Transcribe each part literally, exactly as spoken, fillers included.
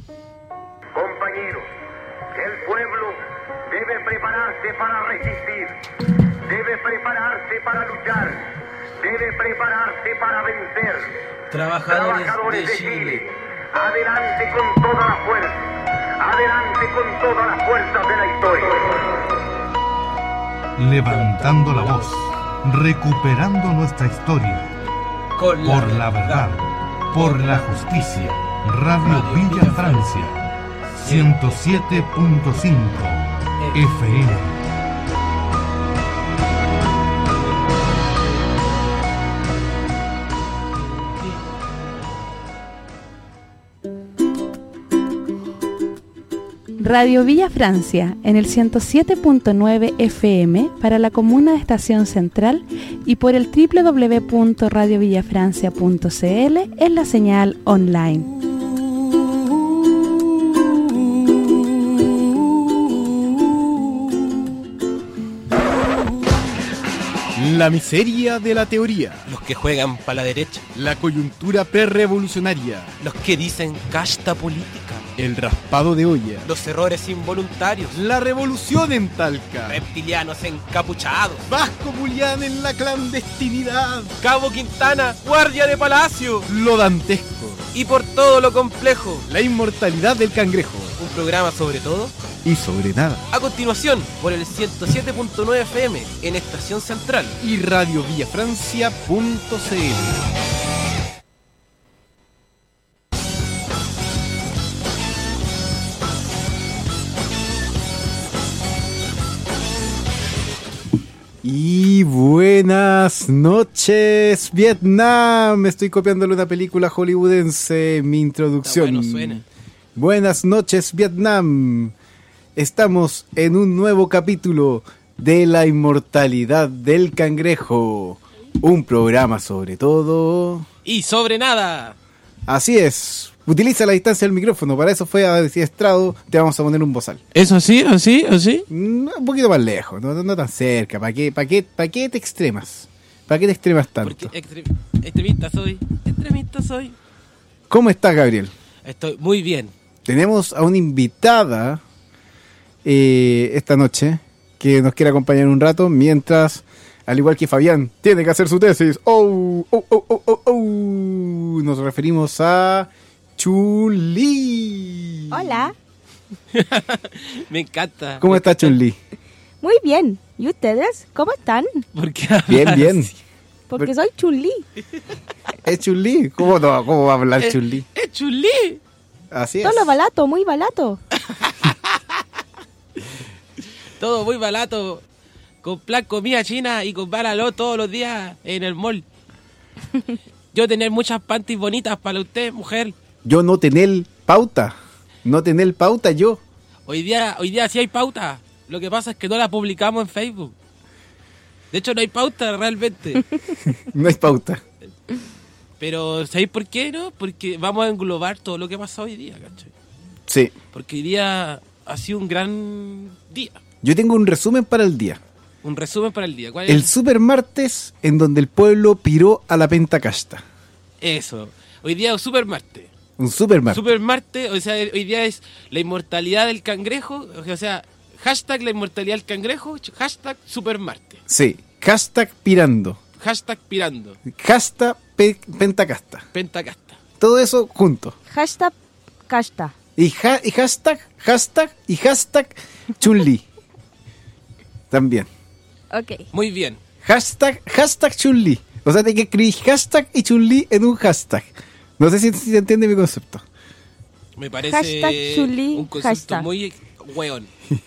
Compañeros, el pueblo debe prepararse para resistir, debe prepararse para luchar, debe prepararse para vencer. Trabajadores, Trabajadores de de Chile. Chile, adelante con toda la fuerza, adelante con todas las fuerzas de la historia. Levantando la voz, recuperando nuestra historia. Con la Por la verdad, por la justicia. Radio Villa Francia, ciento siete punto cinco F M. Radio Villa Francia en el ciento siete punto nueve F M para la comuna de Estación Central y por el doble u doble u doble u punto radio villafrancia punto c l en la señal online. La miseria de la teoría. Los que juegan para la derecha. La coyuntura prerevolucionaria. Los que dicen casta política. El raspado de olla. Los errores involuntarios. La revolución en Talca. Reptilianos encapuchados. Vasco Julián en la clandestinidad. Cabo Quintana, guardia de palacio. Lo dantesco. Y por todo lo complejo. La inmortalidad del cangrejo. Un programa sobre todo y sobre nada. A continuación, por el ciento siete punto nueve F M en Estación Central y radio villafrancia punto c l. Y buenas noches, Vietnam. Estoy copiándole una película hollywoodense, mi introducción. Bueno, suena. Buenas noches, Vietnam. Estamos en un nuevo capítulo de La inmortalidad del cangrejo. Un programa sobre todo y sobre nada. Así es. Utiliza la distancia del micrófono. Para eso fue adiestrado. Te vamos a poner un bozal. ¿Eso así? ¿Así? ¿Así? Un poquito más lejos. No, no tan cerca. ¿Para qué, para qué, para qué te extremas? ¿Para qué te extremas tanto? Porque extre- extremista soy. Extremista soy. ¿Cómo estás, Gabriel? Estoy muy bien. Tenemos a una invitada eh, esta noche que nos quiere acompañar un rato mientras, al igual que Fabián, tiene que hacer su tesis. ¡Oh! ¡Oh! ¡Oh! ¡Oh! ¡Oh! oh! Nos referimos a Chun-Li. Hola. Me encanta. ¿Cómo está Chun-Li? Muy bien. ¿Y ustedes? ¿Cómo están? ¿Por qué bien, bien. así? Porque Por... soy Chun-Li. ¿Es Chun-Li? ¿Cómo, no? ¿Cómo va a hablar es, Chun-Li? Es Chun-Li. Así es. Todo barato, muy barato. Todo muy barato. Con plan comida china y con báralo todos los días en el mall. Yo tener muchas panties bonitas para usted, mujer. Yo no tener pauta. No tener pauta yo. Hoy día, hoy día sí hay pauta. Lo que pasa es que no la publicamos en Facebook. De hecho, no hay pauta realmente. No hay pauta. Pero, ¿sabéis por qué, no? Porque vamos a englobar todo lo que pasa hoy día, ¿cachai? Sí. Porque hoy día ha sido un gran día. Yo tengo un resumen para el día. Un resumen para el día. ¿Cuál es? El super martes en donde el pueblo piró a la pentacasta. Eso. Hoy día es un super martes. Un super martes. Super martes, o sea, hoy día es la inmortalidad del cangrejo. O sea, hashtag la inmortalidad del cangrejo, hashtag super martes. Sí. Hashtag pirando. Hashtag pirando. Hashtag pe pentacasta. Pentacasta. Todo eso junto. Hashtag casta. Y, ha y hashtag, hashtag y hashtag Chun-Li. También. Ok. Muy bien. Hashtag, hashtag Chun-Li. O sea, hay que escribir hashtag y Chun-Li en un hashtag. No sé si, si se entiende mi concepto. Me parece Hashtag Chun-Li, un concepto hashtag. muy weón.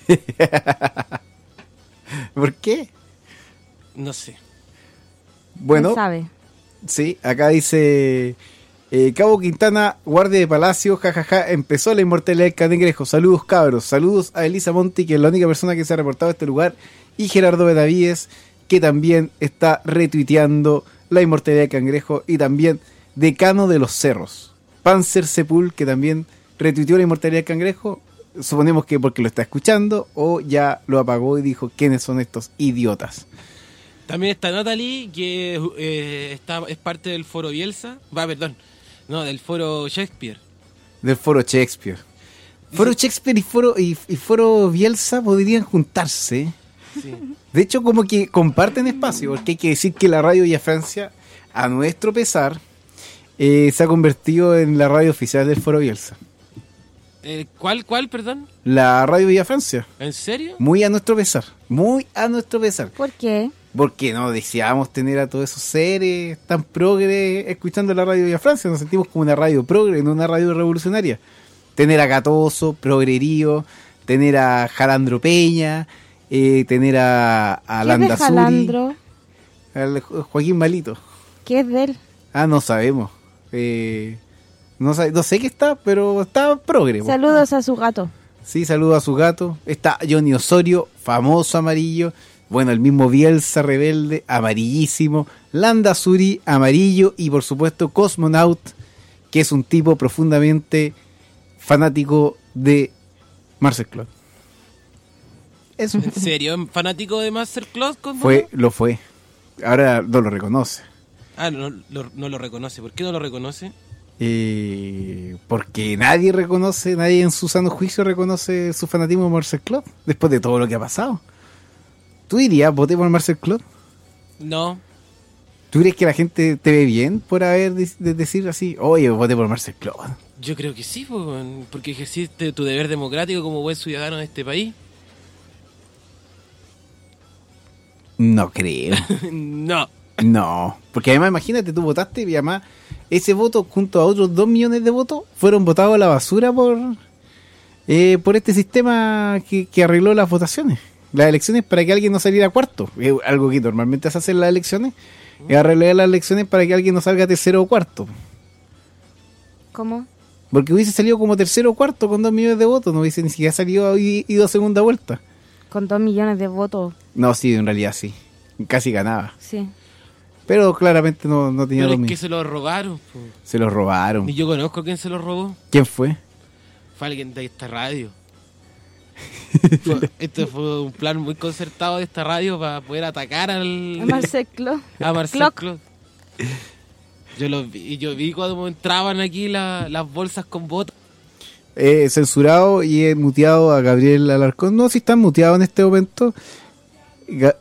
¿Por qué? No sé. Bueno, ¿Quién sabe? sí, acá dice eh, Cabo Quintana, guardia de palacio, jajaja, empezó la inmortalidad del cangrejo. Saludos, cabros. Saludos a Elisa Monti, que es la única persona que se ha reportado a este lugar, y Gerardo Benavides, que también está retuiteando la inmortalidad del cangrejo, y también Decano de los Cerros, Panzer Sepul, que también retuiteó la inmortalidad del cangrejo. Suponemos que porque lo está escuchando o ya lo apagó y dijo quiénes son estos idiotas. También está Natalie, que eh, está, es parte del foro Bielsa. Va, perdón. No, del foro Shakespeare. Del foro Shakespeare. Foro Shakespeare y Foro, y, y Foro Bielsa podrían juntarse. Sí. De hecho, como que comparten espacio, porque hay que decir que la Radio Villa Francia, a nuestro pesar, eh, se ha convertido en la radio oficial del Foro Bielsa. Eh, ¿Cuál, cuál, perdón? La Radio Villa Francia, ¿En serio? muy a nuestro pesar, muy a nuestro pesar. ¿Por qué? Porque no deseábamos tener a todos esos seres tan progres escuchando la Radio Villa Francia. Nos sentimos como una radio progre, no una radio revolucionaria. Tener a Gatoso, Progrerío, tener a Jalandro Peña, eh, tener a, a ¿Qué es de Landazuri, Jalandro? al Jo- Joaquín Malito. ¿Qué es de él? Ah, no sabemos. Eh, no, sabe- no sé qué está, pero está progre. po. Saludos a su gato. Sí, saludo a su gato. Está Johnny Osorio, famoso amarillo. Bueno, el mismo Bielsa rebelde, amarillísimo. Landazuri, amarillo. Y por supuesto Cosmonaut, que es un tipo profundamente fanático de Marcel Claude. Eso. ¿En serio? ¿Fanático de Master Claude? Cosmo? Fue, lo fue. Ahora no lo reconoce. Ah, no, lo- no lo reconoce. ¿Por qué no lo reconoce? Eh, porque nadie reconoce, nadie en su sano juicio reconoce su fanatismo por Marcel Claude, después de todo lo que ha pasado. ¿Tú dirías, voté por Marcel Claude? No. ¿Tú crees que la gente te ve bien por haber de, de decir así, oye, voté por Marcel Claude? Yo creo que sí, po, weón, porque ejerciste tu deber democrático como buen ciudadano de este país. No creo. No. No, porque además imagínate, tú votaste y además ese voto junto a otros dos millones de votos fueron votados a la basura por eh, por este sistema que, que arregló las votaciones, las elecciones, para que alguien no saliera cuarto. Es algo que normalmente se hace en las elecciones, es arreglar las elecciones para que alguien no salga tercero o cuarto. ¿Cómo? Porque hubiese salido como tercero o cuarto con dos millones de votos, no hubiese ni siquiera salido y ido a segunda vuelta. Con dos millones de votos, No, sí, en realidad sí, casi ganaba. sí. Pero claramente no, no tenía Pero dos es que millones. se lo robaron. Po. Se los robaron. Y yo conozco a quién se lo robó. ¿Quién fue? Fue alguien de esta radio. Fue- Esto fue un plan muy concertado de esta radio para poder atacar al A Marcel Claude. a Marcel Clock. Claude. Yo lo vi, yo vi cuando entraban aquí la- las bolsas con botas. He censurado y he muteado a Gabriel Alarcón. No, si están muteados en este momento. Ga-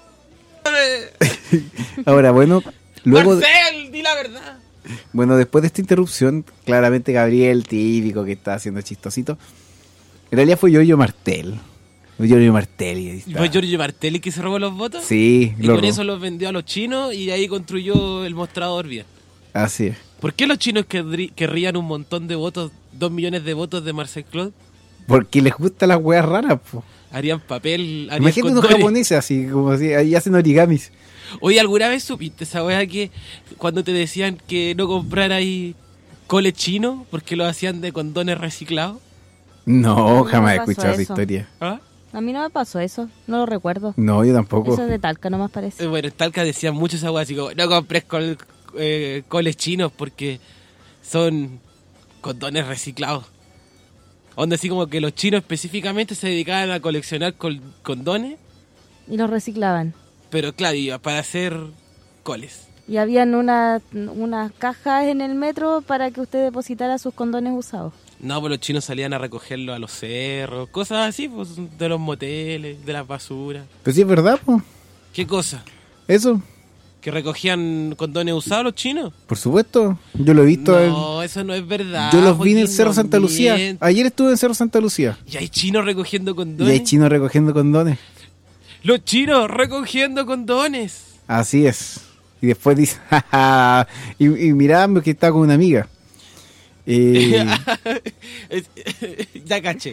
Ahora, bueno, luego, de- Marcel, di la verdad. bueno, después de esta interrupción, claramente Gabriel, típico que está haciendo chistosito. En realidad fue Giorgio Martel. Giorgio Martel. y ahí ¿Y está. fue Giorgio Martelli que se robó los votos? Sí, Y lo con robó. eso los vendió a los chinos y ahí construyó el mostrador bien. Así es. ¿Por qué los chinos querrí- querrían un montón de votos, dos millones de votos de Marcel Claude? Porque les gustan las weas raras, po. Harían papel, harían Imagínate unos condones. japoneses así, como así, ahí hacen origamis. Oye, ¿alguna vez supiste esa wea que cuando te decían que no compraras cole chino porque lo hacían de condones reciclados? No, No jamás he me pasó escuchado esa eso. historia. ¿Ah? A mí no me pasó eso, no lo recuerdo. No, yo tampoco. Eso es de Talca, no más parece. Eh, Bueno, en Talca decían mucho esa wea, así como, no compres col- eh, coles chinos porque son condones reciclados. Onda así como que los chinos específicamente se dedicaban a coleccionar col- condones, Y los reciclaban. pero claro, iba para hacer coles. Y habían una- unas cajas en el metro para que usted depositara sus condones usados. No, pues los chinos salían a recogerlo a los cerros, cosas así, pues, de los moteles, de las basuras. Pero sí es verdad, po. ¿Qué cosa? Eso, ¿Que recogían condones usados los chinos? por supuesto. Yo lo he visto. en- No, eso no es verdad. Yo los vi en el Joaquín, Cerro no Santa Lucía. mientas. Ayer estuve en Cerro Santa Lucía. Y hay chinos recogiendo Y condones. hay chinos recogiendo condones. Los chinos recogiendo condones. Así es. Y después dice, jaja. Y, y miraba que estaba con una amiga. Eh, Es- ya caché.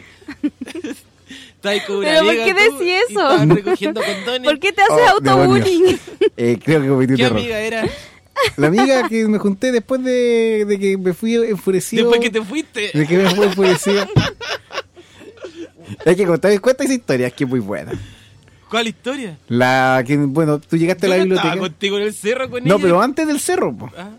Está ahí con una ¿Pero por amiga qué tú, decís y eso? estaban recogiendo condones. ¿Por qué te haces Oh, autobullying? eh, creo que cometí un ¿Qué error. amiga era? La amiga que me junté después de, de que me fui enfurecido. Después que te fuiste. De que me fui enfurecido. Hay que contar, cuenta esa historia, es que es muy buena. ¿Cuál historia? La que, bueno, tú llegaste a la Yo no biblioteca. estaba contigo en el cerro con No, ella. pero antes del cerro, po. Ah.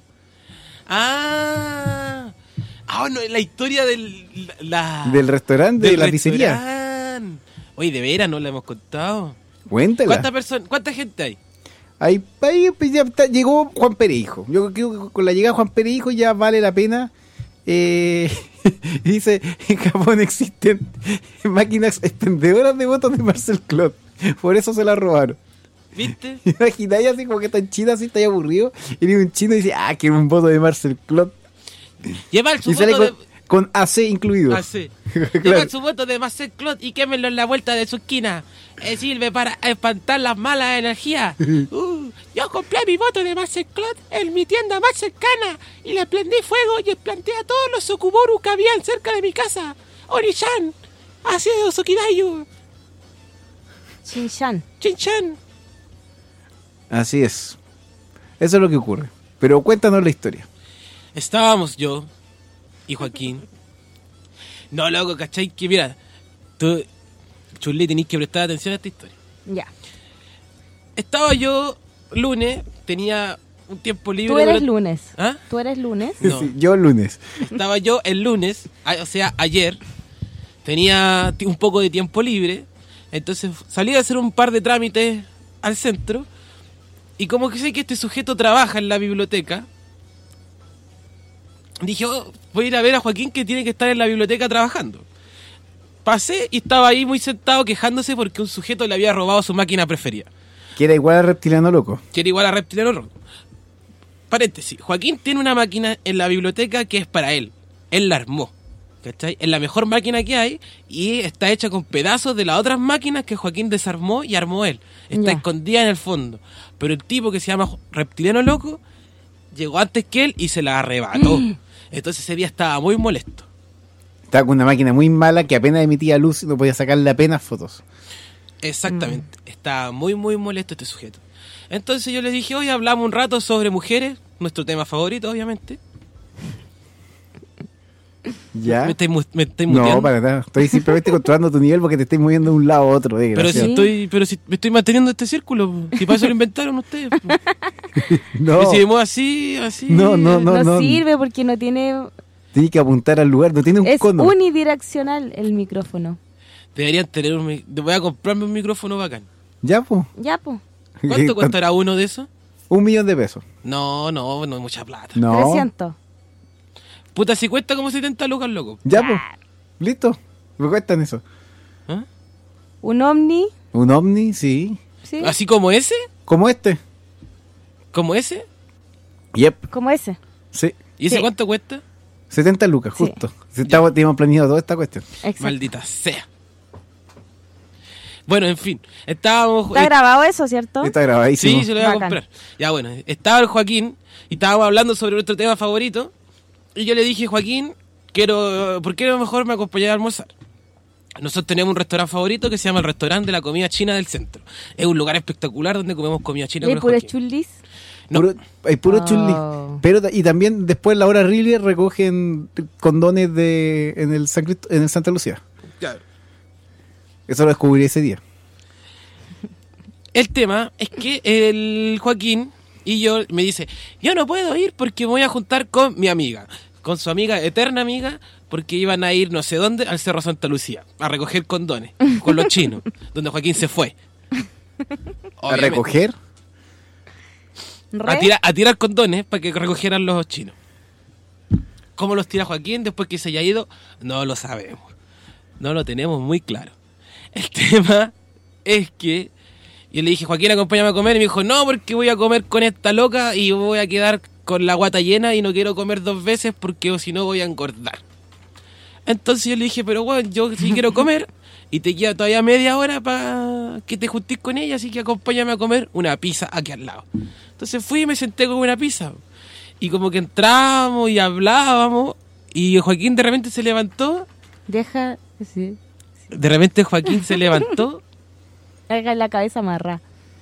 Ah, ah no, la historia del la, Del restaurante, de del la pizzería. restaurante. Oye, de veras no la hemos contado. Cuéntala. ¿Cuántas personas, cuánta gente hay? Ahí, ahí pues, ya está- llegó Juan Pereijo. Yo creo que con la llegada de Juan Pereijo ya vale la pena eh, Y dice, en Japón existen máquinas expendedoras de votos de Marcel Clot. Por eso se la robaron. ¿Viste? Imagináis así como que está en China, así está ahí aburrido. Y viene un chino y dice, ah, quiero un voto de Marcel Clot. Llevar su Y sale voto con, de... con A C incluido. Ah, sí. Claro. Llevar su voto de Marcel Clot y quémelo en la vuelta de su esquina. Eh, sirve para espantar las malas energías. Uh, yo compré mi voto de Marcel Clot en mi tienda más cercana y le prendí fuego y planté a todos los Sokuboru que habían cerca de mi casa. Oni-chan, ha sido Sokidayu, Shin-chan. Chin-chan. Así es. Eso es lo que ocurre. Pero cuéntanos la historia. Estábamos yo y Joaquín. No, loco, ¿cachai? Que mira, tú, Chulí, tenés que prestar atención a esta historia. Ya. Estaba yo lunes, tenía un tiempo libre. Tú eres durante- lunes. ¿Ah? Tú eres lunes. No. Sí, yo el lunes. Estaba yo el lunes, a- o sea, ayer, tenía ti- un poco de tiempo libre, entonces salí a hacer un par de trámites al centro, y como que sé que este sujeto trabaja en la biblioteca, dije, oh, voy a ir a ver a Joaquín que tiene que estar en la biblioteca trabajando. Pasé y estaba ahí muy sentado quejándose porque un sujeto le había robado su máquina preferida. Que era igual a Reptiliano Loco. Que era igual a Reptiliano Rojo. Paréntesis, Joaquín tiene una máquina en la biblioteca que es para él. Él la armó, ¿cachai? Es la mejor máquina que hay y está hecha con pedazos de las otras máquinas que Joaquín desarmó y armó él. Está Ya. escondida en el fondo. Pero el tipo que se llama Reptiliano Loco llegó antes que él y se la arrebató. Entonces ese día estaba muy molesto. Estaba con una máquina muy mala que apenas emitía luz y no podía sacarle apenas fotos. Exactamente. Estaba muy, muy molesto este sujeto. Entonces yo le dije, hoy hablamos un rato sobre mujeres, nuestro tema favorito, obviamente. ¿Ya? ¿Me estáis, mu- me estáis muteando? No, para nada. Estoy simplemente controlando tu nivel porque te estoy moviendo de un lado a otro. Pero si desgraciado. Sí. estoy, pero si me estoy manteniendo este círculo, po. Si para eso lo inventaron ustedes. po. No, Pero si me muevo así, así. No, no, No, no. sirve porque no tiene... tienes que apuntar al lugar. No tiene un Es cono. unidireccional el micrófono. Deberían tener un. mi- Voy a comprarme un micrófono bacán. Ya, pues. Ya, pues. ¿Cuánto costará uno de esos? Un millón de pesos. No, no, no es mucha plata. No. trescientos. Puta, si cuesta como setenta lucas, loco. Ya, pues. Listo. Me cuestan eso. ¿Ah? Un Omni. Un Omni, sí. ¿Sí? ¿Así como ese? Como este. ¿Como ese? Yep. Como ese. Sí. ¿Y ese Sí. cuánto cuesta? setenta lucas, Sí. justo. Si estamos, teníamos planeado toda esta cuestión. Exacto. Maldita sea. Bueno, en fin. Estábamos. Está eh, grabado eso, ¿cierto? Está grabadísimo. Sí, se lo voy a Bacán. comprar. Ya bueno, estaba el Joaquín y estábamos hablando sobre nuestro tema favorito. Y yo le dije, Joaquín, quiero, ¿por qué no mejor me acompañás a almorzar? Nosotros tenemos un restaurante favorito que se llama el restaurante de la comida china del centro. Es un lugar espectacular donde comemos comida china ¿Y hay con el puros Joaquín. chulis? No, Puro- hay puro Oh. chulli. Pero ta- y también después la hora Riley recogen condones de en el San Crist- en el Santa Lucía. claro. Eso lo descubrí ese día. El tema es que el Joaquín y yo me dice, yo no puedo ir porque me voy a juntar con mi amiga, con su amiga, eterna amiga, porque iban a ir no sé dónde, al Cerro Santa Lucía, a recoger condones con los chinos, donde Joaquín se fue. A Obviamente. recoger. ¿Re? A, tira- a tirar condones para que recogieran los chinos. ¿Cómo los tira Joaquín después que se haya ido? No lo sabemos. No lo tenemos muy claro. El tema es que yo le dije, Joaquín, acompáñame a comer. Y me dijo, no, porque voy a comer con esta loca y voy a quedar con la guata llena y no quiero comer dos veces porque o si no voy a engordar. Entonces yo le dije, pero bueno, yo sí quiero comer y te queda todavía media hora para que te juntís con ella, así que acompáñame a comer una pizza aquí al lado. Entonces fui y me senté con una pizza. Y como que entrábamos y hablábamos y Joaquín de repente se levantó. Deja... Sí. De repente Joaquín se levantó. Haga la cabeza amarra.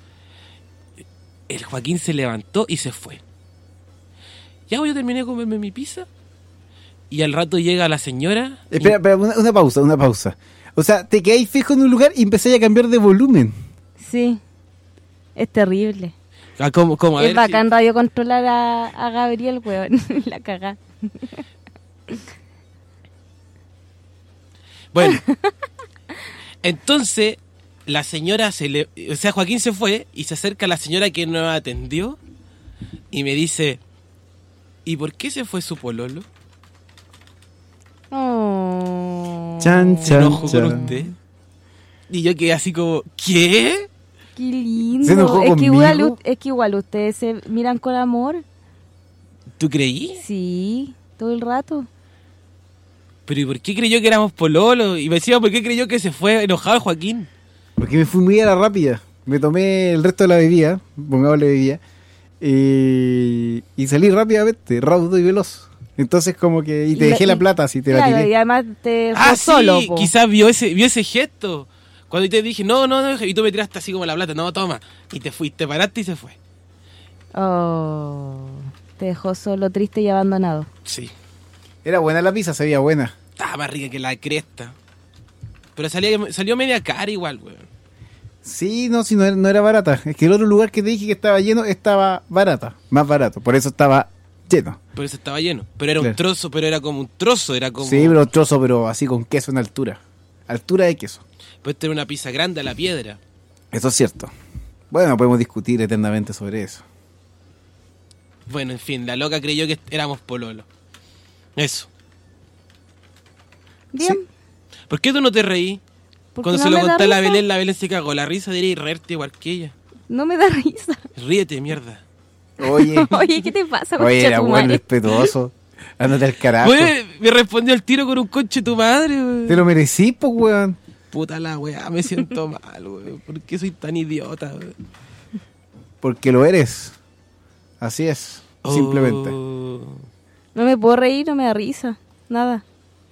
El Joaquín se levantó y se fue. Ya yo terminé de comerme mi pizza. Y al rato llega la señora. y- Espera, espera, una, una pausa, una pausa. O sea, te quedáis fijo en un lugar y empezáis a cambiar de volumen. Sí. Es terrible. Ah, ¿cómo, cómo? A Es ver, bacán radio controlar a, a Gabriel, weón. La cagá. sí. Bueno. Entonces, la señora se le... O sea, Joaquín se fue y se acerca a la señora que nos atendió. Y me dice... ¿Y por qué se fue su pololo? Chan, Se chan, enojó con chan. usted. Y yo quedé así como, ¿qué? Qué lindo. ¿Se enojó es, que conmigo? igual, es que igual ustedes se miran con amor. ¿Tú creí? Sí, todo el rato. Pero ¿y por qué creyó que éramos pololos? Y me decía, ¿por qué creyó que se fue enojado Joaquín? Porque me fui muy a la rápida. Me tomé el resto de la bebida, pongamos la bebida, eh, y salí rápidamente, raudo y veloz. Entonces como que... Y te Y la- dejé la y- plata, si te la Claro, tiré. y además te Ah, fue sí, solo, po. quizás vio ese, vio ese gesto. Cuando te dije, no, no, no, y tú me tiraste así como la plata, no, toma. Y te fuiste, paraste y se fue. Oh, te dejó solo, triste y abandonado. Sí, Era buena la pizza, se veía buena. estaba más rica que la cresta. Pero salía, salió media cara igual, weón. Sí, no, sí, no era, no era barata. Es que el otro lugar que te dije que estaba lleno estaba barata, más barato. Por eso estaba lleno. Por eso estaba lleno. Pero era un Claro. trozo, pero era como un trozo, era como... Sí, pero trozo, pero así con queso en altura. Altura de queso. Puedes tener una pizza grande a la piedra. Eso es cierto. Bueno, podemos discutir eternamente sobre eso. Bueno, en fin, la loca creyó que éramos pololos. Eso. Bien. ¿Por qué tú no te reí? Porque Cuando no se lo me da conté a la risa. Belén, la Belén se cagó la risa, diría reírte igual que ella. No me da risa. Ríete, mierda. Oye, Oye, ¿qué te pasa, oye, concha era tu buen madre? respetuoso. Ándate al carajo. Oye, me respondió al tiro con un conche tu madre, weón. Te lo merecí, pues, weón. Puta la weá, me siento mal, weón. ¿Por qué soy tan idiota, weón? Porque lo eres. Así es, simplemente. Oh. No me puedo reír, no me da risa. Nada.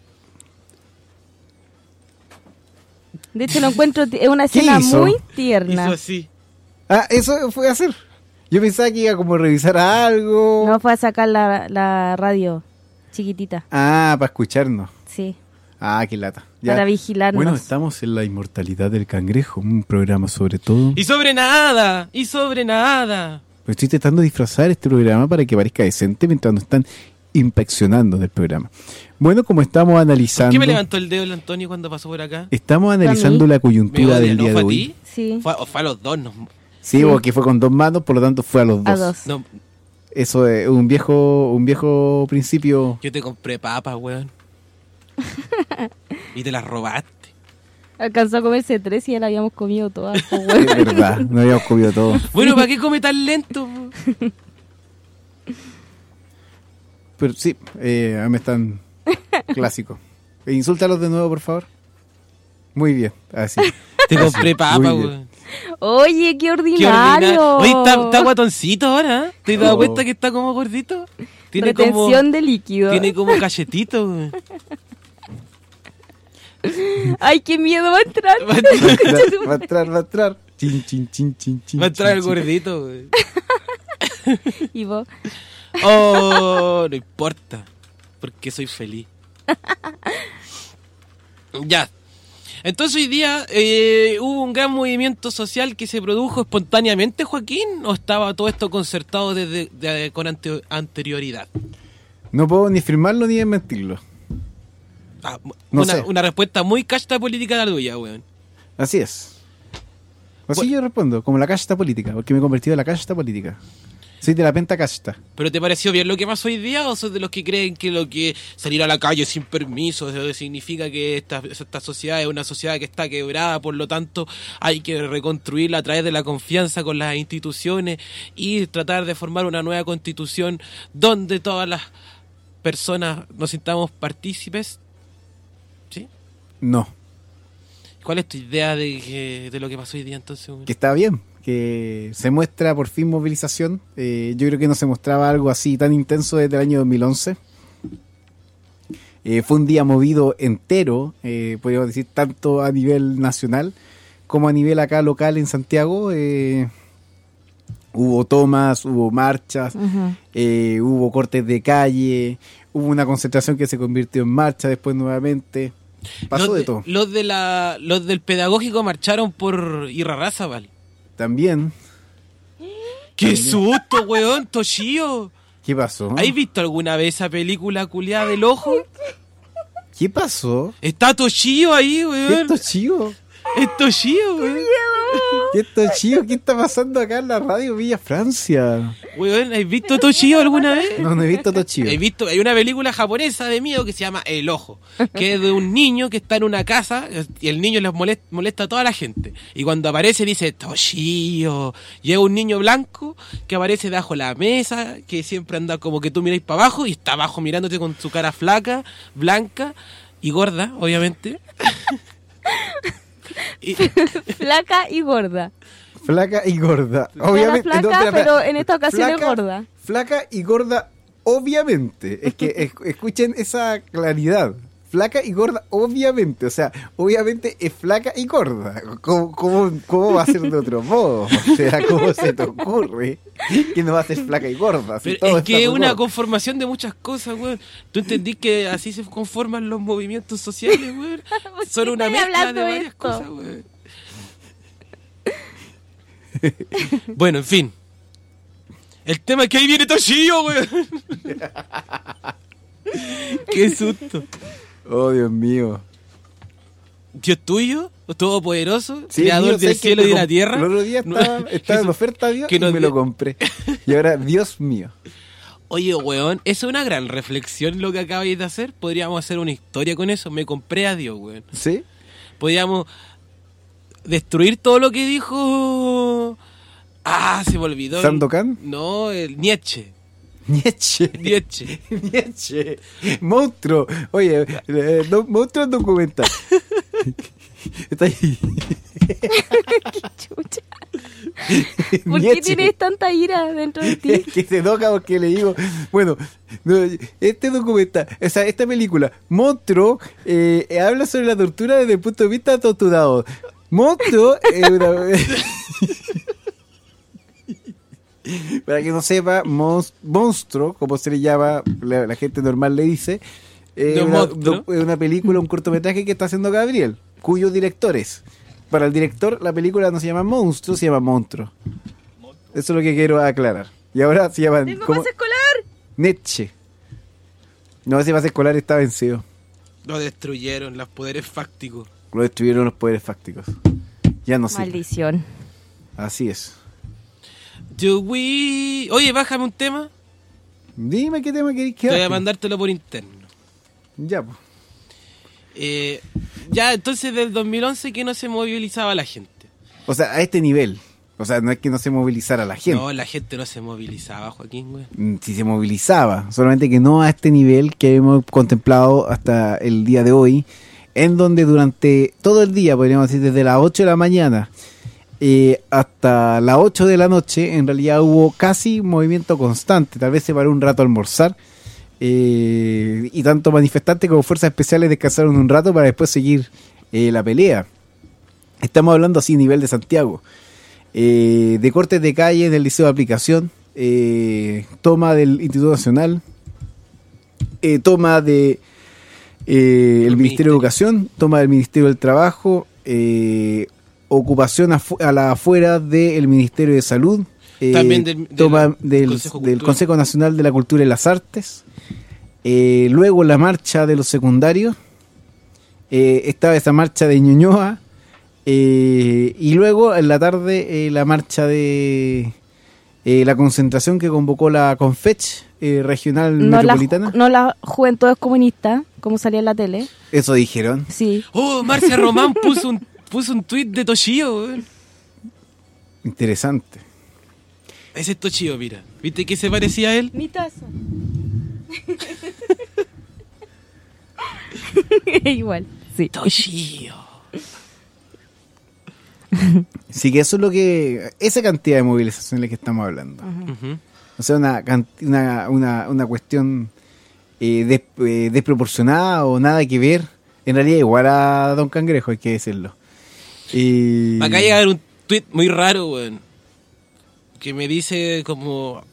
De hecho, lo encuentro... ti- Es una ¿Qué escena hizo? muy Hizo tierna. así. Ah, eso fue a hacer. Yo pensaba que iba como a revisar algo. No fue a sacar la, la radio chiquitita. Ah, para escucharnos. Sí. Ah, qué lata. Para vigilarnos. Bueno, estamos en La Inmortalidad del Cangrejo, un programa sobre todo. Y sobre nada, y sobre nada. Pues estoy intentando disfrazar este programa para que parezca decente mientras nos están inspeccionando del programa. Bueno, como estamos ¿Por analizando... qué me levantó el dedo el Antonio cuando pasó por acá? Estamos analizando mí? la ¿Me coyuntura odia, del no? día ¿Fue de a hoy. ti? Sí. Fue, a- fue a los dos, no. Sí, Sí. porque fue con dos manos, por lo tanto fue a los dos. A dos. No, Eso es un viejo, un viejo principio. yo te compré papas, weón. Y te las robaste. Alcanzó a comerse tres y ya la habíamos comido todas. po, Es weón. verdad, no habíamos comido todo. Bueno, ¿para qué come tan lento? po? Pero sí, eh, ahí me están clásico. Eh, Insúltalos de nuevo, por favor. Muy bien, así. Te Así, compré muy papas, bien. weón. Oye, qué Qué ordinario. ordinario. Oye, está, está guatoncito ahora, ¿eh? ¿Te has dado Oh. cuenta que está como gordito? Tiene Retención como, de líquido. tiene como cachetito, weón. Ay, qué miedo va a entrar. Va a entrar- Va a entrar, va a entrar. Chin, chin, chin, chin, chin. Va a entrar chin, el chin. gordito, weón. Y vos. Oh, no importa, porque soy feliz. Ya. Entonces hoy día eh, hubo un gran movimiento social que se produjo espontáneamente, Joaquín, ¿o estaba todo esto concertado desde de- con ante- anterioridad? No puedo ni firmarlo ni desmentirlo. Ah, No una, sé. una respuesta muy casta política la tuya, weón. Así es. Así Bueno. yo respondo, como la casta política, porque me he convertido en la casta política. Soy de la penta casta. ¿Pero te pareció bien lo que pasó hoy día o sos de los que creen que lo que salir a la calle sin permiso eso significa que esta, esta sociedad es una sociedad que está quebrada, por lo tanto hay que reconstruirla a través de la confianza con las instituciones y tratar de formar una nueva constitución donde todas las personas nos sintamos partícipes? ¿Sí? No, ¿Cuál es tu idea de, que- de lo que pasó hoy día entonces? weón? que está bien, que se muestra por fin movilización. Eh, yo creo que no se mostraba algo así tan intenso desde el año dos mil once. Eh, fue un día movido entero, eh, podríamos decir, tanto a nivel nacional como a nivel acá local en Santiago. Eh, hubo tomas, hubo marchas, Ujú. eh, hubo cortes de calle, hubo una concentración que se convirtió en marcha después nuevamente. Pasó los de de- todo. Los, de la, los del pedagógico marcharon por Irarrázaval. También, ¡Qué susto, weón! ¡Toshio! ¿qué pasó? ¿Has visto alguna vez esa película culiada del ojo? ¿Qué pasó? Está Toshio ahí, weón. ¿Esto chivo? Es Toshio, weón. ¿Qué está chido? ¿Qué está pasando acá en la radio Villa Francia? Weón, ¿has visto Toshio alguna vez? No, no he visto todo chido. He visto, hay una película japonesa de miedo que se llama El Ojo, que es de un niño que está en una casa y el niño les molesta, molesta a toda la gente. Y cuando aparece dice Toshio. Y es un niño blanco que aparece debajo de la mesa, que siempre anda como que tú miráis para abajo y está abajo mirándote con su cara flaca, blanca y gorda, obviamente. y, Flaca y gorda. Flaca y gorda. Era Obviamente. flaca, no, espera, espera. pero en esta ocasión Flaca, es gorda. Flaca y gorda, obviamente. Es que es- escuchen esa claridad. Flaca y gorda, obviamente. O sea, obviamente es flaca y gorda. ¿Cómo, cómo, cómo va a ser de otro modo? O sea, ¿cómo se te ocurre que no va a ser flaca y gorda? Si Pero todo es que está es muy una gordo. conformación de muchas cosas, weón. ¿Tú entendís que así se conforman los movimientos sociales, weón? ¿Por Son qué una estáis mezcla de hablando de varias esto? cosas, weón. Bueno, en fin. El tema es que ahí viene Toshio, weón. Qué susto. Oh, Dios mío. Dios tuyo, todopoderoso, Sí, creador mío, del ¿sabes que cielo me y de la comp- tierra. El otro día No, estaba, estaba en Jesús, oferta Dios que y nos me lo dio- compré. Y ahora, Dios mío. Oye, weón, eso es una gran reflexión lo que acabáis de hacer. Podríamos hacer una historia con eso. Me compré a Dios, weón. ¿Sí? Podríamos destruir todo lo que dijo... Ah, se me olvidó. ¿Sandokan? No, el Nietzsche. Nietzsche. Nietzsche. Nietzsche. Monstruo. Oye, eh, no, monstruo documental. Está ahí. Chucha. ¿Por qué Nietzsche. tienes tanta ira dentro de ti? Es que se enoja porque le digo, bueno, no, este documental, o sea, esta película, Monstruo, eh, habla sobre la tortura desde el punto de vista torturado. Monstruo, eh, una- para que no sepa, mons- monstruo, como se le llama, la, la gente normal le dice, eh, De una, monstruo. do- una película, un cortometraje que está haciendo Gabriel, cuyos directores. Para el director, la película no se llama Monstruo, se llama Monstruo. Eso es lo que quiero aclarar. Y ahora se llaman ¡Tengo ¿cómo? pase escolar! Nietzsche. No, ese pase escolar está vencido. Lo destruyeron, los poderes fácticos. Lo destruyeron los poderes fácticos. Ya no sirve. Maldición. Así es. Do we... Oye, bájame un tema. Dime qué tema querés que Te voy a hable. mandártelo por interno. Ya, pues. Eh, ya, entonces del dos mil once que no se movilizaba la gente. O sea, a este nivel. O sea, no es que no se movilizara la gente. No, la gente no se movilizaba, Joaquín, güey. Mm, Si se movilizaba. Solamente que no a este nivel que hemos contemplado hasta el día de hoy. En donde durante todo el día, podríamos decir, desde las ocho de la mañana eh, hasta las ocho de la noche, en realidad hubo casi movimiento constante. Tal vez se paró un rato a almorzar. Eh, y tanto manifestantes como fuerzas especiales descansaron un rato para después seguir eh, la pelea. Estamos hablando así a nivel de Santiago. Eh, de cortes de calle en el Liceo de Aplicación, eh, toma del Instituto Nacional, eh, toma de eh, el Ministerio de Educación, toma del Ministerio del Trabajo, eh, ocupación afu- a la afuera del Ministerio de Salud, eh, También del- del- toma del del, Consejo del Cultural. Consejo Nacional de la Cultura y las Artes, eh, luego la marcha de los secundarios, eh, estaba esa marcha de Ñuñoa, eh, y luego en la tarde eh, la marcha de eh, la concentración que convocó la Confech eh, regional No la, metropolitana. no la juventud es comunista, como salía en la tele. Eso dijeron. Sí. Oh, Marcia Román puso un, puso un tweet de Toshio, güey. Interesante. Ese es Toshio, mira. ¿Viste que se parecía a él? Mi taza. Igual, sí. Toshio. Sí, que eso es lo que... Esa cantidad de movilizaciones que estamos hablando. Ujú. O sea, una, can- una, una, una cuestión eh, des- eh, desproporcionada o nada que ver. En realidad igual a Don Cangrejo, hay que decirlo. Y... Acá llega a ver un tweet muy raro, weón. Que me dice como...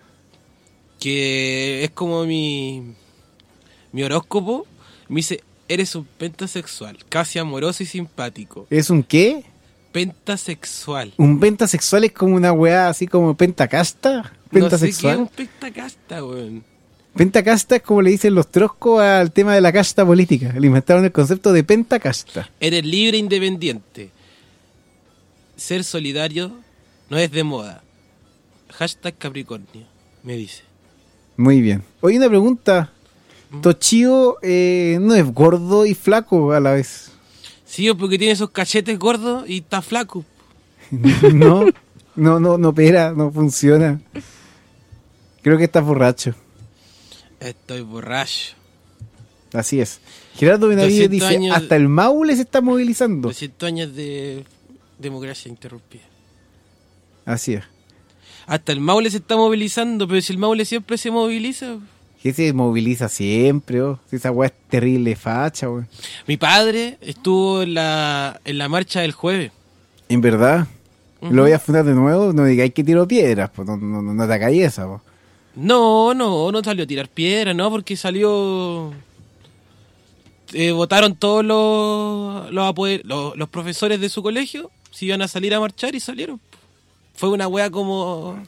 Que es como mi... Mi horóscopo. Me dice, eres un pentasexual, casi amoroso y simpático. ¿Es un qué? Pentasexual. ¿Un pentasexual es como una weá así como pentacasta? No sé qué es ¿Pentasexual? un pentacasta, weón. Pentacasta es como le dicen los troscos al tema de la casta política. Le inventaron el concepto de pentacasta. Eres libre e independiente. ser solidario no es de moda. Hashtag Capricornio, me dice. Muy bien. Oye, una pregunta. Toshio eh, no es gordo y flaco a la vez. Sí, porque tiene esos cachetes gordos y está flaco. No, no, no, no opera, no funciona. Creo que estás borracho. Estoy borracho. Así es. Gerardo Benavides doscientos dice, años- hasta el Maule se está movilizando. doscientos años de democracia interrumpida. Así es. Hasta el Maule se está movilizando, pero si el Maule siempre se moviliza. Que se moviliza siempre, oh. Si esa weá es terrible facha, weón. Mi padre estuvo en la, en la marcha del jueves. En verdad. Ujú. Lo voy a fundar de nuevo, no digáis que tiro piedras, pues no, no, no, no te hagáis esa, po. No, no, no salió a tirar piedra, no, porque salió... Eh, votaron todos los, los, apoder- los, los profesores de su colegio, si iban a salir a marchar y salieron. Fue una wea como...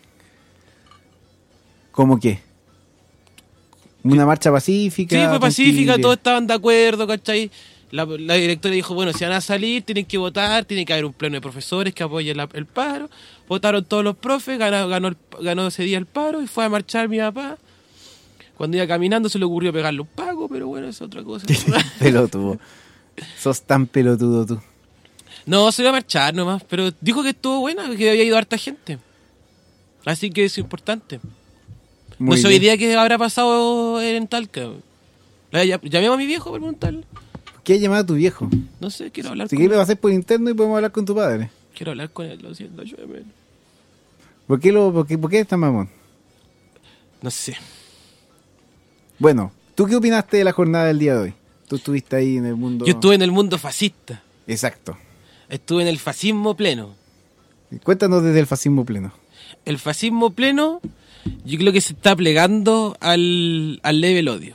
¿Cómo qué? Una marcha pacífica. Sí, fue pacífica, tranquila. todos estaban de acuerdo, ¿cachai? La, la directora dijo, bueno, si van a salir, tienen que votar, tiene que haber un pleno de profesores que apoyen la- el paro. Votaron todos los profes, ganó, ganó, el- ganó ese día el paro y fue a marchar mi papá. Cuando iba caminando se le ocurrió pegarle un pago, pero bueno, es otra cosa. Pelotudo. Sos tan pelotudo tú. No, se iba a marchar nomás, pero dijo que estuvo buena, que había ido harta gente. Así que eso es importante. Muy no sé bien. hoy día qué habrá pasado en Talca. La- ya- Llamemos a mi viejo para preguntarle. ¿Qué ha llamado a tu viejo? No sé, quiero hablar Si con quieres lo hacer por interno y podemos hablar con tu padre. Quiero hablar con él, lo siento, ayúdame. ¿Por qué, lo, por qué, por qué estás mamón? No sé. Bueno, ¿tú qué opinaste de la jornada del día de hoy? Tú estuviste ahí en el mundo... Yo estuve en el mundo fascista. Exacto. Estuve en el fascismo pleno. Cuéntanos desde el fascismo pleno. El fascismo pleno, yo creo que se está plegando al, al level odio.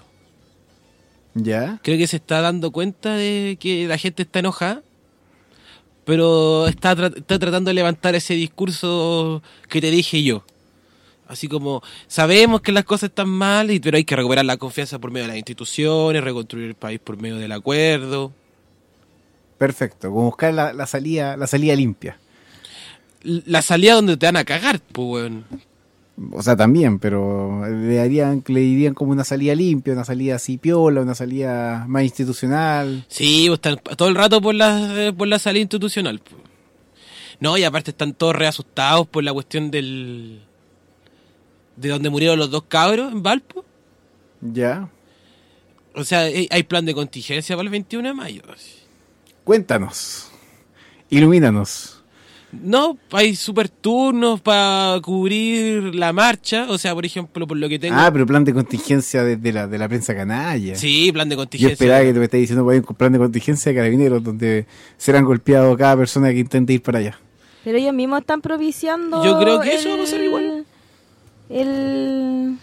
¿Ya? Creo que se está dando cuenta de que la gente está enojada, pero está, tra- está tratando de levantar ese discurso que te dije yo. Así como, sabemos que las cosas están mal, y- pero hay que recuperar la confianza por medio de las instituciones, reconstruir el país por medio del acuerdo. Perfecto. Como buscar la, la salida la salida limpia. L- La salida donde te van a cagar, pues, weón. O sea, también, pero le, harían, le dirían como una salida limpia, una salida así piola, una salida más institucional. Sí, pues, están todo el rato por la, eh, por la salida institucional. Pues. No, y aparte están todos re asustados por la cuestión del... de donde murieron los dos cabros en Valpo. ¿Ya? O sea, hay hay plan de contingencia para el veintiuno de mayo. Cuéntanos. Ilumínanos. No, hay super turnos para cubrir la marcha. O sea, por ejemplo, por lo que tengo... Ah, pero plan de contingencia desde la, de la prensa canalla. Sí, plan de Yo contingencia. esperaba que te me estés diciendo que hay un plan de contingencia de carabineros donde serán golpeados cada persona que intente ir para allá. Pero ellos mismos están propiciando. Yo creo que eso va a ser igual. El.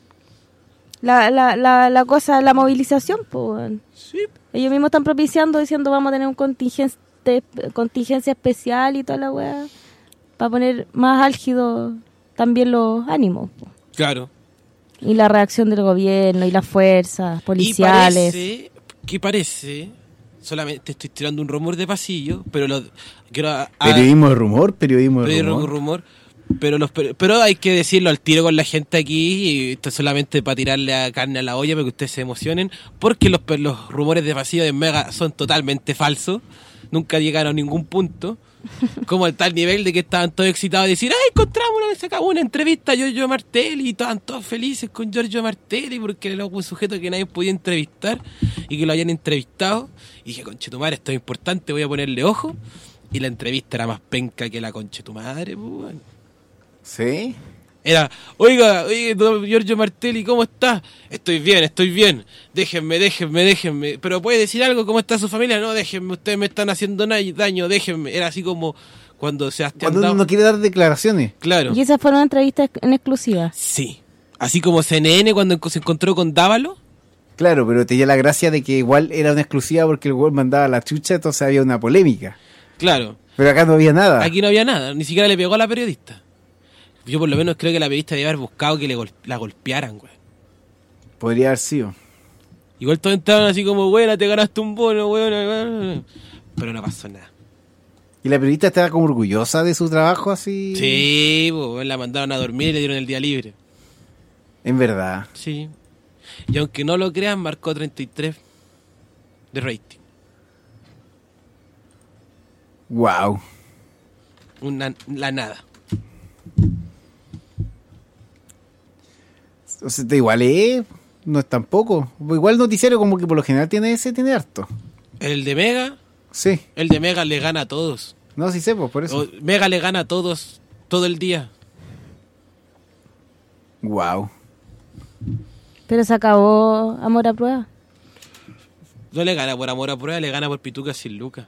La, la, la, la cosa, la movilización, pues. Sí. Ellos mismos están propiciando diciendo vamos a tener un contingente, contingencia especial y toda la weá. Para poner más álgido también los ánimos. Po. Claro. Y la reacción del gobierno y las fuerzas Y policiales. parece que parece, solamente estoy tirando un rumor de pasillo, pero lo quiero a- a- Periodismo de rumor, periodismo de pedir un rumor. rumor, pero los per- pero hay que decirlo al tiro con la gente aquí, y esto es solamente para tirarle a carne a la olla para que ustedes se emocionen, porque los per- los rumores de pasillo de Mega son totalmente falsos, nunca llegaron a ningún punto. Como al tal nivel de que estaban todos excitados de decir, ¡ay, encontramos una, se acabó una entrevista a Giorgio Martelli! Y estaban todos felices con Giorgio Martelli porque era un sujeto que nadie podía entrevistar y que lo habían entrevistado. Y dije, conchetumare, esto es importante, voy a ponerle ojo. Y la entrevista era más penca que la conchetumadre, pues, bueno. ¿Sí? Era, oiga, oiga, don Giorgio Martelli, ¿cómo está? Estoy bien, estoy bien. Déjenme, déjenme, déjenme. Pero puede decir algo, ¿cómo está su familia? No, déjenme, ustedes me están haciendo na- daño, déjenme. Era así como cuando Sebastián Cuando uno Dao- no quiere dar declaraciones. Claro. Y esas fueron entrevistas en exclusiva. Sí. Así como C N N cuando se encontró con Dávalo. Claro, pero tenía la gracia de que igual era una exclusiva porque el güey mandaba la chucha, entonces había una polémica. Claro. Pero acá no había nada. Aquí no había nada, ni siquiera le pegó a la periodista. Yo por lo menos creo que la periodista debía haber buscado que le gol- la golpearan, güey. Podría haber sido. Igual todos entraban así como, buena, te ganaste un bono, weón. Pero no pasó nada. ¿Y la periodista estaba como orgullosa de su trabajo así? Sí, pues, la mandaron a dormir y le dieron el día libre. En verdad. Sí. Y aunque no lo crean, marcó treinta y tres de rating. Wow. Una, la nada. O sea, igual es, no es tampoco. Igual el noticiario como que por lo general tiene ese, tiene harto. El de Mega, Sí. el de Mega le gana a todos. No, sí sé, pues por eso. O- Mega le gana a todos todo el día. Wow. Pero se acabó Amor a Prueba. No le gana por amor a prueba, le gana por pituca sin lucas.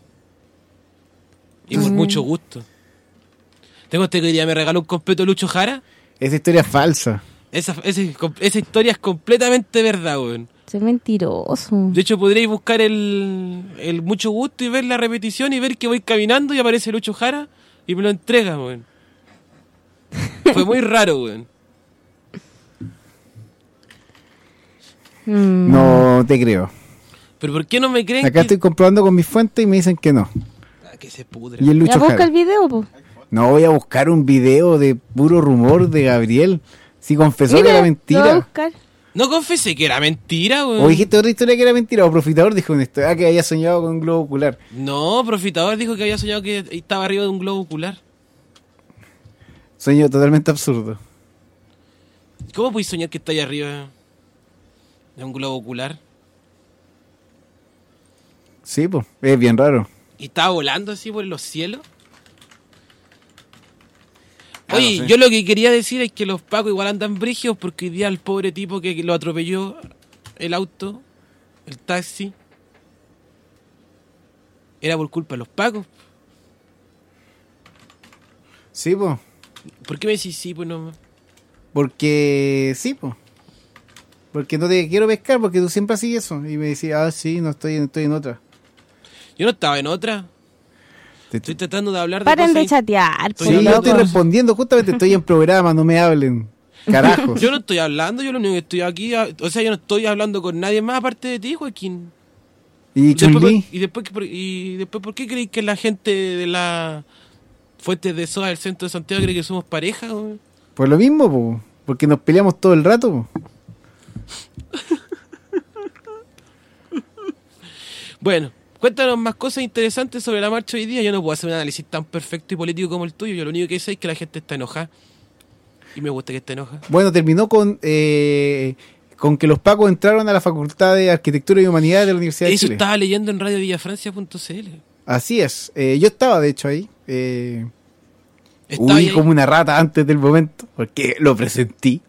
Y por mucho gusto. Tengo este que hoy día me regaló un completo Lucho Jara. Esa historia es falsa. Esa, esa, esa historia es completamente verdad, weón. Soy mentiroso. De hecho, podríais buscar el, el mucho gusto y ver la repetición y ver que voy caminando y aparece Lucho Jara y me lo entrega, weón. Fue muy raro, weón. Mm. No te creo. Pero ¿por qué no me creen Acá que... estoy comprobando con mis fuentes y me dicen que no. Ah, que se pudra. Y el Ya Lucho busca Jara. el video, po. No voy a buscar un video de puro rumor de Gabriel. Si confesó Mira, que era lo voy a mentira. buscar. No confesé que era mentira, weón. O dijiste otra historia que era mentira. O Profitador dijo una historia. Ah, que había soñado con un globo ocular. No, Profitador dijo que había soñado que estaba arriba de un globo ocular. Sueño totalmente absurdo. ¿Cómo podéis soñar que estáis arriba de un globo ocular? Sí, pues. Es bien raro. ¿Y estaba volando así por los cielos? Ah, Oye, no sé. yo lo que quería decir es que los pacos igual andan brígidos porque hoy día el pobre tipo que lo atropelló el auto, el taxi, era por culpa de los pacos. Sí, pues. ¿Por qué me decís sí, pues no? Porque sí, pues. Porque no te quiero pescar porque tú siempre haces eso. Y me decías, ah, sí, no estoy, estoy en otra. Yo no estaba en otra. Te- Estoy tratando de hablar de Paren de cosas... chatear, po, Estoy Sí, yo hablando- estoy respondiendo, justamente estoy en programa, no me hablen. Carajos. Yo no estoy hablando, yo lo único que estoy aquí... a- O sea, yo no estoy hablando con nadie más aparte de ti, Joaquín. Y Después, Chun-Li, y, después, que- y después, ¿por qué creéis que la gente de la Fuentes de Soda del centro de Santiago cree que somos pareja, güey? pues lo mismo, po, porque nos peleamos todo el rato. Po. Bueno, cuéntanos más cosas interesantes sobre la marcha hoy día. Yo no puedo hacer un análisis tan perfecto y político como el tuyo. Yo lo único que sé es que la gente está enojada. Y me gusta que esté enojada. Bueno, terminó con eh, con que los pacos entraron a la Facultad de Arquitectura y Humanidades de la Universidad de Eso Chile. estaba leyendo en radio villafrancia punto c l. Así es. Eh, yo estaba, de hecho, ahí. Eh, Estaba huí ahí. como una rata antes del momento, porque lo presentí.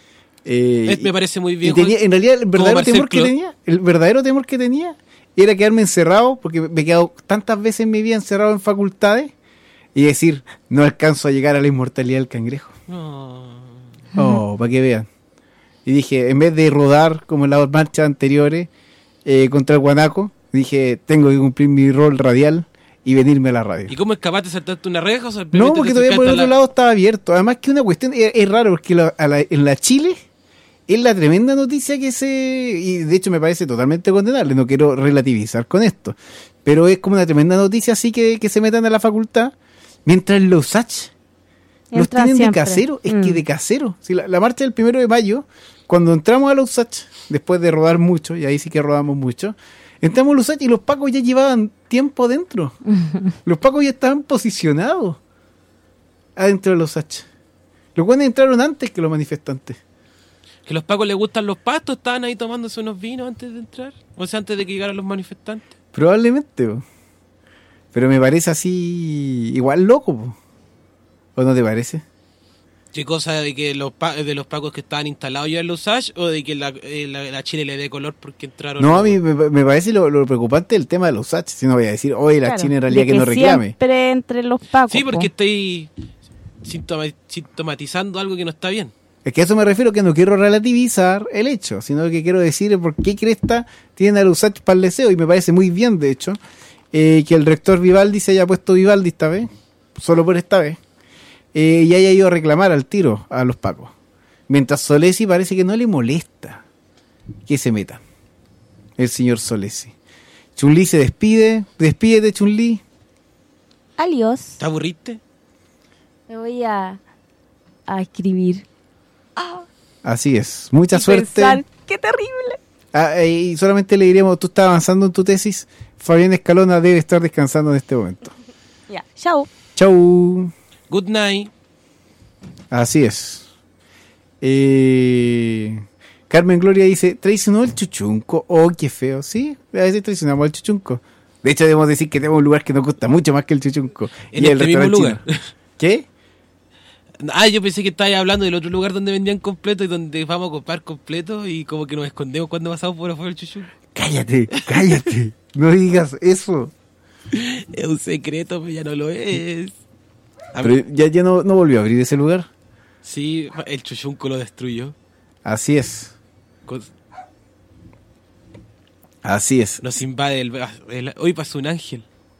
Eh, Es- me parece muy y bien. tenía- Juan. en realidad, el verdadero Marcel temor que Clot. tenía, el verdadero temor que tenía era quedarme encerrado, porque me he quedado tantas veces en mi vida encerrado en facultades, y decir, no alcanzo a llegar a la inmortalidad del cangrejo. No. Oh, para que vean. Y dije, en vez de rodar como en las marchas anteriores eh, contra el guanaco, dije, tengo que cumplir mi rol radial y venirme a la radio. ¿Y cómo es capaz de saltarte una reja? O sea, No, simplemente porque te todavía por el acercaste otro a la- lado estaba abierto. Además que una cuestión, es, es raro, porque la- a la- en la Chile es la tremenda noticia que se... Y de hecho me parece totalmente condenable, no quiero relativizar con esto. Pero es como una tremenda noticia así que, que se metan a la facultad, mientras en los U S A C los Entran tienen siempre. de casero. Es Mm. que de casero. Si la, la marcha del primero de mayo, cuando entramos a la U S A C, después de rodar mucho, y ahí sí que rodamos mucho, entramos a la U S A C y los pacos ya llevaban tiempo dentro. Los pacos ya estaban posicionados adentro de los U S A C. Los cuales entraron antes que los manifestantes. Que a los pacos les gustan los pastos, estaban ahí tomándose unos vinos antes de entrar. O sea, antes de que llegaran los manifestantes. Probablemente, po. Pero me parece así igual loco, po. ¿O no te parece? ¿Qué cosa de que los pa- de los pacos que estaban instalados ya en los U S A C o de que la, eh, la, la Chile le dé color porque entraron? No, a mí me, me parece lo, lo preocupante el tema de los U S A C. Si no voy a decir, oye, la Claro, China en realidad de que, no reclame. Siempre entre los pacos. Sí, porque po. estoy sintoma- sintomatizando algo que no está bien. Es que a eso me refiero, que no quiero relativizar el hecho, sino que quiero decir por qué cresta tiene al U S A C para el deseo, y me parece muy bien, de hecho, eh, que el rector Vivaldi se haya puesto Vivaldi esta vez, solo por esta vez, eh, y haya ido a reclamar al tiro a los pacos. Mientras Solesi parece que no le molesta que se metan, el señor Solesi. Chun-Li se despide, despídete Chun-Li. Adiós. ¿Te aburriste? Me voy a, a escribir. Así es. Mucha Y suerte. pensar, ¡qué terrible! Ah, y solamente le diremos, tú estás avanzando en tu tesis. Fabián Escalona debe estar descansando en este momento. Ya, chao. Chau. Good night. Así es. Eh, Carmen Gloria dice, traicionó el chuchunco. Oh, qué feo. Sí, a veces traicionamos al chuchunco. De hecho, debemos decir que tenemos un lugar que nos gusta mucho más que el chuchunco. En Y este mismo restaurante lugar. chino. ¿Qué? Ah, yo pensé que estabas hablando del otro lugar donde vendían completo y donde vamos a comprar completo y como que nos escondemos cuando pasamos por afuera del chuchu. Cállate, cállate. No digas eso. Es un secreto, pero ya no lo es. A Pero mí- ya, ya no, no volvió a abrir ese lugar. Sí, el chuchunco lo destruyó. Así es. Con- Así es. Nos invade el, el- hoy pasó un ángel.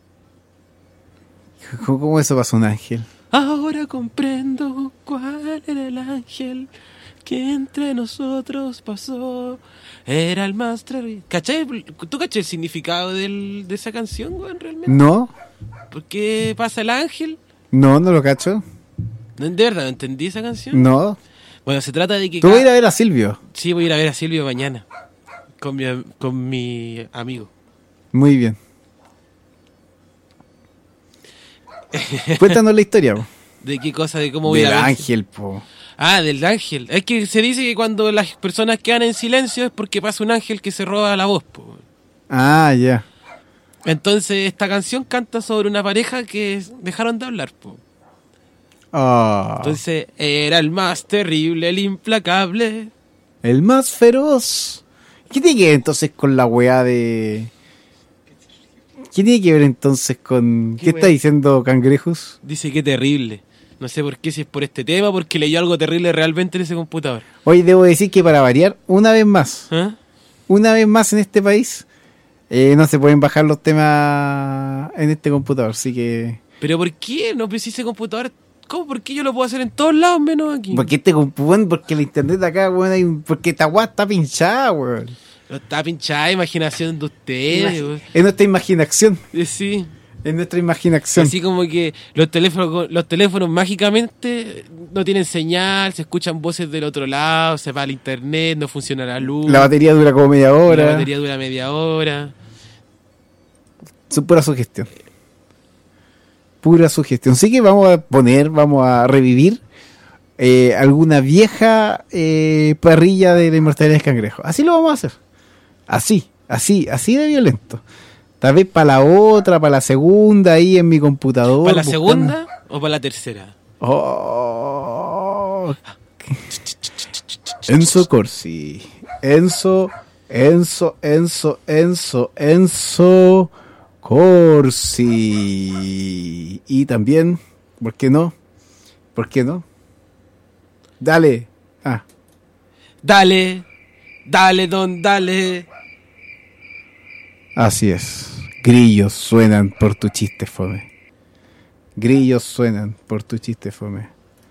¿Cómo, cómo eso pasó un ángel? Ahora comprendo cuál era el ángel que entre nosotros pasó. Era el más terrible. ¿Cachai? ¿Tú cachai el significado del, de esa canción, weón, realmente? No, ¿Por qué pasa el ángel? no, no lo cacho. No, de verdad, no entendí esa canción. No. Bueno, se trata de que... Tú vas a cada- ir a ver a Silvio. Sí, voy a ir a ver a Silvio mañana. Con mi, am- con mi amigo. Muy bien. Cuéntanos la historia, po. ¿De qué cosa? ¿De cómo voy Del a ver? ángel, po. Ah, del ángel. Es que se dice que cuando las personas quedan en silencio es porque pasa un ángel que se roba la voz, po. Ah, ya. Entonces esta canción canta sobre una pareja que dejaron de hablar, po. Ah, Entonces era el más terrible, el implacable. el más feroz. ¿Qué tiene que ver entonces con la weá de... ¿Qué tiene que ver entonces con... ¿Qué ¿Qué, weá? está diciendo Cangrejos? Dice que terrible. No sé por qué, si es por este tema, porque leyó algo terrible realmente en ese computador. Hoy debo decir que para variar, una vez más, ¿Ah? una vez más en este país, eh, no se pueden bajar los temas en este computador, así que... ¿Pero por qué? No, pues si ese computador... ¿Cómo? ¿Por qué yo lo puedo hacer en todos lados menos aquí? Porque este compu- weón, porque el internet acá, weón, hay un- porque esta weá está pinchada, weón. No está pinchada imaginación de ustedes, Imagi- weón. Es nuestra imaginación, Eh, Sí. es nuestra imaginación. Así como que los teléfonos los teléfonos mágicamente no tienen señal, se escuchan voces del otro lado, se va el internet, no funciona la luz. La batería dura como media hora. La batería dura media hora. Es pura sugestión. Pura sugestión. Así que vamos a poner, vamos a revivir eh, alguna vieja eh, parrilla de la inmortalidad del cangrejo. Así lo vamos a hacer. Así, así, así de violento. Tal vez para la otra, para la segunda, ahí en mi computador. ¿Para la buscando- segunda o para la tercera? Oh. Enzo Corsi. Enzo, Enzo, Enzo, Enzo, Enzo Corsi. Y también, ¿por qué no? ¿Por qué no? Dale. Ah, Dale, dale, don, dale. así es. Grillos suenan por tu chiste, fome. Grillos suenan por tu chiste, fome.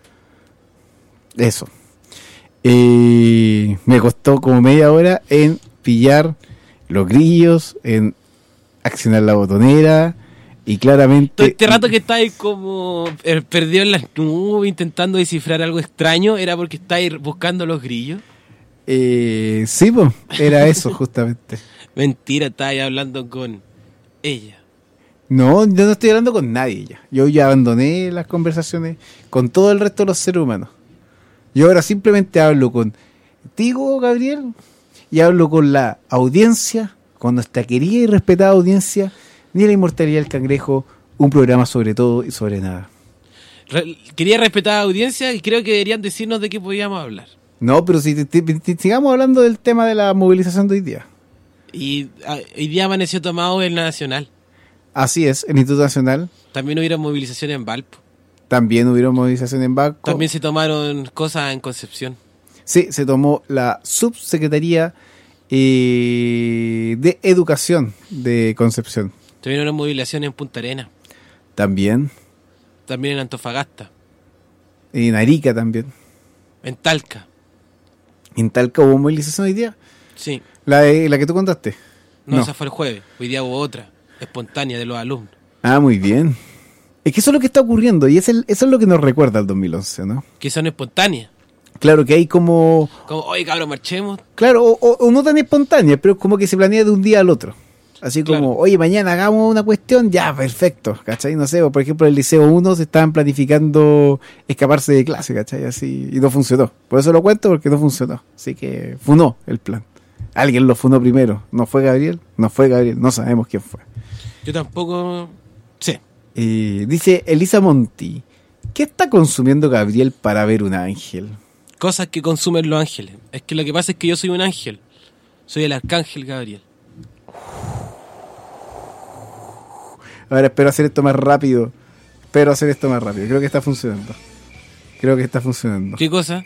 Eso. Eh, me costó como media hora en pillar los grillos, en accionar la botonera y claramente... Todo este rato que estáis como eh, perdido en las nubes intentando descifrar algo extraño, ¿era porque estáis buscando los grillos? Eh, sí, pues, era eso justamente. Mentira, estáis hablando con ella. No, yo no estoy hablando con nadie ya. Yo ya abandoné las conversaciones con todo el resto de los seres humanos. Yo ahora simplemente hablo contigo, Gabriel, y hablo con la audiencia, con nuestra querida y respetada audiencia de la inmortalidad del cangrejo, un programa sobre todo y sobre nada. Re- quería respetar a la audiencia y creo que deberían decirnos de qué podíamos hablar. No, pero si te- te- te- sigamos hablando del tema de la movilización de hoy día. Y ah, hoy día amaneció tomado en la Nacional. Así es, el Instituto Nacional También hubieron movilización en Valpo. también hubieron movilización en Baco. También se tomaron cosas en Concepción. Sí, se tomó la subsecretaría eh, de Educación de Concepción. También hubo movilización en Punta Arenas. También. También en Antofagasta. En Arica también. En Talca. En Talca hubo movilización hoy día. Sí. La, de- la que tú contaste. No, No. esa fue el jueves. Hoy día hubo otra. Espontánea de los alumnos. Ah, muy bien. Es que eso es lo que está ocurriendo y es el, eso es lo que nos recuerda al dos mil once, ¿no? Que son espontáneas. Claro que hay como... Como, oye, cabrón, marchemos. Claro, o, o- o no tan espontáneas, pero como que se planea de un día al otro. Así como, Claro. oye, mañana hagamos una cuestión, ya, perfecto, ¿cachai? No sé, o por ejemplo, en el Liceo uno se estaban planificando escaparse de clase, ¿cachai? Así, y no funcionó. Por eso lo cuento, porque no funcionó. Así que funó el plan. Alguien lo funó primero. ¿No fue Gabriel? No fue Gabriel, no sabemos quién fue. Yo tampoco sé. Eh, dice Elisa Monti, ¿qué está consumiendo Gabriel para ver un ángel? Cosas que consumen los ángeles. Es que lo que pasa es que yo soy un ángel. Soy el arcángel Gabriel. Ahora espero hacer esto más rápido. Espero hacer esto más rápido. Creo que está funcionando. Creo que está funcionando. ¿Qué cosa?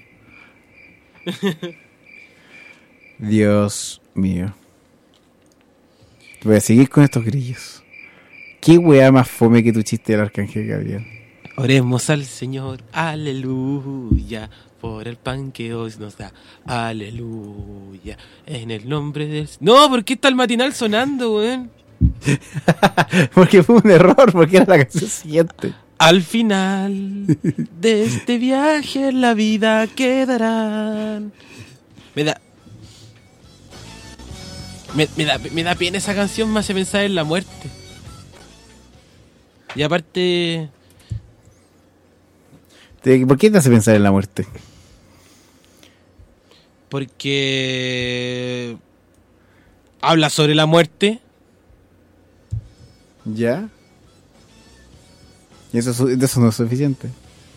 Dios mío. Voy a seguir con estos grillos. ¿Qué weá más fome que tu chiste del arcángel Gabriel? Oremos al Señor, aleluya, por el pan que hoy nos da, aleluya, en el nombre del... No, ¿por qué está el matinal sonando, weón? Porque fue un error, porque era la canción siguiente. Al final de este viaje en la vida quedarán... Me da... Me, me da... me da pena esa canción, me hace pensar en la muerte. Y aparte... Te- ¿Por qué te hace pensar en la muerte? Porque... habla sobre la muerte. ¿Ya? Y eso, es su- eso no es suficiente.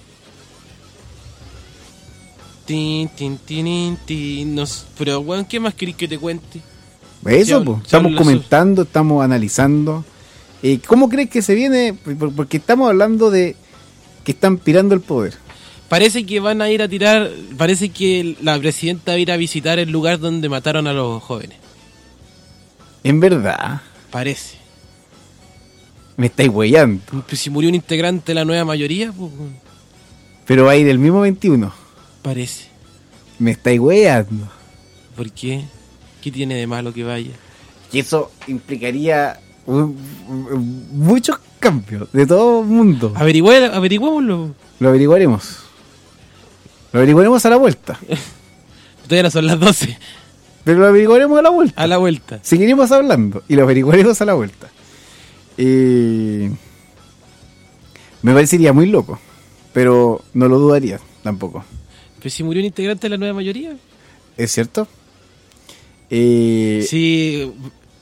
Tin, tin, tin, tin, tin. No s- pero, weón, ¿qué más querés que te cuente? Eso, Ya, po. ya Estamos lo- comentando, estamos analizando. Eh, ¿Cómo crees que se viene? Por- Porque estamos hablando de que están pirando el poder. Parece que van a ir a tirar... Parece que la presidenta va a ir a visitar el lugar donde mataron a los jóvenes. En verdad, Parece. me estáis huellando. Pues si murió un integrante de la nueva mayoría, pues, weón, Pero va a ir el mismo veintiuno. parece. Me estáis huellando. ¿Por qué? ¿Qué tiene de malo que vaya? Y eso implicaría un- un- muchos cambios de todo el mundo. Averigüe- averigüémoslo. Lo averiguaremos. Lo averiguaremos a la vuelta. Todavía no son las doce. Pero lo averiguaremos a la vuelta. A la vuelta. Seguiremos hablando y lo averiguaremos a la vuelta. Eh, me parecería muy loco, pero no lo dudaría tampoco. Pero si murió un integrante de la nueva mayoría. ¿Es cierto? Eh, Sí.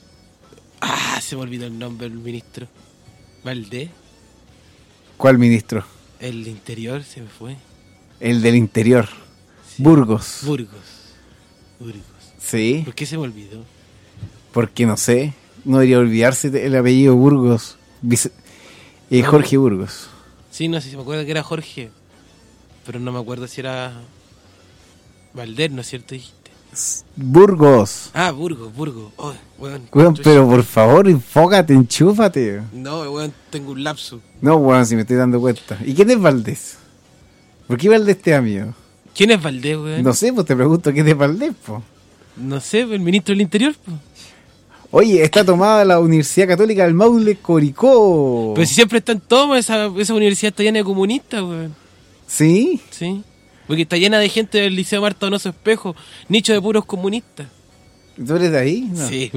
Ah, se me olvidó el nombre del ministro. Valdés. ¿Cuál ministro? El de interior se me fue. El del interior. Sí. Burgos. Burgos. Burgos. Sí, ¿Por qué se me olvidó? porque no sé. No debería olvidarse el apellido Burgos. Vice- eh, No. Jorge Burgos. Sí, no sé si me acuerdo que era Jorge. Pero no me acuerdo si era Valdés, ¿no es cierto? Dijiste. Burgos. Ah, Burgos, Burgos. Oh, weón. Weón, Chucha. pero por favor, enfócate, enchúfate. No, weón, tengo un lapso. No, weón, si me estoy dando cuenta. ¿Y quién es Valdés? ¿Por qué Valdés te da miedo? ¿Quién es Valdés, weón? No sé, pues te pregunto quién es Valdés, po. No sé, el ministro del Interior. Po. Oye, está tomada la Universidad Católica del Maule Curicó. Pero si siempre está en toma, esa, esa universidad está llena de comunistas, weón. ¿Sí? Sí. Porque está llena de gente del Liceo Marta Donoso Espejo, nicho de puros comunistas. ¿Tú eres de ahí? No. Sí.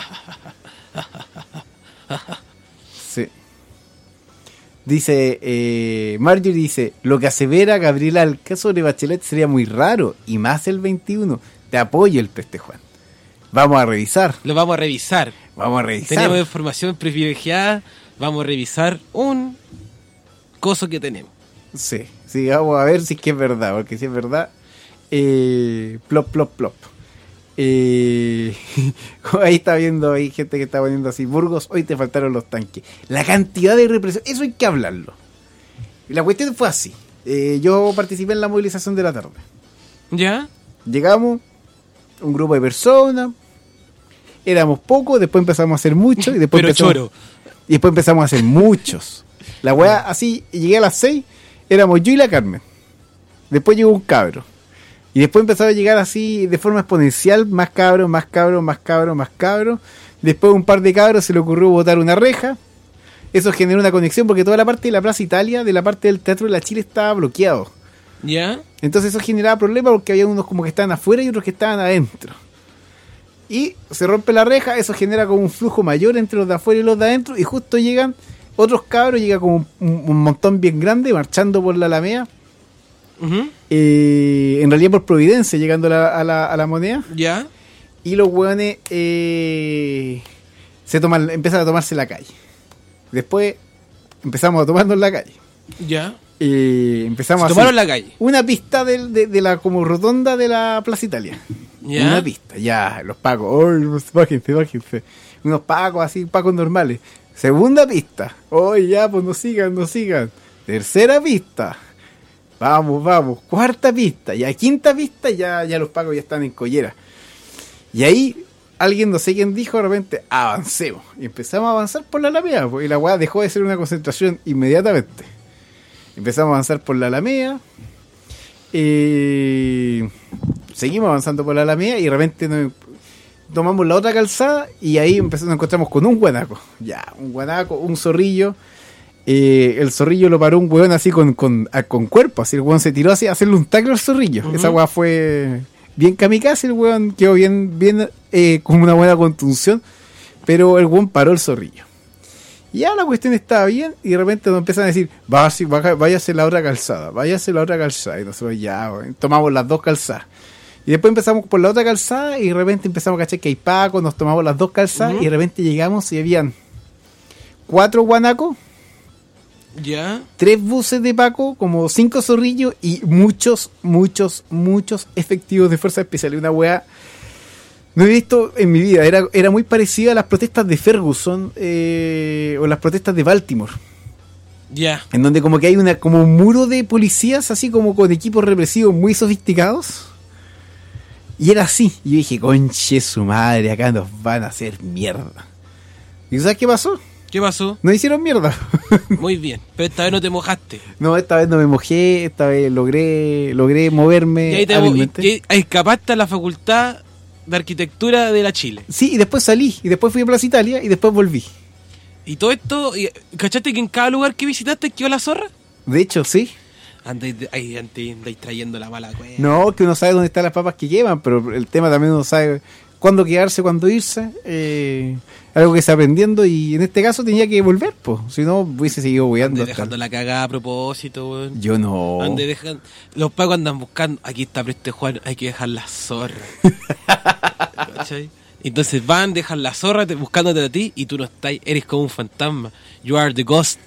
Sí. Dice, eh, Marjorie dice, lo que asevera Gabriela Alca sobre Bachelet sería muy raro, y más el veintiuno. Te apoyo el peste Juan. Vamos a revisar, Lo vamos a revisar. vamos a revisar. Tenemos información privilegiada. Vamos a revisar un coso que tenemos. Sí, sí, vamos a ver si es que es verdad, porque si es verdad, eh, plop, plop, plop. Eh, ahí está viendo, hay gente que está poniendo así, Burgos, hoy te faltaron los tanques. La cantidad de represión, eso hay que hablarlo. Y la cuestión fue así, eh, yo participé en la movilización de la tarde. ¿Ya? Llegamos, un grupo de personas, éramos pocos, después empezamos a hacer muchos, y después Pero empezamos, choro. y después empezamos a hacer muchos. La weá así, llegué a las seis, éramos yo y la Carmen. Después llegó un cabro. Y después empezaron a llegar así de forma exponencial, más cabros, más cabros, más cabros, más cabros. Después un par de cabros se le ocurrió botar una reja. eso generó una conexión porque toda la parte de la Plaza Italia, de la parte del Teatro de la Chile, estaba bloqueado. ¿Ya? Entonces eso generaba problemas porque había unos como que estaban afuera y otros que estaban adentro. Y se rompe la reja, eso genera como un flujo mayor entre los de afuera y los de adentro, y justo llegan otros cabros, llega como un, un montón bien grande marchando por la Alameda, Ujú. eh, en realidad por Providencia, llegando a la, a la, a la Moneda, ¿Ya? y los hueones eh, se toman, empiezan a tomarse la calle. Después empezamos a tomarnos la calle. ¿Ya? Eh, empezamos Se a tomaron hacer la calle. una pista de, de, de la como rotonda de la Plaza Italia. ¿Ya? Una pista, ya, los pacos, oh, bájense, bájense. Unos pacos así, pacos normales. Segunda pista, oh, ya, pues no sigan, no sigan. Tercera pista, vamos, vamos. Cuarta pista, ya, quinta pista, ya, ya los pacos ya están en collera. Y ahí, alguien, no sé quién dijo, de repente, avancemos. Y empezamos a avanzar por la Alameda, pues, y la weá dejó de ser una concentración inmediatamente. Empezamos a avanzar por la Alameda. Eh, seguimos avanzando por la Alameda y de repente nos, tomamos la otra calzada y ahí empezamos, nos encontramos con un guanaco. Ya, un guanaco, un zorrillo. Eh, el zorrillo lo paró un weón así con, con, a- con cuerpo. Así el weón se tiró así a hacerle un tackle al zorrillo. Ujú. Esa weá fue bien kamikaze. El weón quedó bien, bien eh, con una buena contunción. Pero el weón paró el zorrillo. Y ya la cuestión estaba bien y de repente nos empiezan a decir, "Vaya- vaya- váyase la otra calzada, váyase la otra calzada". Y nosotros ya, weón, tomamos las dos calzadas. Y después empezamos por la otra calzada y de repente empezamos a cachar que hay pacos, nos tomamos las dos calzadas. Ujú. Y de repente llegamos y habían cuatro guanacos, ¿Ya? tres buses de Paco, como cinco zorrillos y muchos, muchos, muchos efectivos de fuerza especial. Una weá no he visto en mi vida. Era, era muy parecida a las protestas de Ferguson eh, o las protestas de Baltimore, ¿Ya? en donde como que hay una como un muro de policías así como con equipos represivos muy sofisticados. Y era así. Y yo dije, conche su madre, acá nos van a hacer mierda. ¿Y sabes qué pasó? ¿Qué pasó? No hicieron mierda. Muy bien, pero esta vez no te mojaste. No, esta vez no me mojé, esta vez logré logré moverme Y ahí te hábilmente. y- y escapaste a la facultad de arquitectura de la Chile. Sí, y después salí, y después fui a Plaza Italia, y después volví. Y todo esto, y- ¿cachaste que en cada lugar que visitaste quedó la zorra? De hecho, sí. Andáis ahí andáis andáis trayendo la mala cueva. No, que uno sabe dónde están las papas que queman, pero el tema también uno sabe cuándo quedarse, cuándo irse. Eh, algo que está aprendiendo, y en este caso tenía que volver, pues. Si no, hubiese seguido hueando. Andáis hasta- dejando la cagada a propósito, weón. Yo no. Ande dejan, los pacos andan buscando, aquí está Preste Juan, hay que dejar la zorra. ¿Cachai? Entonces van, dejan la zorra te- buscándote a ti y tú no estás, eres como un fantasma. You are the ghost.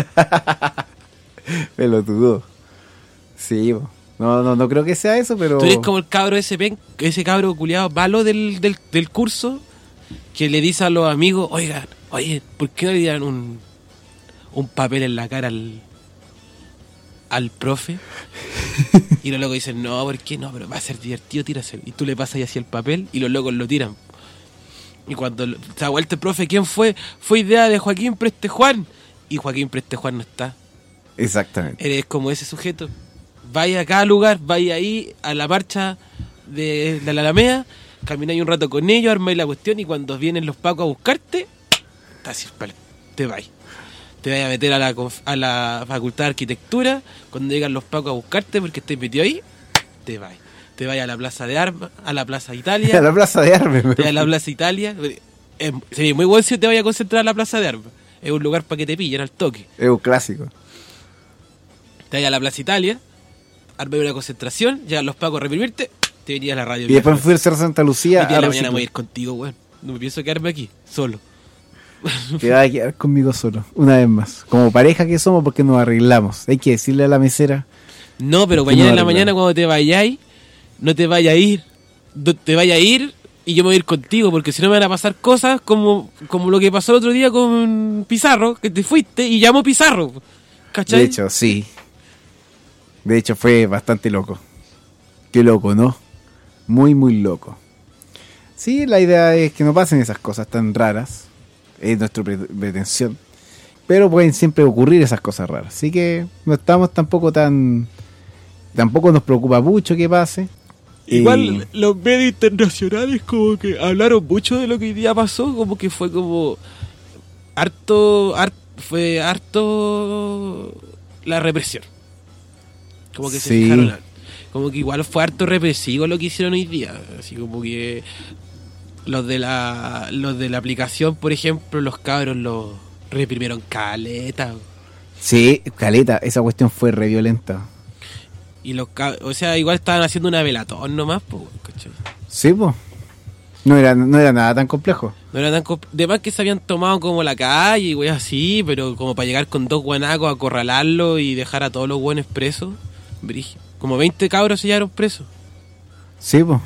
Pelotudo. Sí, po. no, no, no creo que sea eso, pero. Tú eres como el cabro ese pen, ese cabro culiado malo del, del, del curso que le dice a los amigos, oigan, oye, ¿por qué no le dieran un, un papel en la cara al, al profe? Y los locos dicen, no, ¿por qué no? Pero va a ser divertido, tíraselo. Y tú le pasas ahí así el papel y los locos lo tiran. Y cuando lo- se ha vuelto el profe, ¿quién fue? Fue idea de Joaquín Preste Juan. Y Joaquín Preste Juan no está. Exactamente. Eres como ese sujeto. Vaya a cada lugar, vaya ahí a la marcha de, de la Alameda, camináis un rato con ellos, armáis la cuestión y cuando vienen los pacos a buscarte, te así, vale, te vais. Te vas a meter a la, conf- a la facultad de arquitectura, cuando llegan los pacos a buscarte porque estés metido ahí, te vais. Te vas a la plaza de armas, a la plaza Italia, A la Plaza de Armas. me- te vas a la plaza Italia. Es, sería muy bueno si te vayas a concentrar a la plaza de armas. Es un lugar para que te pillen al toque. Es un clásico. Te vas a la Plaza Italia, armé una concentración, llegan los pacos a reprimirte, te venía a la radio. Y después fui a hacer Santa Lucía. Hoy día a en la mañana reciclar. voy a ir contigo, weón. No me pienso quedarme aquí, solo. Te vas a quedar conmigo solo, una vez más. Como pareja que somos, porque nos arreglamos. Hay que decirle a la mesera. No, pero Que mañana no en la arreglamos. mañana cuando te vayáis, no te vayas a ir. No te vayas a ir y yo me voy a ir contigo, porque si no me van a pasar cosas como, como lo que pasó el otro día con Pizarro, que te fuiste y llamó Pizarro. ¿Cachai? De hecho, sí. De hecho, fue bastante loco. Qué loco, ¿no? Muy, muy loco. Sí, la idea es que no pasen esas cosas tan raras. Es nuestra pre- pretensión. Pero pueden siempre ocurrir esas cosas raras. Así que no estamos tampoco tan... Tampoco nos preocupa mucho que pase. Igual Y- los medios internacionales como que hablaron mucho de lo que hoy día pasó, como que fue como harto, har- fue harto la represión. Como que se Sí. fijaron, como que igual fue harto represivo lo que hicieron hoy día, así como que los de la los de la aplicación, por ejemplo, los cabros los reprimieron caleta. Sí, caleta, esa cuestión fue re violenta. Y los cab- o sea, igual estaban haciendo una velatón nomás, pues, ¿cachai? Sí, pues. No era, no era nada tan complejo. No era tan comp- de más que se habían tomado como la calle y wey así, pero como para llegar con dos guanacos a acorralarlo y dejar a todos los buenos presos. Brígido. Como veinte cabros se llevaron presos. Sí, pues.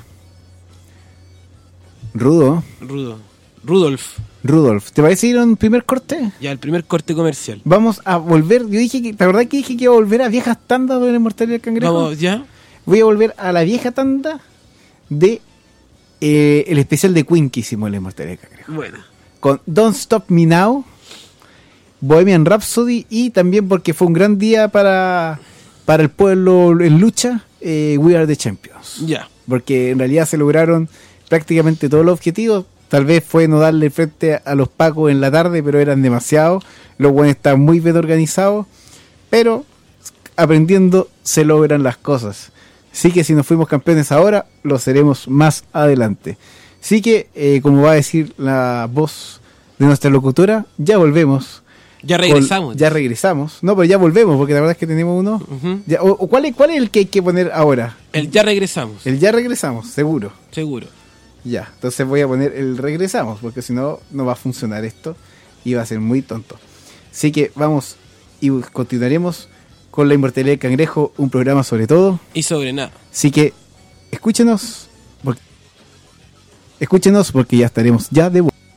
Rudo. Rudo. Rudolf. Rudolf, ¿te parece ir a un primer corte? Ya, el primer corte comercial. Vamos a volver. Yo dije que, ¿la verdad que dije que iba a volver a viejas tandas de la inmortalidad del cangrejo? Vamos, ¿ya? Voy a volver a la vieja tanda de eh, el especial de Queen que hicimos en la inmortalidad del cangrejo. Bueno. Con Don't Stop Me Now, Bohemian Rhapsody y también porque fue un gran día para, para el pueblo en lucha, eh, We Are the Champions. Ya. Porque en realidad se lograron prácticamente todos los objetivos. Tal vez fue no darle frente a los pacos en la tarde, pero eran demasiados. Los buenos están muy bien organizados, pero aprendiendo se logran las cosas. Así que si nos fuimos campeones ahora, lo seremos más adelante. Así que, eh, como va a decir la voz de nuestra locutora, ya volvemos. Ya regresamos. Con- ya regresamos. No, pero ya volvemos, porque la verdad es que tenemos uno. Ujú. Ya, o, o ¿cuál, es, ¿Cuál es el que hay que poner ahora? El ya regresamos. El ya regresamos, seguro. Seguro. Ya, entonces voy a poner el regresamos, porque si no, no va a funcionar esto y va a ser muy tonto. Así que vamos y continuaremos con La Inmortalidad del Cangrejo, un programa sobre todo. Y sobre nada. Así que escúchenos, porque, escúchenos porque ya estaremos ya de vuelta.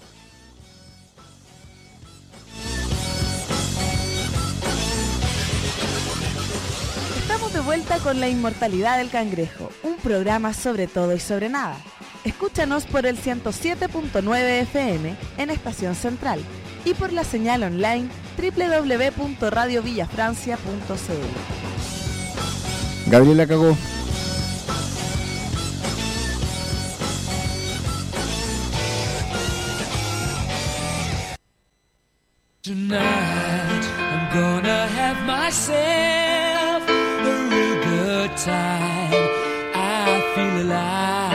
Estamos de vuelta con La Inmortalidad del Cangrejo, un programa sobre todo y sobre nada. Escúchanos por el ciento siete punto nueve F M en Estación Central y por la señal online doble u doble u doble u punto radio villa francia punto c l. Gabriela cagó. Tonight I'm gonna have myself a real good time. I feel alive,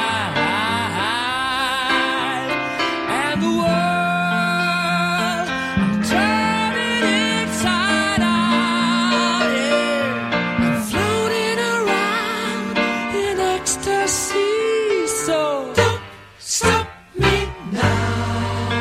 and the world I'm turning inside out. Yeah, I'm floating around in ecstasy. So don't stop me now.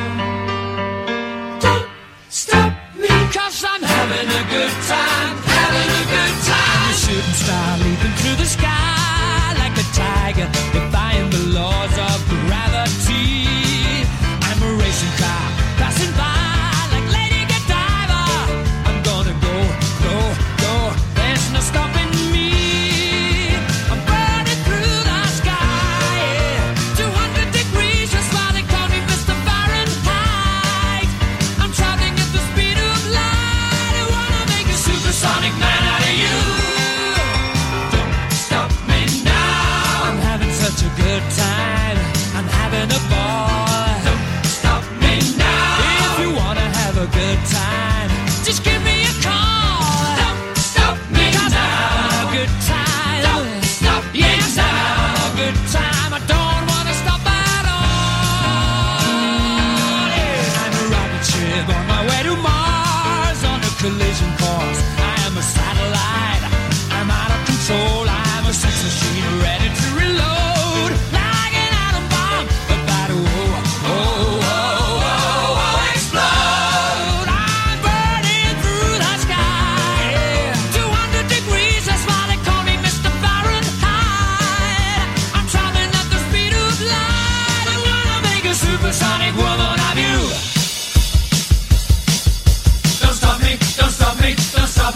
Stop me, cause I'm having a good time, having a good time. A shooting star leaping through the sky like a tiger, defying the laws of gravity. I'm a racing car passing by like Lady Godiva. I'm gonna go, go, go, there's no stopping me. I'm burning through the sky, yeah. two hundred degrees, just why they call me Mister Fahrenheit. I'm traveling at the speed of light. I wanna make a supersonic man out of you. Don't stop me now. I'm having such a good time. I'm having a ball. Don't stop me now. If you wanna have a good time, just give me a call. Don't stop me now. I'm having a good time. Don't stop me yes, now. I'm having a good time. I don't wanna stop at all. Yeah. I'm a rocket ship on my way to Mars on a collision course. I am a satellite. I'm out of control. I'm a sex machine ready to reload. Like an atom bomb about to oh, oh, oh, oh, oh, explode. I'm burning through the sky. Yeah. two hundred degrees, that's why they call me Mister Fahrenheit. I'm traveling at the speed of light. I'm gonna make a supersonic woman of you. Don't stop me, don't stop me, don't stop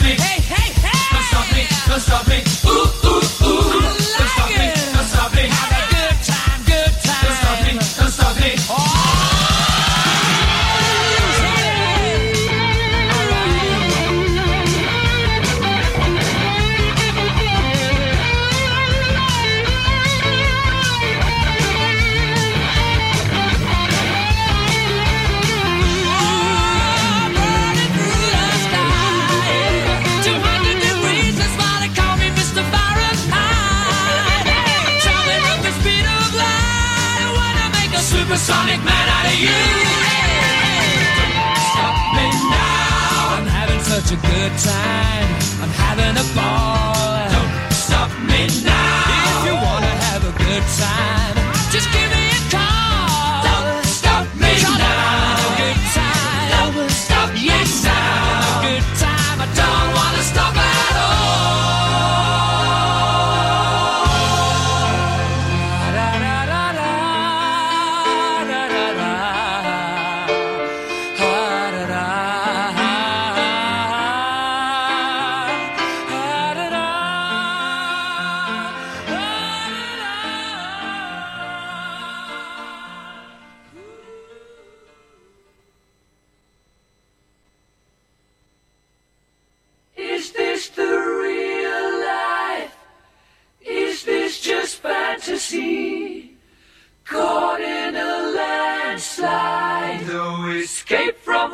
fantasy, caught in a landslide, no escape from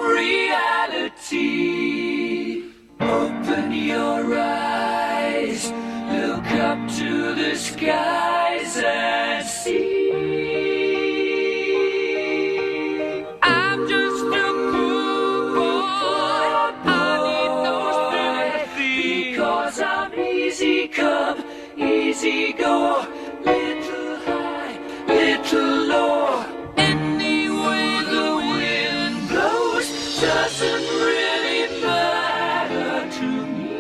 reality. Open your eyes, look up to the skies and see. I'm just a poor boy, I need no sympathy, because I'm easy come, easy go, little high, little low. Any way the wind blows doesn't really matter to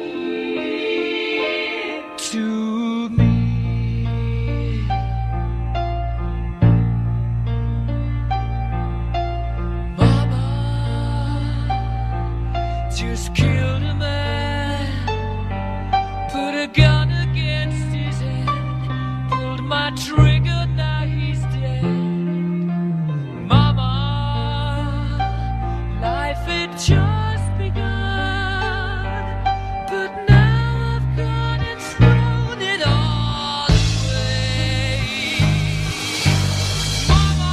me, to me. Mama just killed a man, put a gun against his head, pulled my trigger, now he's dead. Mama, life had just begun, but now I've gone and thrown it all away. Mama,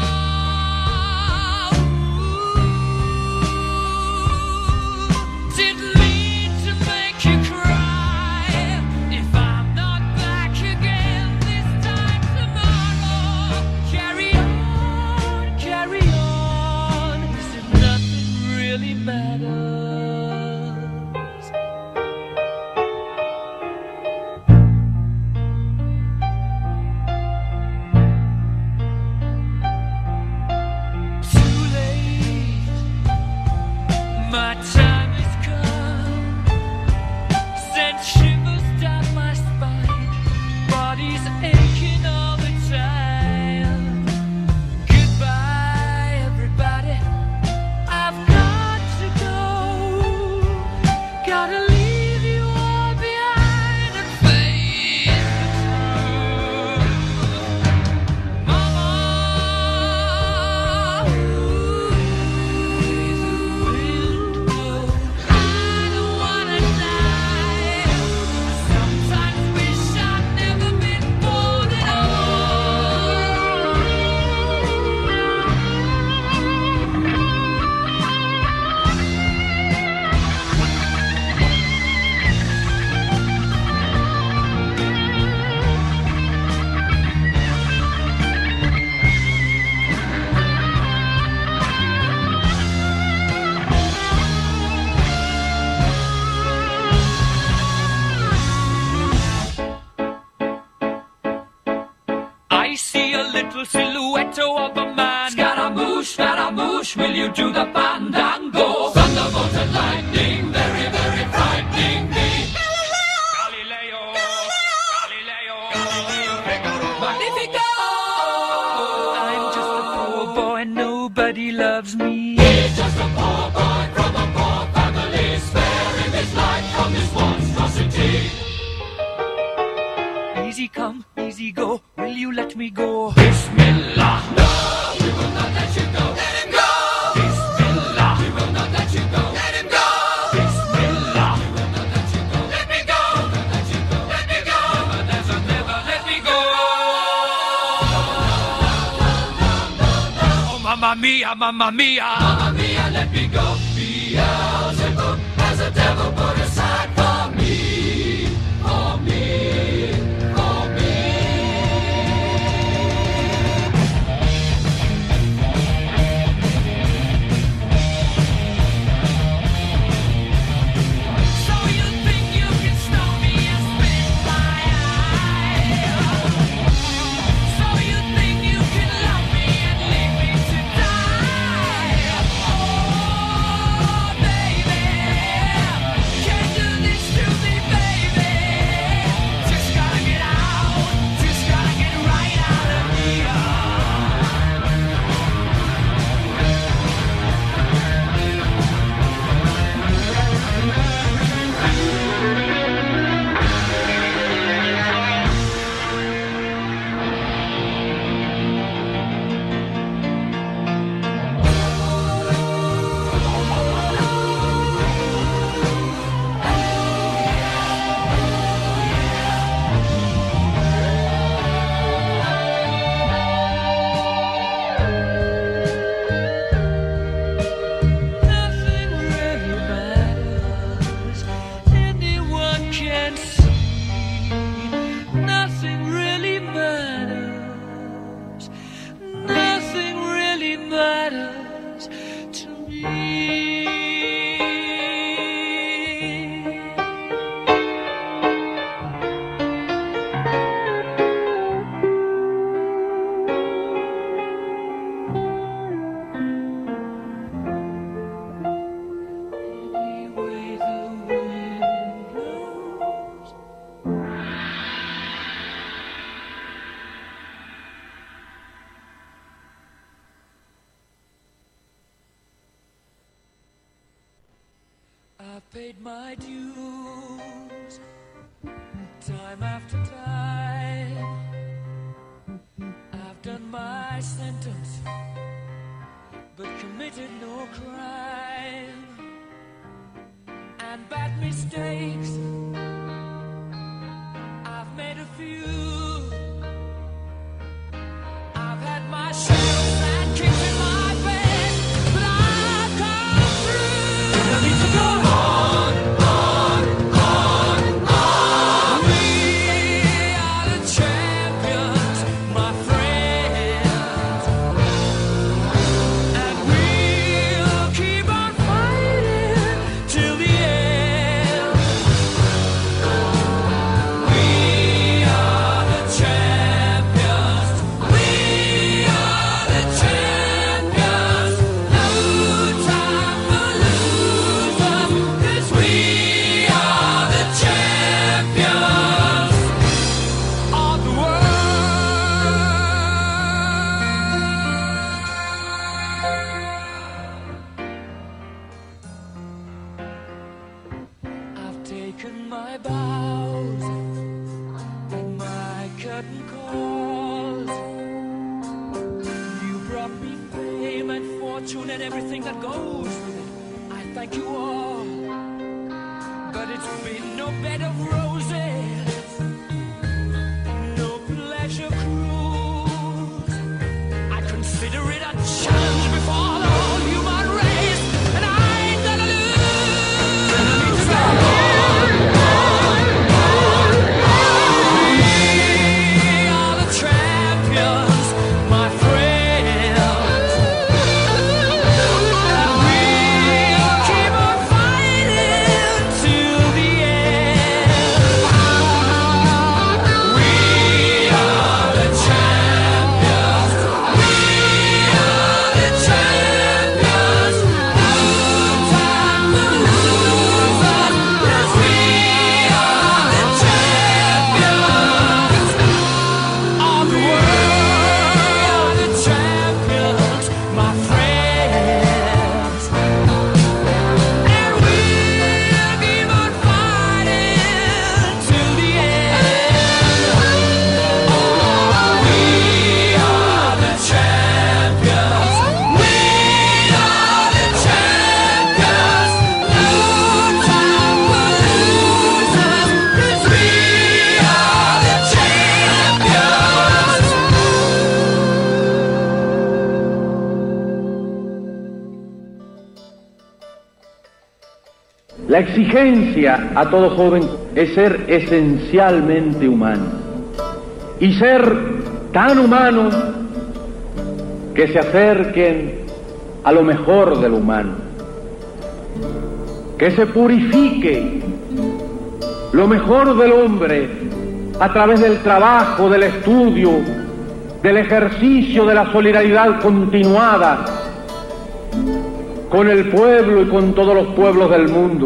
ooh, didn't mean to make you cry. If I'm not back again this time tomorrow, carry on, carry on, as if nothing really matters. Too late, my time has come, sent shivers down my spine, body's aching all the time. Goodbye, everybody, I've got to go, gotta leave you all behind and face the truth. Mama, ooh, the wind blows, I don't wanna die, sometimes wish I'd never been born at all. I see a little silhouette of a man. Scaramouche, Scaramouche, will you do the fandango? Thunderbolt and lightning, very, very frightening me. Galileo, Galileo, Galileo, Magnifico! I'm just a poor boy, nobody loves me. He's just a poor boy from a poor family, sparing his life from this monstrosity. Easy come, easy go, will you let me go? Bismillah, no, we will not let you go. Let him go! Bismillah, we will not let you go. Let him go! Bismillah, we will not let you go. Let me go! We will not let you go. Let me go! Never, never, never let me go. Oh, mamma mia, mamma mia. Mamma mia, let me go. Beelzebub has a devil put aside for me. For me. For me. So you think you can stop me and spit in my eye? So you think you can love me and leave me to die? Oh, baby, can't do this. to me. Paid my dues time after time. I've done my sentence, but committed no crime. And bad mistakes, I've made a few. I've had my share of bad kicks in my face, but I've come through. I need to go on. And everything that goes with it, I thank you all, but it's been no bed of roses, no pleasure cruise. I consider it a challenge before the whole human race, and I ain't gonna lose. I need to go on, on, on, on. We are the champions, my friends. La exigencia a todo joven es ser esencialmente humano y ser tan humano que se acerquen a lo mejor del humano, que se purifique lo mejor del hombre a través del trabajo, del estudio, del ejercicio de la solidaridad continuada con el pueblo y con todos los pueblos del mundo,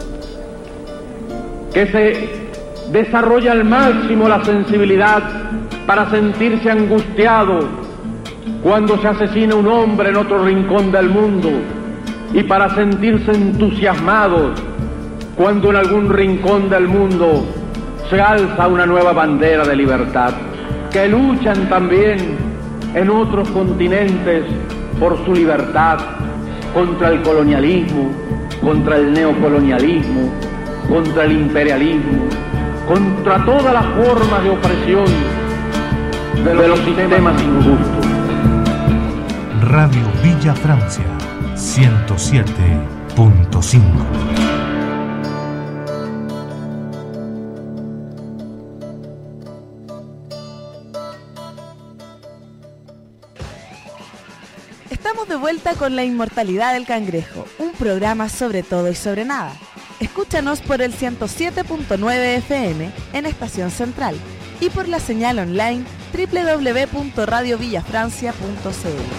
que se desarrolle al máximo la sensibilidad para sentirse angustiado cuando se asesina un hombre en otro rincón del mundo y para sentirse entusiasmado cuando en algún rincón del mundo se alza una nueva bandera de libertad, que luchan también en otros continentes por su libertad, contra el colonialismo, contra el neocolonialismo, contra el imperialismo, contra todas las formas de opresión de los, de los sistemas injustos. Radio Villa Francia, ciento siete punto cinco. Estamos de vuelta con la inmortalidad del cangrejo, un programa sobre todo y sobre nada. Escúchanos por el ciento siete punto nueve F M en Estación Central y por la señal online doble u doble u doble u punto radio villa francia punto c l.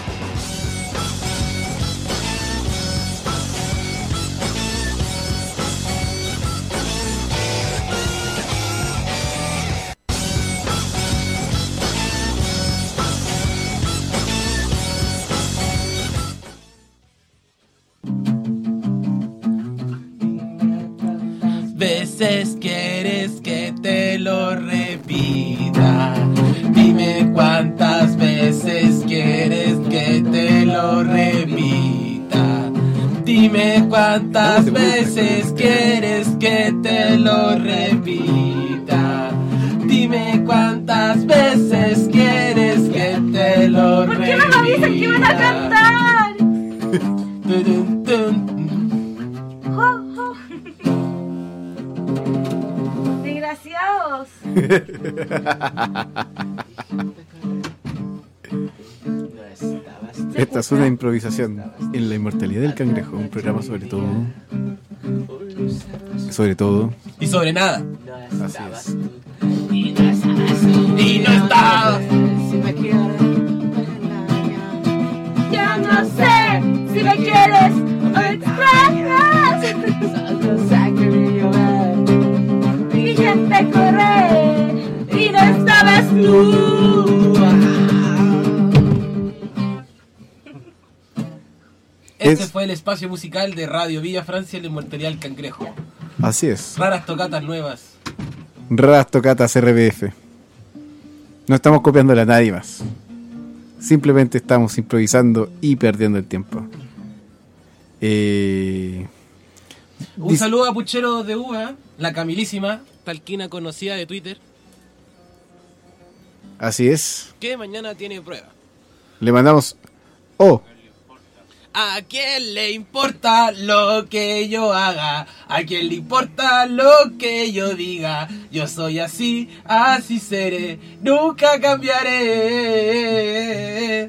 Veces quieres que te lo repita. Dime cuántas veces quieres que te lo repita. Dime cuántas veces quieres que te lo repita. Dime cuántas veces quieres que te lo repita. ¿Por qué no me avisan que iban a cantar? Dun, dun. Oh, oh. Desgraciados. Esta es una improvisación en la inmortalidad del cangrejo, un programa sobre todo, sobre todo, Y sobre nada. así es. Y no estaba. Ya no sé si me quieres o me extrañas. Y gente correr y no estabas tú. Este Es- fue el espacio musical de Radio Villa Francia, la inmortalidad del cangrejo. Así es. Raras tocatas nuevas. Raras tocatas R B F. No estamos copiándole a nadie más. Simplemente estamos improvisando y perdiendo el tiempo. Eh, Un Dis- saludo a Puchero de Uva, la Camilísima, talquina conocida de Twitter, Así es. que mañana tiene prueba. Le mandamos... Oh, ¿A quién le importa lo que yo haga? ¿A quién le importa lo que yo diga? Yo soy así, así seré, nunca cambiaré.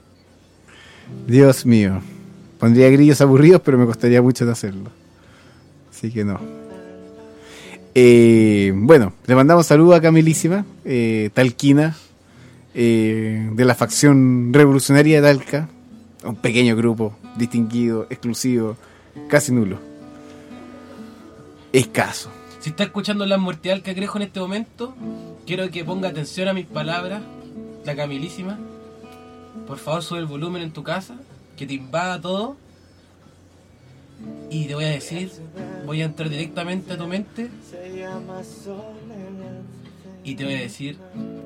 Dios mío. Pondría grillos aburridos, pero me costaría mucho de hacerlo. Así que no. Eh, bueno, le mandamos saludos a Camilísima, eh, talquina, eh, de la facción revolucionaria de Talca. Un pequeño grupo, distinguido, exclusivo, casi nulo. Escaso. Si está escuchando la muerte del cangrejo en este momento, quiero que ponga atención a mis palabras, la Camilísima. Por favor, sube el volumen en tu casa, que te invada todo. Y te voy a decir, voy a entrar directamente a tu mente y te voy a decir,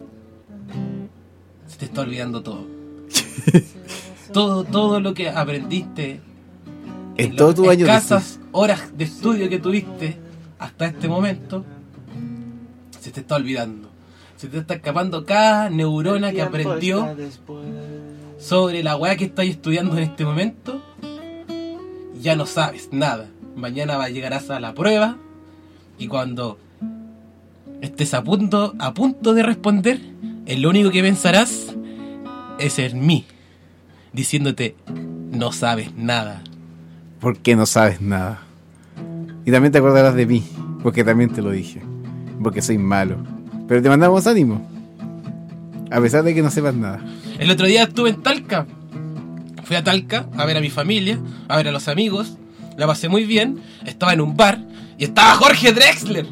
se te está olvidando todo. todo, todo lo que aprendiste En todo tu año de escasas horas de estudio que tuviste hasta este momento, se te está olvidando. Se te está escapando cada neurona que aprendió sobre la weá que estás estudiando en este momento. Ya no sabes nada. Mañana va, llegarás a la prueba y cuando estés a punto, a punto de responder, el único que pensarás es en mí, diciéndote, no sabes nada. Porque no sabes nada. Y también te acordarás de mí, porque también te lo dije. Porque soy malo. Pero te mandamos ánimo. A pesar de que no sepas nada. El otro día estuve en Talca. Fui a Talca a ver a mi familia, a ver a los amigos. La pasé muy bien. Estaba en un bar y estaba Jorge Drexler.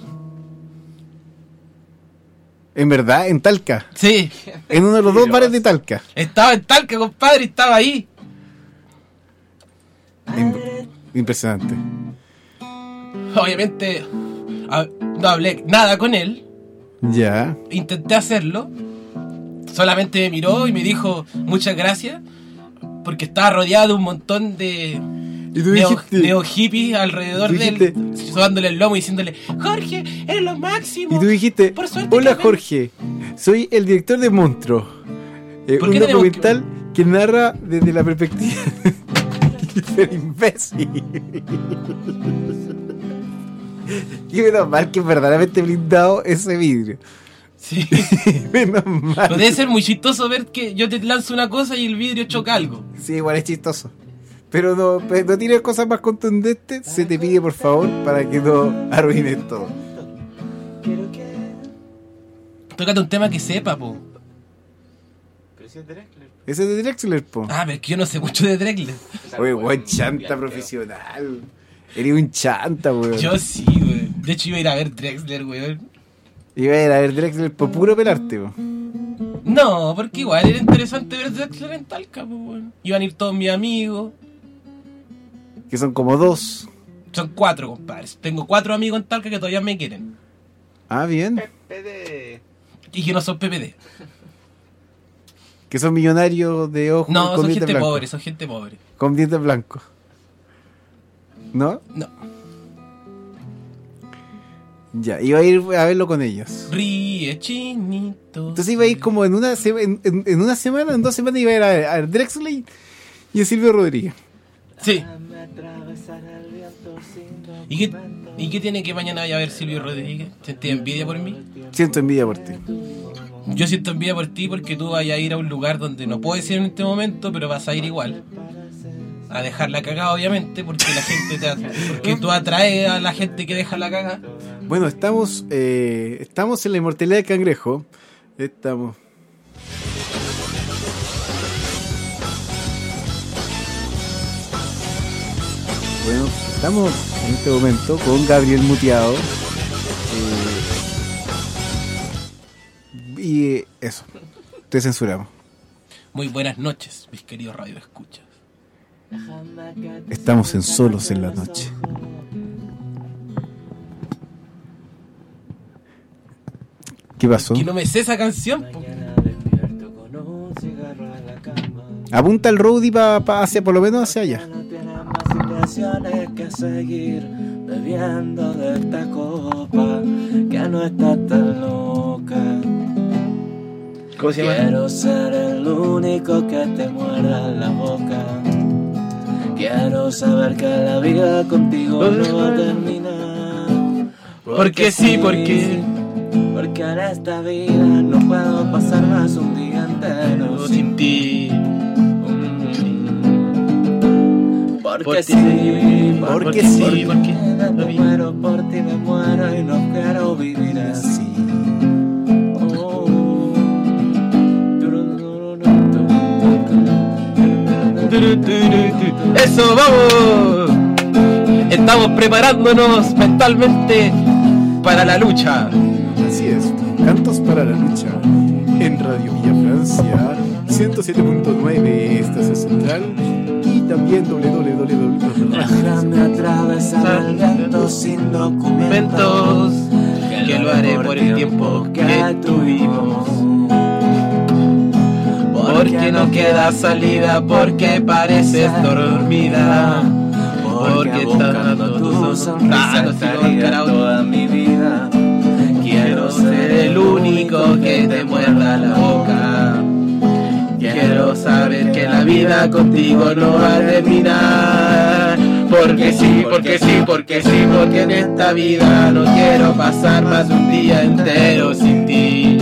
En verdad, en Talca. Sí, En uno de los dos bares de Talca. estaba en Talca, compadre, y estaba ahí. Im- Impresionante. Obviamente a- no hablé nada con él. Ya. Intenté hacerlo. Solamente me miró y me dijo muchas gracias. Porque estaba rodeado de un montón de Y tú neo, dijiste... neo hippies alrededor tú de él, dijiste- sobándole el lomo y diciéndole, Jorge, eres lo máximo. Y tú dijiste, Por suerte hola que- Jorge, soy el director de Monstruo. Eh, ¿Por un qué tenemos documental que... narra desde la perspectiva del imbécil. Y menos mal que verdaderamente blindado ese vidrio. Sí. Menos mal. Pero debe ser muy chistoso ver que yo te lanzo una cosa y el vidrio choca algo. Sí, igual es chistoso. Pero no, pe- no tienes cosas más contundentes. Se te pide, por favor, para que no arruines todo. Tócate un tema que sepa, po. Ese es de Drexler, po. Ah, pero es que yo no sé mucho de Drexler. Oye, weón, chanta profesional. Eres un chanta, weón. Yo sí, güey. De hecho iba a ir a ver Drexler, güey. Iba a ir a ver Drexler por puro pelarte, po. No, porque igual era interesante ver Drexler en Talca, pues, bueno. Iban a ir todos mis amigos. Que son como dos. Son cuatro, compadres. Tengo cuatro amigos en Talca que todavía me quieren. Ah, bien. P D. Y que no son P P D. Que son millonarios de ojos No, con son dientes gente blancos. pobre, son gente pobre. Con dientes blancos. ¿No? No. Ya, iba a ir a verlo con ellos. Ríe, chinito. Entonces iba a ir como en una, se- en, en- en una semana, en dos semanas iba a ir a ver a ver Drexler y a Silvio Rodríguez. Sí. ¿Y qué, ¿Y qué tiene que mañana vaya a ver Silvio Rodríguez? ¿Sentís envidia por mí? Siento envidia por ti. Yo siento envidia por ti porque tú vayas a ir a un lugar donde no puedes ir en este momento, pero vas a ir igual. A dejarla cagada, obviamente, porque la gente te at- porque tú atraes a la gente que deja la cagada. Bueno, estamos eh, estamos en la inmortalidad del cangrejo. Estamos. Bueno, estamos en este momento con Gabriel Muteado. eh, y eh, eso. Te censuramos. Muy buenas noches, mis queridos radioescuchas. Estamos en Solos en la Noche. ¿Qué pasó? Que no me sé esa canción, po. Apunta el roadie pa, pa hacia, por lo menos hacia allá. Situaciones que seguir bebiendo de esta copa que no está tan loca. ¿Cómo se llama? Quiero ser el único que te muerda la boca. Quiero saber que la vida contigo no va a terminar. Porque sí, porque Porque en esta vida no puedo pasar más un día entero sin ti. Porque Por sí, ti, porque, porque sí, sí, porque me muero por ti, me muero y no quiero vivir así. Oh. ¡Eso, vamos! Estamos preparándonos mentalmente para la lucha. Así es, Cantos para la Lucha en Radio Villa Francia ciento siete punto nueve Estación Central y también doble u doble u doble u punto Déjame atravesar el viento sin documentos, que lo haré por el tiempo que tuvimos. Porque no queda salida, porque pareces dormida, porque estando tu sonrisa estaría toda mi vida. Quiero ser el único que te muerda la boca. Quiero saber que la vida contigo no va a terminar. Porque sí, porque sí, porque sí, porque en esta vida no quiero pasar más de un día entero sin ti.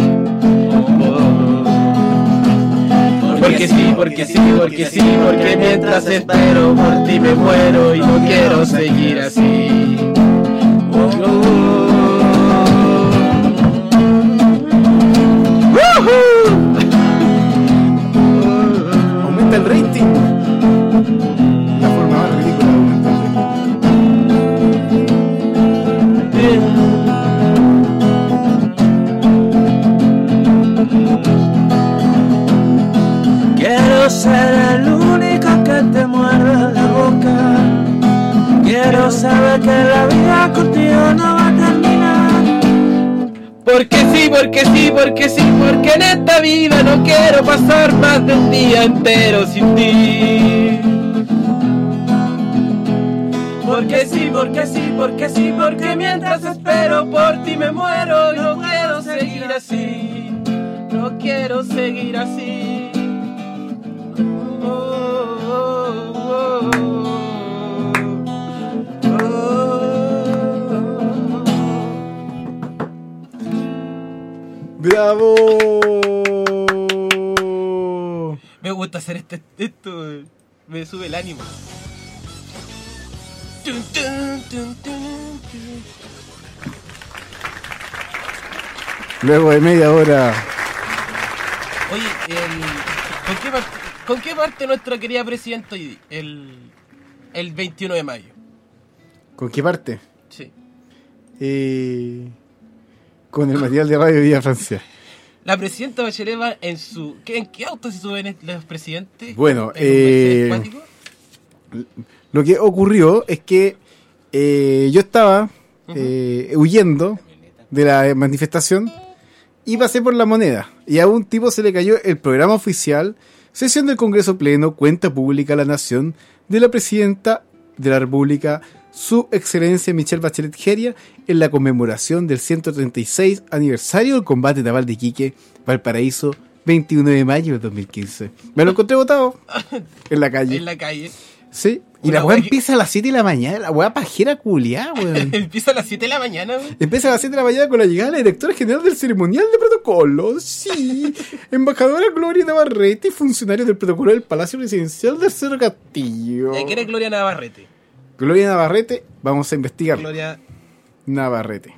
Porque sí, porque sí, porque sí, porque mientras espero por ti me muero y no quiero seguir así. Aumenta el rating. La forma más ridícula de aumentar el Quiero ser el único que te muerda la boca. Quiero saber que la vida contigo no va a terminar. Porque sí, porque sí, porque sí, porque en esta vida no quiero pasar más de un día entero sin ti. Porque sí, porque sí, porque sí, porque mientras espero por ti me muero y no quiero seguir así. No quiero seguir así. Oh, oh, oh, oh, oh. ¡Bravo! Me gusta hacer este, esto, me sube el ánimo. Tun, tun, tun, tun, tun. Luego de media hora. Oye, el, ¿con, qué parte, ¿con qué parte nuestra querida presidenta hoy di- el, el veintiuno de mayo? ¿Con qué parte? Sí. Eh, con el material de Radio Villa Francia. La presidenta Bachelet va en su... ¿qué, ¿En qué auto se suben los presidentes? Bueno, ¿En un eh, Mercedes cuático? Lo que ocurrió es que eh, yo estaba eh, huyendo de la manifestación y pasé por La Moneda. Y a un tipo se le cayó el programa oficial, sesión del Congreso Pleno, cuenta pública a la Nación, de la Presidenta de la República, Su Excelencia Michelle Bachelet Jeria, en la conmemoración del ciento treinta y seis aniversario del combate naval de Iquique, Valparaíso, veintiuno de mayo de dos mil quince. Me lo encontré botado en la calle. En la calle. Sí, y Una la weá wea que- empieza a las siete de la mañana, la weá pajera culiá, weón. Empieza a las siete de la mañana, güey. Empieza a las siete de la mañana con la llegada de la directora general del ceremonial de protocolo, sí, embajadora Gloria Navarrete y funcionarios del protocolo del Palacio Presidencial del Cerro Castillo. ¿De quién es Gloria Navarrete? Gloria Navarrete, vamos a investigar. Gloria Navarrete.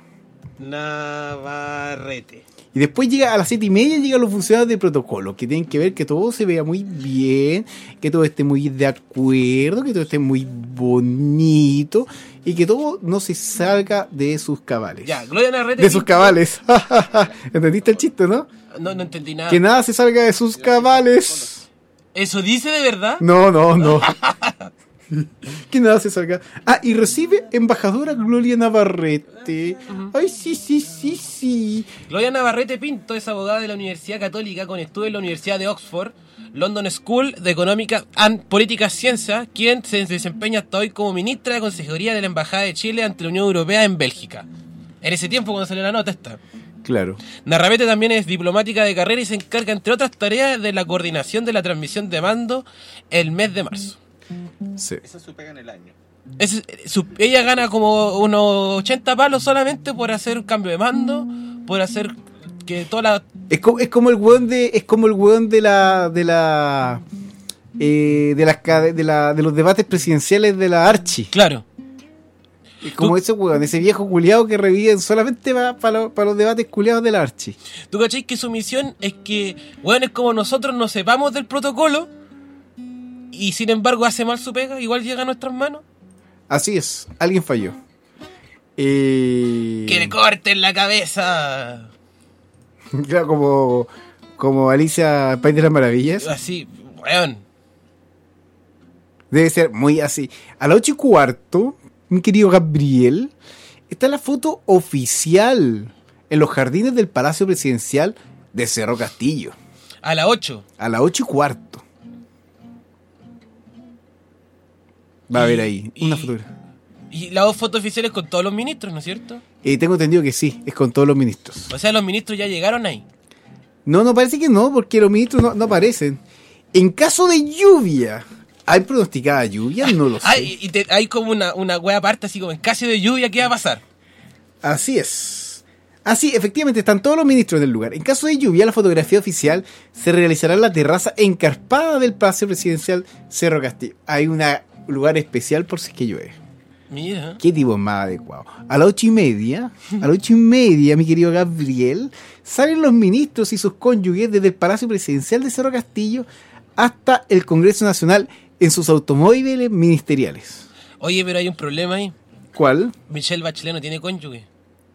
Navarrete. Y después llega a las siete y media, llegan los funcionarios de protocolo, que tienen que ver que todo se vea muy bien, que todo esté muy de acuerdo, que todo esté muy bonito y que todo no se salga de sus cabales. Ya, Gloria Navarrete. De sus cabales. ¿Entendiste el chiste, no? No, no entendí nada. Que nada se salga de sus cabales. ¿Eso dice de verdad? No, no, no. Que nada se salga. Ah, y recibe embajadora Gloria Navarrete. Ay, sí, sí, sí, sí. Gloria Navarrete Pinto es abogada de la Universidad Católica con estudios en la Universidad de Oxford, London School de Económica and Política Ciencia, quien se desempeña hasta hoy como ministra de Consejería de la Embajada de Chile ante la Unión Europea en Bélgica. En ese tiempo, cuando salió la nota, esta. Claro. Navarrete también es diplomática de carrera y se encarga, entre otras tareas, de la coordinación de la transmisión de mando el mes de marzo. Sí. Esa es su pega en el año. Es, su- ella gana como unos ochenta palos solamente por hacer un cambio de mando, por hacer que toda la... Es como, es como el weón de. Es como el weón de la. de la. eh, de las cade- de la. de los debates presidenciales de la Archi. Claro. Es como Tú- ese weón, ese viejo culiado que reviven solamente para los debates culiados de la Archi. ¿Tú cachai que su misión es que, weones como nosotros no sepamos del protocolo y sin embargo hace mal su pega, igual llega a nuestras manos? Así es, alguien falló. Eh... ¡Que le corten la cabeza! Claro, como, como Alicia País de las Maravillas. Así, weón. Debe ser muy así. A las ocho y cuarto, mi querido Gabriel, está la foto oficial en los jardines del Palacio Presidencial de Cerro Castillo. A las ocho. A las ocho y cuarto. Va a Y- haber ahí una y- fotografía. Y las dos fotos oficiales con todos los ministros, ¿no es cierto? Eh, tengo entendido que sí, es con todos los ministros. O sea, los ministros ya llegaron ahí. No, no parece que no, porque los ministros no, no aparecen. En caso de lluvia, ¿hay pronosticada lluvia? No lo sé. Hay, y te- hay como una, una wea aparte, así como en caso de lluvia, ¿qué va a pasar? Así es. Así, efectivamente, están todos los ministros en el lugar. En caso de lluvia, la fotografía oficial se realizará en la terraza encarpada del Palacio Presidencial Cerro Castillo. Hay un lugar especial por si es que llueve. Mira. ¿Qué tipo más adecuado? A las ocho y media, a las ocho y media, mi querido Gabriel, salen los ministros y sus cónyuges desde el Palacio Presidencial de Cerro Castillo hasta el Congreso Nacional en sus automóviles ministeriales. Oye, pero hay un problema ahí. ¿Cuál? Michelle Bachelet no tiene cónyuge.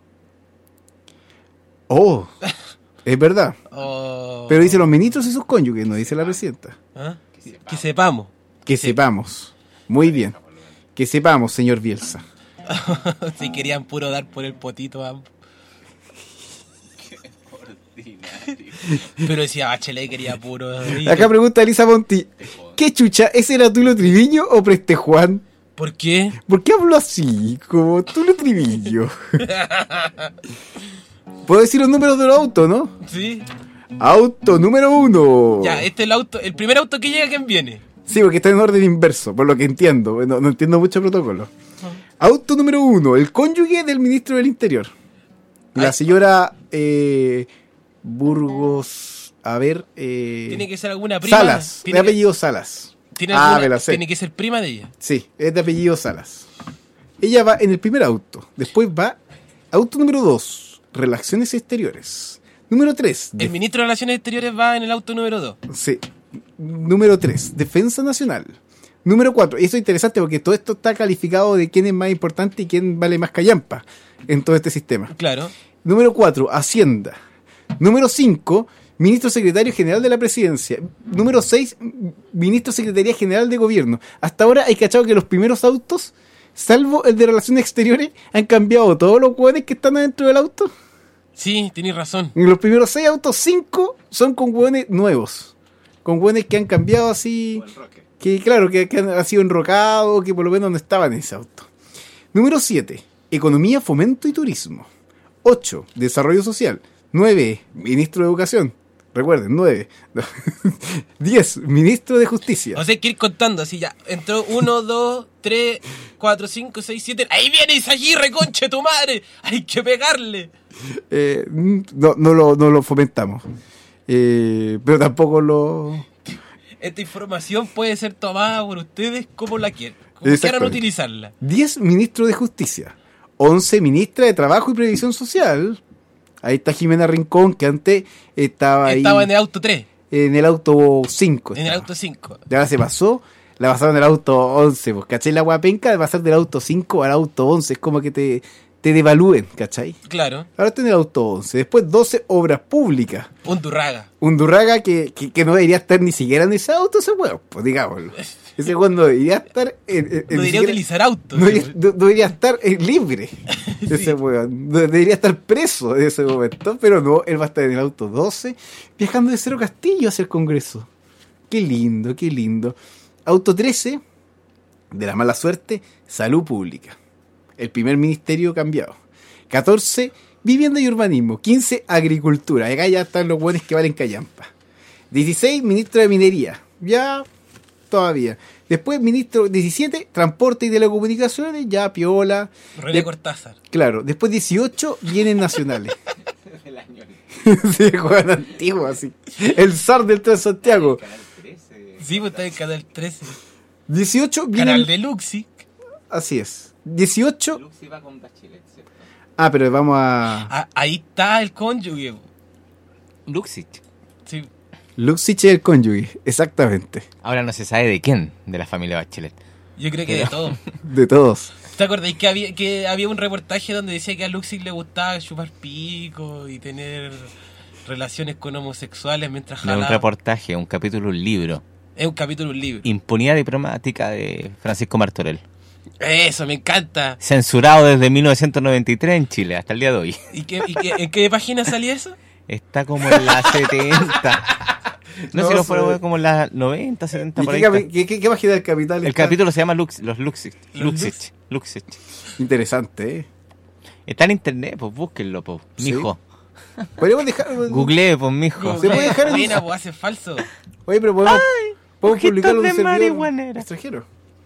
Oh, es verdad. Oh. Pero dice los ministros y sus cónyuges, no dice la presidenta. ¿Ah? Que sepamos. Que sepamos. Muy bien. Que sepamos, señor Bielsa. Si querían puro dar por el potito ambos. Pero decía Bachelet quería puro. Acá pregunta Elisa Monti, ¿qué chucha? ¿Ese era Tulio Triviño o Preste Juan? ¿Por qué? ¿Por qué hablo así? Como Tulio Triviño. Puedo decir los números del auto, ¿no? Sí. Auto número uno. Ya, este es el auto, el primer auto que llega, ¿quién viene? Sí, porque está en orden inverso, por lo que entiendo. No, no entiendo mucho protocolo. Auto número uno, el cónyuge del ministro del Interior. La Ay. señora eh, Burgos, a ver... Eh, Tiene que ser alguna prima. Salas, de Tiene que- apellido Salas. Tiene, Ah, alguna- me la sé. tiene que ser prima de ella. Sí, es de apellido Salas. Ella va en el primer auto. Después va auto número dos, relaciones exteriores. Número tres, El ministro de Relaciones Exteriores va en el auto número dos. sí. Número tres, defensa nacional. Número cuatro, y eso es interesante porque todo esto está calificado de quién es más importante y quién vale más callampa en todo este sistema. Claro. Número cuatro, Hacienda. Número cinco, Ministro Secretario General de la Presidencia. Número seis, Ministro Secretaría General de Gobierno. Hasta ahora hay cachado que los primeros autos, salvo el de Relaciones Exteriores, han cambiado todos los hueones que están adentro del auto. Sí, tenés razón. En los primeros seis autos, cinco son con hueones nuevos. Con hueones que han cambiado así. Que claro, que, que han, han sido enrocados, que por lo menos no estaban en ese auto. Número siete, Economía, Fomento y Turismo. ocho, Desarrollo Social. nueve, Ministro de Educación. Recuerden, nueve. diez, Ministro de Justicia. O sea, hay que ir contando así ya. Entró uno, dos, tres, cuatro, cinco, seis, siete. ¡Ahí viene Isaguirre, conche tu madre! ¡Hay que pegarle! Eh, no, no, lo, no lo fomentamos. Eh, pero tampoco lo... Esta información puede ser tomada por ustedes como la quieran. Como quieran Exactamente. utilizarla. diez, Ministro de Justicia. once, Ministra de Trabajo y Previsión Social. Ahí está Jimena Rincón, que antes estaba ahí... Estaba en el auto tres. En el auto cinco. En el estaba. auto cinco. Y ahora se pasó, la pasaron en el auto once. Pues, ¿cachai? La guapenca de pasar del auto cinco al auto once. Es como que te, te devalúen, ¿cachai? Claro. Ahora está en el auto once. Después doce, Obras Públicas. Un durraga. Un Durraga que, que, que no debería estar ni siquiera en ese auto, ese huevo, pues digámoslo. Ese huevo no debería estar... En, en- en No ni debería siquiera- utilizar autos. no debería, no- no debería estar eh, libre. Ese hueón. No- Debería estar preso en ese momento. Pero no, él va a estar en el auto doce, viajando de Cerro Castillo hacia el Congreso. Qué lindo, qué lindo. Auto trece, de la mala suerte, Salud Pública. El primer ministerio cambiado. catorce, Vivienda y Urbanismo. quince, Agricultura. Acá ya están los buenos que valen callampa. dieciséis, Ministro de Minería. Ya, todavía. Después, Ministro diecisiete, Transporte y Telecomunicaciones. Ya, piola. René De- Cortázar. Claro. Después, dieciocho, Bienes Nacionales. Sí, Juan antiguo, así. El zar del Transantiago. Sí, pues está en Canal trece. dieciocho, Canal Bienes... de Luxi. Así es. dieciocho... Ah, pero vamos a... Ah, ahí está el cónyuge. Luxich. Sí. Luxich es el cónyuge, exactamente. Ahora no se sabe de quién de la familia Bachelet. Yo creo que de todo. De todos. ¿Te acordáis que había, que había un reportaje donde decía que a Luxi le gustaba chupar pico y tener relaciones con homosexuales mientras No es un jalaba? reportaje, un capítulo, un libro. Es un capítulo, un libro. Impunidad diplomática de Francisco Martorell. Eso, me encanta. Censurado desde mil novecientos noventa y tres en Chile hasta el día de hoy. ¿Y, qué, y qué, en qué página salía eso? Está como en la setenta. No, No sé si lo sé. fuera como en la noventa, setenta ¿Y por qué, ahí. capi- está. qué, qué, qué página del capital El está? capítulo se llama Lux, Los Luxich. Los Luxich. Luxich. Interesante, ¿eh? Está en internet, pues búsquenlo, pues, Sí. mijo. Podríamos dejar... Googlee, pues, mijo. Se puede dejar en- Buena, pues hace falso. Oye, pero podemos, podemos ojitos publicarlo en de un servidor marihuanera. extranjero.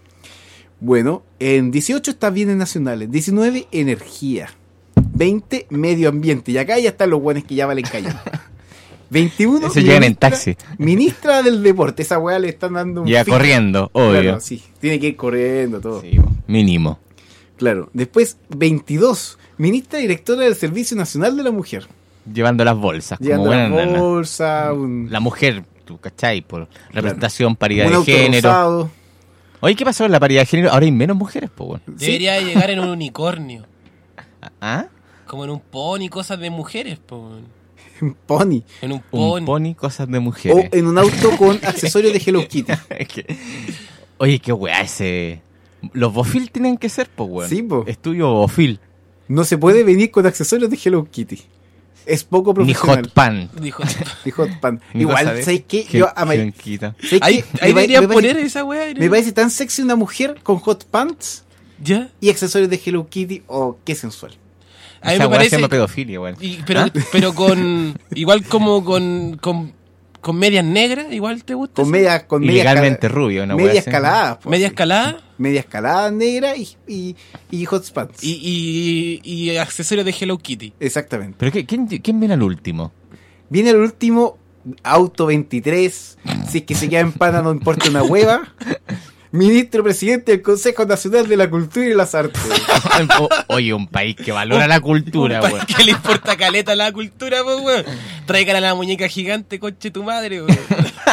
Bueno, en dieciocho está bienes nacionales. diecinueve, energía. veinte, medio ambiente. Y acá ya están los buenos que ya valen callar. veintiuno, Eso llegan en ministra- taxi. Ministra del deporte. Esa weá le están dando un Ya fijo. corriendo, obvio. Claro, sí. Tiene que ir corriendo todo. Sí, po, mínimo. Claro. Después, veintidós, ministra directora del Servicio Nacional de la Mujer. Llevando las bolsas, como Llevando buena la nana. bolsa, un, La mujer, tú, ¿cachai? Por representación, paridad un de auto género. rosado. Oye, ¿qué pasó con la paridad de género? Ahora hay menos mujeres, pues, bueno. Debería llegar en un unicornio. ¿Ah? Como en un pony, cosas de mujeres, po. Un pony. En un Un pony. pony, cosas de O mujeres. en un auto con accesorios de Hello Kitty. Es que- Oye, qué weá ese... Los bofil tienen que ser, pues, weón. Sí, po. Estudio bofil. No se puede venir con accesorios de Hello Kitty. Es poco Ni profesional. hot pan. Dijo. Ni hot pan. Ni Igual, cosa de- ¿sabes qué? Qué- Yo ama- qué banquita. ¿sabes Ahí, qué? ahí Me pa- deberían me poner parece- esa weá. Me parece tan sexy una mujer con hot pants ¿Ya? y accesorios de Hello Kitty. Oh, qué sensual. A mí Esa me weá se parece. llama pedofilia, weón. y- pero, ¿Ah? pero con. Igual como con. con con medias negras, igual te gusta. Con eso? media, con media Ilegalmente escala- rubio, una weá media así. escalada. po, Media sí. escalada Media escalada negra y, y, y hot pants. y, y, y accesorios de Hello Kitty. Exactamente. ¿Pero qué, quién, quién viene al último? Viene el último, auto veintitrés, si es que se queda en pana no importa una hueva. Ministro presidente del Consejo Nacional de la Cultura y las Artes. O- Oye, un país que valora la cultura, Un weón. país que le importa caleta la cultura, pues, weón. Traigan a la muñeca gigante, conche tu madre, weón.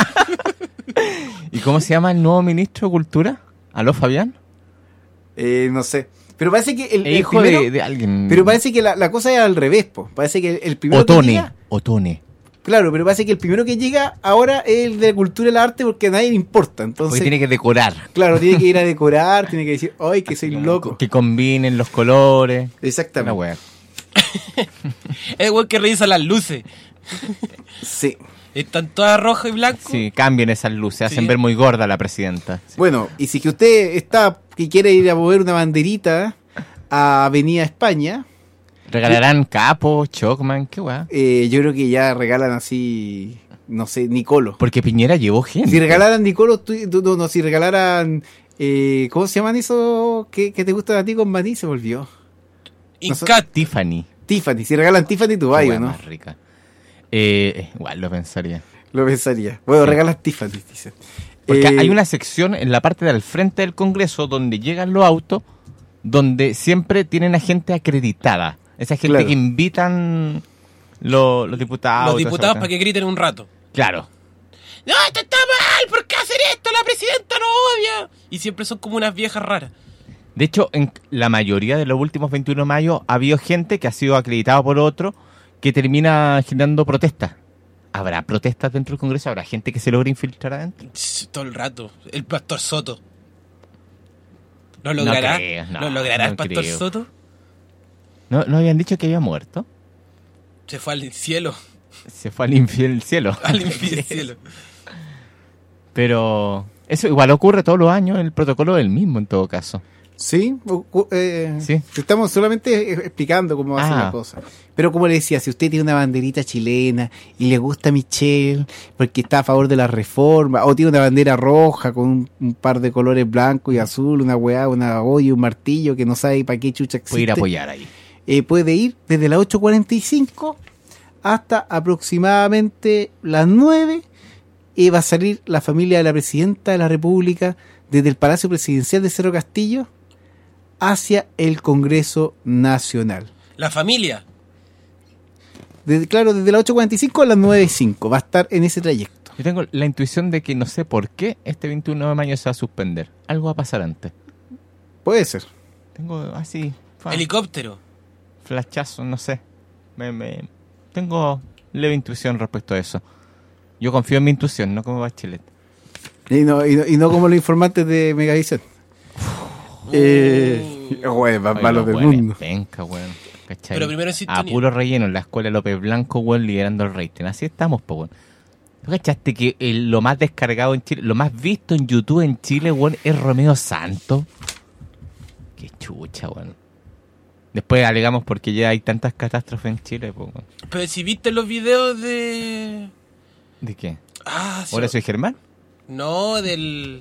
¿Y cómo se llama el nuevo ministro de Cultura? ¿Aló, Fabián? Eh, no sé. Pero parece que el, El el hijo primero- de, de alguien. Pero parece que la, la cosa es al revés, po. Parece que el, el primero que Otone. llega... Otone. Claro, pero parece que el primero que llega ahora es el de la cultura y la arte porque a nadie le importa. Entonces, Porque tiene que decorar. claro, tiene que ir a decorar, tiene que decir, ¡ay, que soy loco! Que combinen los colores. Una Exactamente. wea. Es weón que revisa las luces. Sí. Están todas rojas y blancas. Sí, cambien esas luces. Hacen Sí. ver muy gorda a la presidenta. Bueno, y si que usted está que quiere ir a mover una banderita a Avenida España, Regalarán capos, Chocman, qué wea. eh, yo creo que ya regalan así, no sé, Nicolo. Porque Piñera llevó gente. Si regalaran Nicolo, tú, tú- no, no, si regalaran, eh, ¿cómo se llaman eso que, que te gustan a ti con maní? Se volvió. Incat. Tiffany. Tiffany, si regalan Tiffany, tú Qué vas, wea ¿no? más rica. Eh, igual lo pensaría. Lo pensaría. Bueno, Sí. regalas Tiffany, dicen. Porque Eh, hay una sección en la parte del frente del Congreso donde llegan los autos, donde siempre tienen a gente acreditada. Esa gente Claro. que invitan los, los diputados. Los toda esa diputados cosa. para que griten un rato. Claro. ¡No, esto está mal! ¿Por qué hacer esto? La presidenta no odia. Y siempre son como unas viejas raras. De hecho, en la mayoría de los últimos veintiuno de mayo ha habido gente que ha sido acreditada por otro que termina generando protestas. ¿Habrá protestas dentro del Congreso? ¿Habrá gente que se logra infiltrar adentro? Ch, Todo el rato. El pastor Soto. ¿Lo No logrará? creo, no, ¿Lo logrará no el pastor creo. Soto? ¿No, ¿No habían dicho que había muerto? Se fue al cielo. Se fue al infiel cielo. Al infiel cielo. Pero eso igual ocurre todos los años, el protocolo es el mismo en todo caso. Sí, o- o- eh, Sí. estamos solamente eh, explicando cómo va a ser Ah. la cosa. Pero como le decía, si usted tiene una banderita chilena y le gusta Michelle porque está a favor de la reforma, o tiene una bandera roja con un, un par de colores blanco y azul, una weá, una olla, un martillo que no sabe para qué chucha existe, Puede ir a apoyar ahí. eh, puede ir desde las ocho cuarenta y cinco hasta aproximadamente las nueve y va a salir la familia de la presidenta de la República desde el Palacio Presidencial de Cerro Castillo hacia el Congreso Nacional. La familia. Desde, claro, desde las ocho cuarenta y cinco a las nueve y cinco va a estar en ese trayecto. Yo tengo la intuición de que no sé por qué este veintiuno de mayo se va a suspender. Algo va a pasar antes. Puede ser. Tengo así, fa- Helicóptero. flachazo, no sé. Me, me- tengo leve intuición respecto a eso. Yo confío en mi intuición, no como Bachelet. Y no, y no, y no como los informantes de Megavisión. Eh, güey, más Ay, malo los del weones mundo. penca, weón. ¿Cachai? Pero primero en A sintonía. puro relleno en la escuela López Blanco, weón, liderando el rating. Así estamos, po, weón. ¿Tú cachaste que el- lo más descargado en Chile, lo más visto en YouTube en Chile, weón, es Romeo Santos? Qué chucha, weón. Después alegamos porque ya hay tantas catástrofes en Chile, po, weón. Pero si viste los videos de... ¿De qué? Ah, sí. ¿Ahora soy Germán? No, del...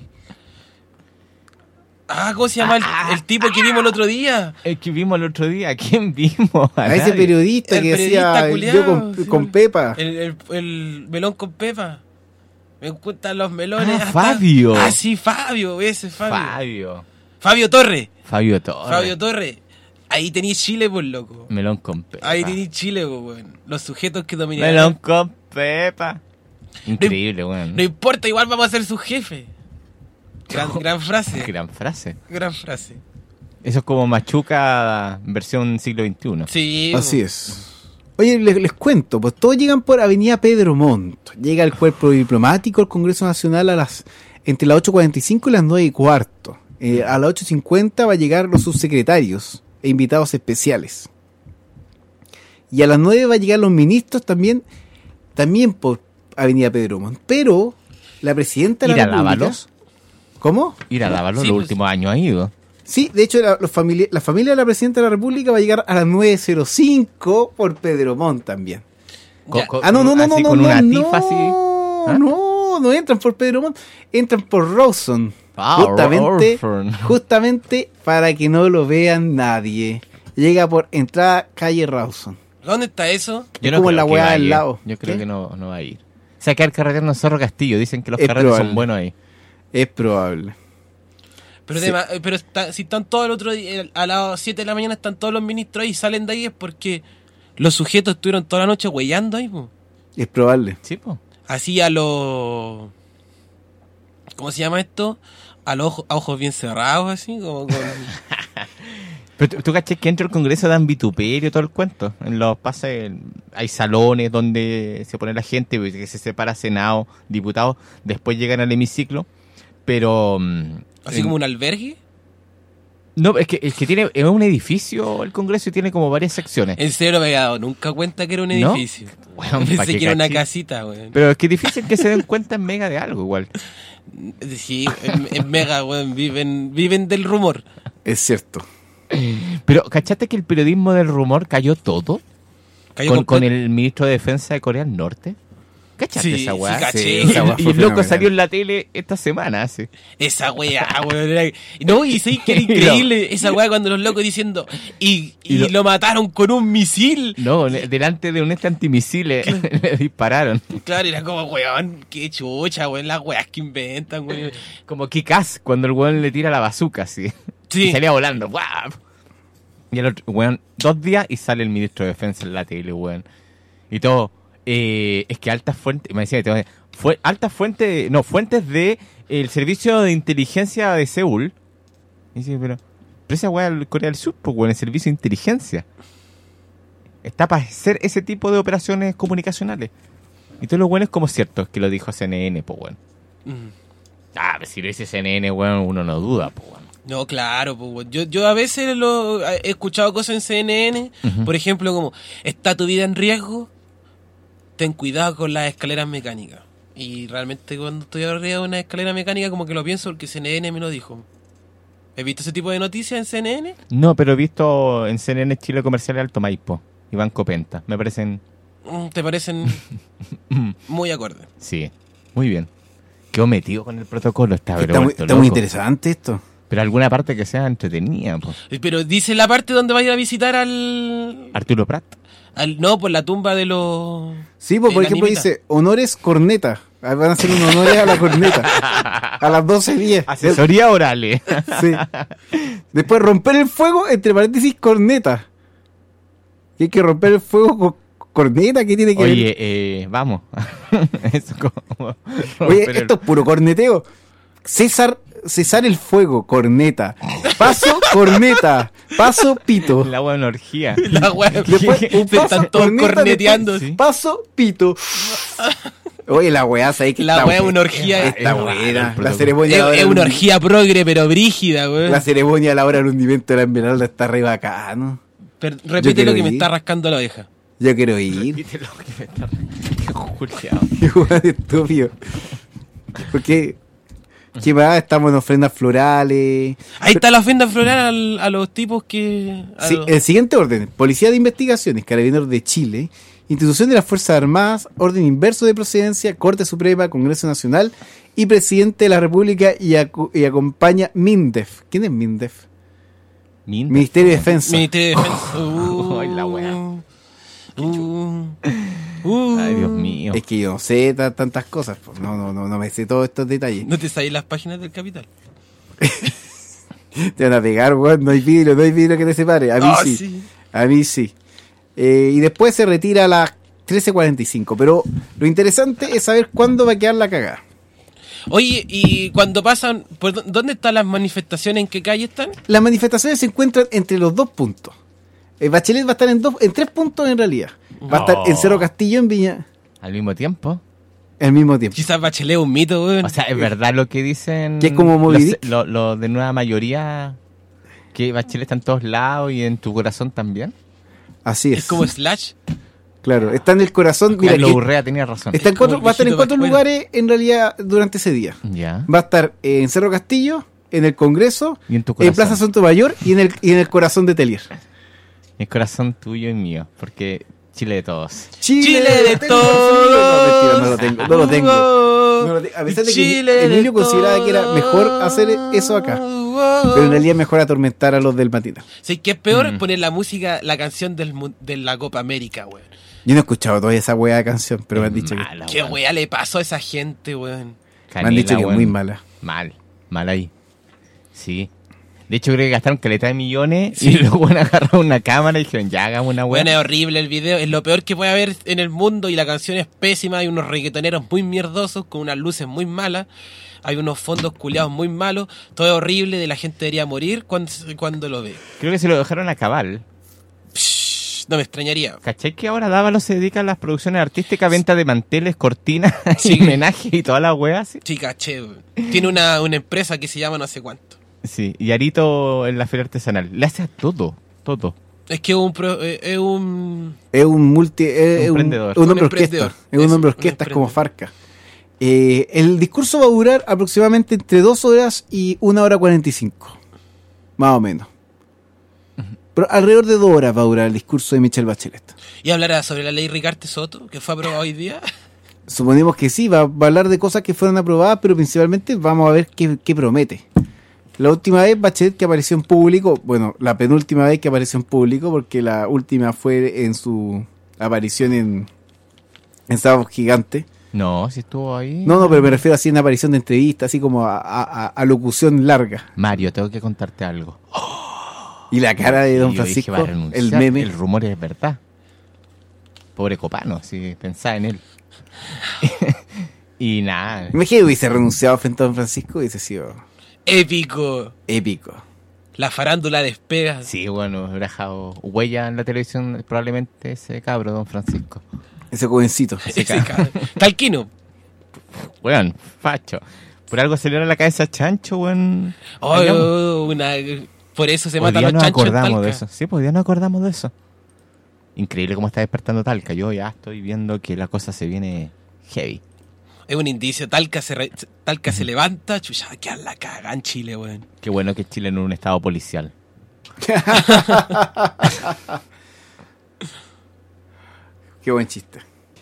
Ah, ¿cómo se llama el, el tipo que vimos el otro día? El que vimos el otro día, ¿a quién vimos? A ese nadie. periodista El que periodista decía culiao, yo con, sí. con Pepa. El, el, el melón con pepa. Me cuentan los melones. Ah, hasta- Fabio. Ah, sí, Fabio, ese Fabio. Fabio. Fabio Torre. Fabio Torres. Fabio Torre. Ahí tenéis Chile, por loco. Melón con Pepa. Ahí tenéis Chile, po, weón. Los sujetos que dominan. Melón con Pepa. Increíble, weón. No importa, igual vamos a ser su jefe. Gran, gran frase. Gran frase. Gran frase. Eso es como Machuca versión siglo veintiuno. Sí. Así es. Oye, les, les cuento, pues todos llegan por Avenida Pedro Montt. Llega el cuerpo diplomático al Congreso Nacional a las entre las ocho cuarenta y cinco y las nueve y cuarto. Eh, a las ocho cincuenta va a llegar los subsecretarios e invitados especiales. Y a las nueve va a llegar los ministros también, también por Avenida Pedro Montt. Pero la presidenta de ¿Ir la a República... Dávalos? ¿Cómo? Ir a Dávalos Sí, los pues. últimos años ha ido. Sí, de hecho la, los famili- la familia de la presidenta de la República va a llegar a las nueve cero cinco por Pedro Montt también. Co- Ya. co- Ah, no, no, no, así no, no, con no, una no, tifa así. ¿Ah? no, no entran por Pedro Montt, entran por Rawson. Ah, justamente, Rawson. justamente para que no lo vean nadie. Llega por entrada calle Rawson. ¿Dónde está eso? Yo Es no como creo la que weá vaya. al lado. Yo creo ¿Qué? que no, no va a ir. O sea, que al carretero en Zorro Castillo. Dicen que los Es carretes probable. son buenos ahí. Es probable. Pero, Sí. de ma- pero está- si están todos el otro día, a las siete de la mañana están todos los ministros ahí y salen de ahí es porque los sujetos estuvieron toda la noche huellando ahí, po. Es probable. Sí, pues. Así a los... ¿Cómo se llama esto? A los ojos, a ojos bien cerrados, así, como con... Pero tú, tú caché que dentro del Congreso dan vituperio todo el cuento. En los pases hay salones donde se pone la gente, que se separa Senado, diputados, después llegan al hemiciclo. Pero... mm, así en- como un albergue. No, es que, es que tiene, es un edificio el Congreso y tiene como varias secciones. En serio no me había dado nunca cuenta que era un ¿No? edificio. Weón, pa' Pensé que que era una cachis. casita, weón. Pero es que es difícil que se den cuenta en Mega de algo igual. Sí, en, en Mega, weón, viven, viven del rumor. Es cierto. Pero, ¿cachaste que el periodismo del rumor cayó todo? Cayó Con, completo. con el ministro de Defensa de Corea del Norte. ¿Cachaste Sí, esa sí, weá? caché. Y- Esa weá y fue el loco fenomenal. salió en la tele esta semana, sí. Esa weá, weón. Era... No, y sí que era increíble esa weá cuando los locos diciendo. Y, y, Y lo- lo... mataron con un misil. No, ne- delante de un este antimisile le dispararon. Claro, era como, weón, qué chucha, weón, las weas que inventan, weón. Como Kikaz, cuando el weón le tira la bazooka, así. Sí. Y salía volando. ¡Guau! Y el otro, weón, dos días y sale el ministro de Defensa en la tele, weón. Y todo. Eh, es que altas fuentes, me decía, te- fue, altas fuentes, no, fuentes de el servicio de inteligencia de Seúl. Y dice, pero, pero esa weá del Corea del Sur, pues, weón, el servicio de inteligencia. Está para hacer ese tipo de operaciones comunicacionales. Y todo lo bueno es como cierto, es que lo dijo C N N, pues, weón. Mm. Ah, pero si lo dice C N N, weón, uno no duda, pues, weón. No, claro, pues, weón. Yo, yo a veces lo, he escuchado cosas en C N N, Ujú. por ejemplo, como, ¿está tu vida en riesgo? Ten cuidado con las escaleras mecánicas. Y realmente cuando estoy arriba de una escalera mecánica como que lo pienso porque C N N me lo dijo. ¿Has visto ese tipo de noticias en C N N? No, pero he visto en C N N Chile Comercial Alto Maipo y Banco Penta. Me parecen... Mm, ¿Te parecen muy acordes? Sí, muy bien. Quedó metido con el protocolo, está, pero Está, muy, vuelto está muy loco. interesante esto. Pero alguna parte que sea entretenida, pues. Pero dice la parte donde va a ir a visitar al... Arturo Prat. al no, por la tumba de los... Sí, pues, de por la ejemplo nimita. dice honores corneta. Ah, van a hacer un honores a la corneta. A las doce diez. Asesoría orales. Sí. Después romper el fuego, entre paréntesis, corneta. Y hay que romper el fuego con corneta. ¿Qué tiene que Oye, ver? eh, vamos. Eso como... Oye, romper el- esto es puro corneteo. César, cesar el fuego, corneta. Paso, corneta. Paso, pito. La buena orgía. La wea, Después, un se paso, están todos corneta, corneteando. después, Paso, pito. Oye, la weá, ¿sabes qué? La Está wea es buena. una orgía. Está Es raro buena. el La protocolo. ceremonia Es, a la hora es del una hundi- orgía progre, pero brígida, weón. La ceremonia a la hora del hundimiento de la Esmeralda está re bacano. Pero repite quiero lo que me ir. está rascando la oreja. Yo quiero ir. Repítelo, que me está... Qué juliao. Igual de estúpido. Porque, ¿qué más? Estamos en ofrendas florales. Ahí está la ofrenda floral al- a los tipos que... a Sí, los- el siguiente orden: Policía de Investigaciones, Carabineros de Chile, Institución de las Fuerzas Armadas, Orden Inverso de Procedencia, Corte Suprema, Congreso Nacional y Presidente de la República y, acu- y acompaña MINDEF. ¿Quién es MINDEF? Minda. Ministerio de Defensa. Ministerio de Defensa. Uh, Ay, la wea. uh, uh. Ay, Dios mío. Es que yo no sé ta- tantas cosas. Pues. No, no, no, no me sé todos estos detalles. ¿No te sabes las páginas del Capital? Te van a pegar, weón. No hay vidrio, no hay vidrio que te separe. A mí Ah, sí. sí. A mí sí. Eh, y después se retira a las trece cuarenta y cinco. Pero lo interesante es saber cuándo va a quedar la cagada. Oye, y cuando pasan... ¿por dó- ¿Dónde están las manifestaciones? ¿En qué calle están? Las manifestaciones se encuentran entre los dos puntos. Eh, Bachelet va a estar en dos, en tres puntos en realidad. Va a estar en Cerro Castillo, en Viña, Al mismo tiempo. al mismo tiempo. Quizás Bachelet es un mito, weón. O sea, es verdad lo que dicen... ¿Que es como Moby los, Dick? lo- lo de nueva mayoría, que Bachelet está en todos lados y en tu corazón también. Así es. es como Slash. Claro, está en el corazón. Mira, Carlos que Urrea tenía razón. está en como cuatro, el va a estar en viejito cuatro Pascuero. lugares en realidad durante ese día. Ya. Va a estar eh, en Cerro Castillo, en el Congreso, Y en tu en corazón. Plaza Sotomayor y en el, y en el corazón de Telier. El corazón tuyo y mío. Porque Chile de todos. Chile, Chile de tengo todos. No, mentira, no lo tengo, no lo tengo. No lo te- A pesar de que Chile Emilio de consideraba que era mejor hacer eso acá. Pero en realidad es mejor atormentar a los del matinal. Sí, que es peor Mm. poner la música, la canción del, mu- de la Copa América, weón. Yo no he escuchado todavía esa weá de canción, pero me han dicho que, Mala, ¿Qué weón. weá le pasó a esa gente, weón? me han dicho que es weón. muy mala. Mal, mal ahí. Sí. De hecho, creo que gastaron caleta de millones y luego van a agarrar una cámara y dijeron, ya hagamos una weá. Bueno, es horrible el video, es lo peor que puede haber en el mundo y la canción es pésima, hay unos reggaetoneros muy mierdosos con unas luces muy malas, hay unos fondos culiados muy malos, todo es horrible, de la gente debería morir cuando, cuando lo ve. Creo que se lo dejaron a cabal. Psh, no me extrañaría. ¿Cachai que ahora Dávalo se dedica a las producciones artísticas, venta de manteles, cortinas, Sí. y homenaje y toda la weá? Sí. Sí, caché, weón. Tiene una, una empresa que se llama no sé cuánto. Sí, y Arito en la feria artesanal. Le hace a todo, todo. Es que es un, pro- eh, es un... Es un multi. Es Un un, emprendedor. un Un hombre orquesta. emprendedor. Es un Eso, hombre un orquesta, es como emprendedor. Farca. Eh, el discurso va a durar aproximadamente entre dos horas y una hora cuarenta y cinco. Más o menos. Pero alrededor de dos horas va a durar el discurso de Michelle Bachelet. Y hablará sobre la ley Ricarte Soto, que fue aprobada hoy día. Suponemos que sí, va, va a hablar de cosas que fueron aprobadas, pero principalmente vamos a ver qué, qué promete. La última vez Bachelet que apareció en público, bueno, la penúltima vez que apareció en público, porque la última fue en su aparición en, en Sábado Gigante. No, si estuvo ahí. No, no, pero me refiero así a una aparición de entrevista, así como a, a- a- a locución larga. Mario, tengo que contarte algo. Y la cara de Don Y yo dije, Francisco, va a renunciar. el meme. El rumor es verdad. Pobre Copano, si pensaba en él. Y nada. Imagínate que hubiese renunciado frente a Don Francisco, hubiese sido Épico. épico. La farándula despega. Sí, bueno, habrá dejado huella en la televisión probablemente ese cabro, Don Francisco. Ese jovencito. Ese cabrón. Talquino. Weón, facho. Por algo se le da la cabeza a Chancho, weón. Oh, Digamos. oh, una... Por eso se Hoy matan día los nos chanchos en acordamos de Talca. eso. Sí, pues hoy día nos acordamos de eso. Increíble cómo está despertando Talca. Yo ya estoy viendo que la cosa se viene heavy. Es un indicio. Talca se, re- Talca se levanta. Chucha, que a la caga en Chile, weón. Qué bueno que Chile no es un estado policial. Qué buen chiste.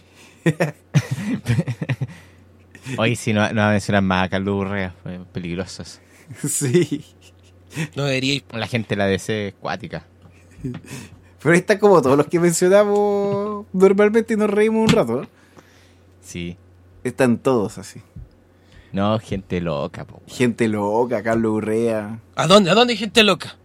Hoy sí, no, no va a mencionar más a Carlos Urrea. Fue peligroso eso. Sí. No deberíais. La gente de la D C es cuática. Pero ahí está como todos los que mencionamos normalmente y nos reímos un rato. Sí. Están todos así. No, gente loca, po. Gente loca, Carlos Urrea, ¿A dónde? ¿A dónde hay gente loca?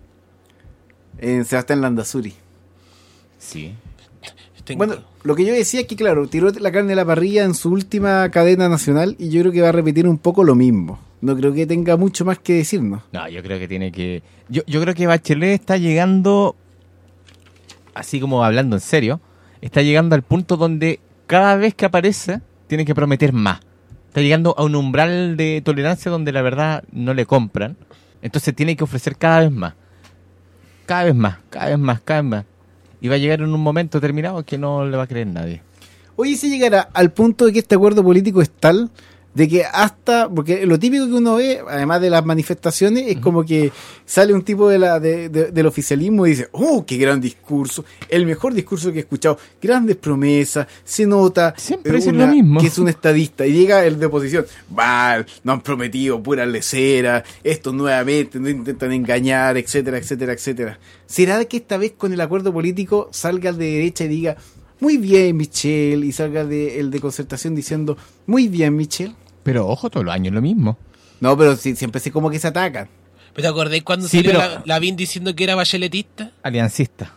en Sebastián Landazuri. Sí. Tengo- Bueno, lo que yo decía es que, claro, tiró la carne a la parrilla en su última cadena nacional y yo creo que va a repetir un poco lo mismo. No creo que tenga mucho más que decirnos. No, yo creo que tiene que... Yo, yo creo que Bachelet está llegando, así como hablando en serio, está llegando al punto donde cada vez que aparece tiene que prometer más. Está llegando a un umbral de tolerancia donde la verdad no le compran. Entonces tiene que ofrecer cada vez más. Cada vez más, cada vez más, cada vez más. Y va a llegar en un momento determinado que no le va a creer nadie. Oye, si llegara al punto de que este acuerdo político es tal de que hasta, porque lo típico que uno ve, además de las manifestaciones, es como que sale un tipo de la, de, de- del oficialismo y dice, oh, qué gran discurso, el mejor discurso que he escuchado, grandes promesas, se nota Siempre eh, dicen una- lo mismo. que es un estadista, y llega el de oposición, va, no han prometido puras leceras, estos nuevamente no intentan engañar, etcétera, etcétera, etcétera. ¿Será que esta vez con el acuerdo político salga el de derecha y diga, muy bien, Michelle, y salga de, el de concertación diciendo, muy bien, Michelle? Pero ojo, todos los años lo mismo. No, pero si, siempre se como que se atacan. ¿Pero te acordáis cuando Sí, salió pero- la, Lavín diciendo que era bacheletista? Aliancista.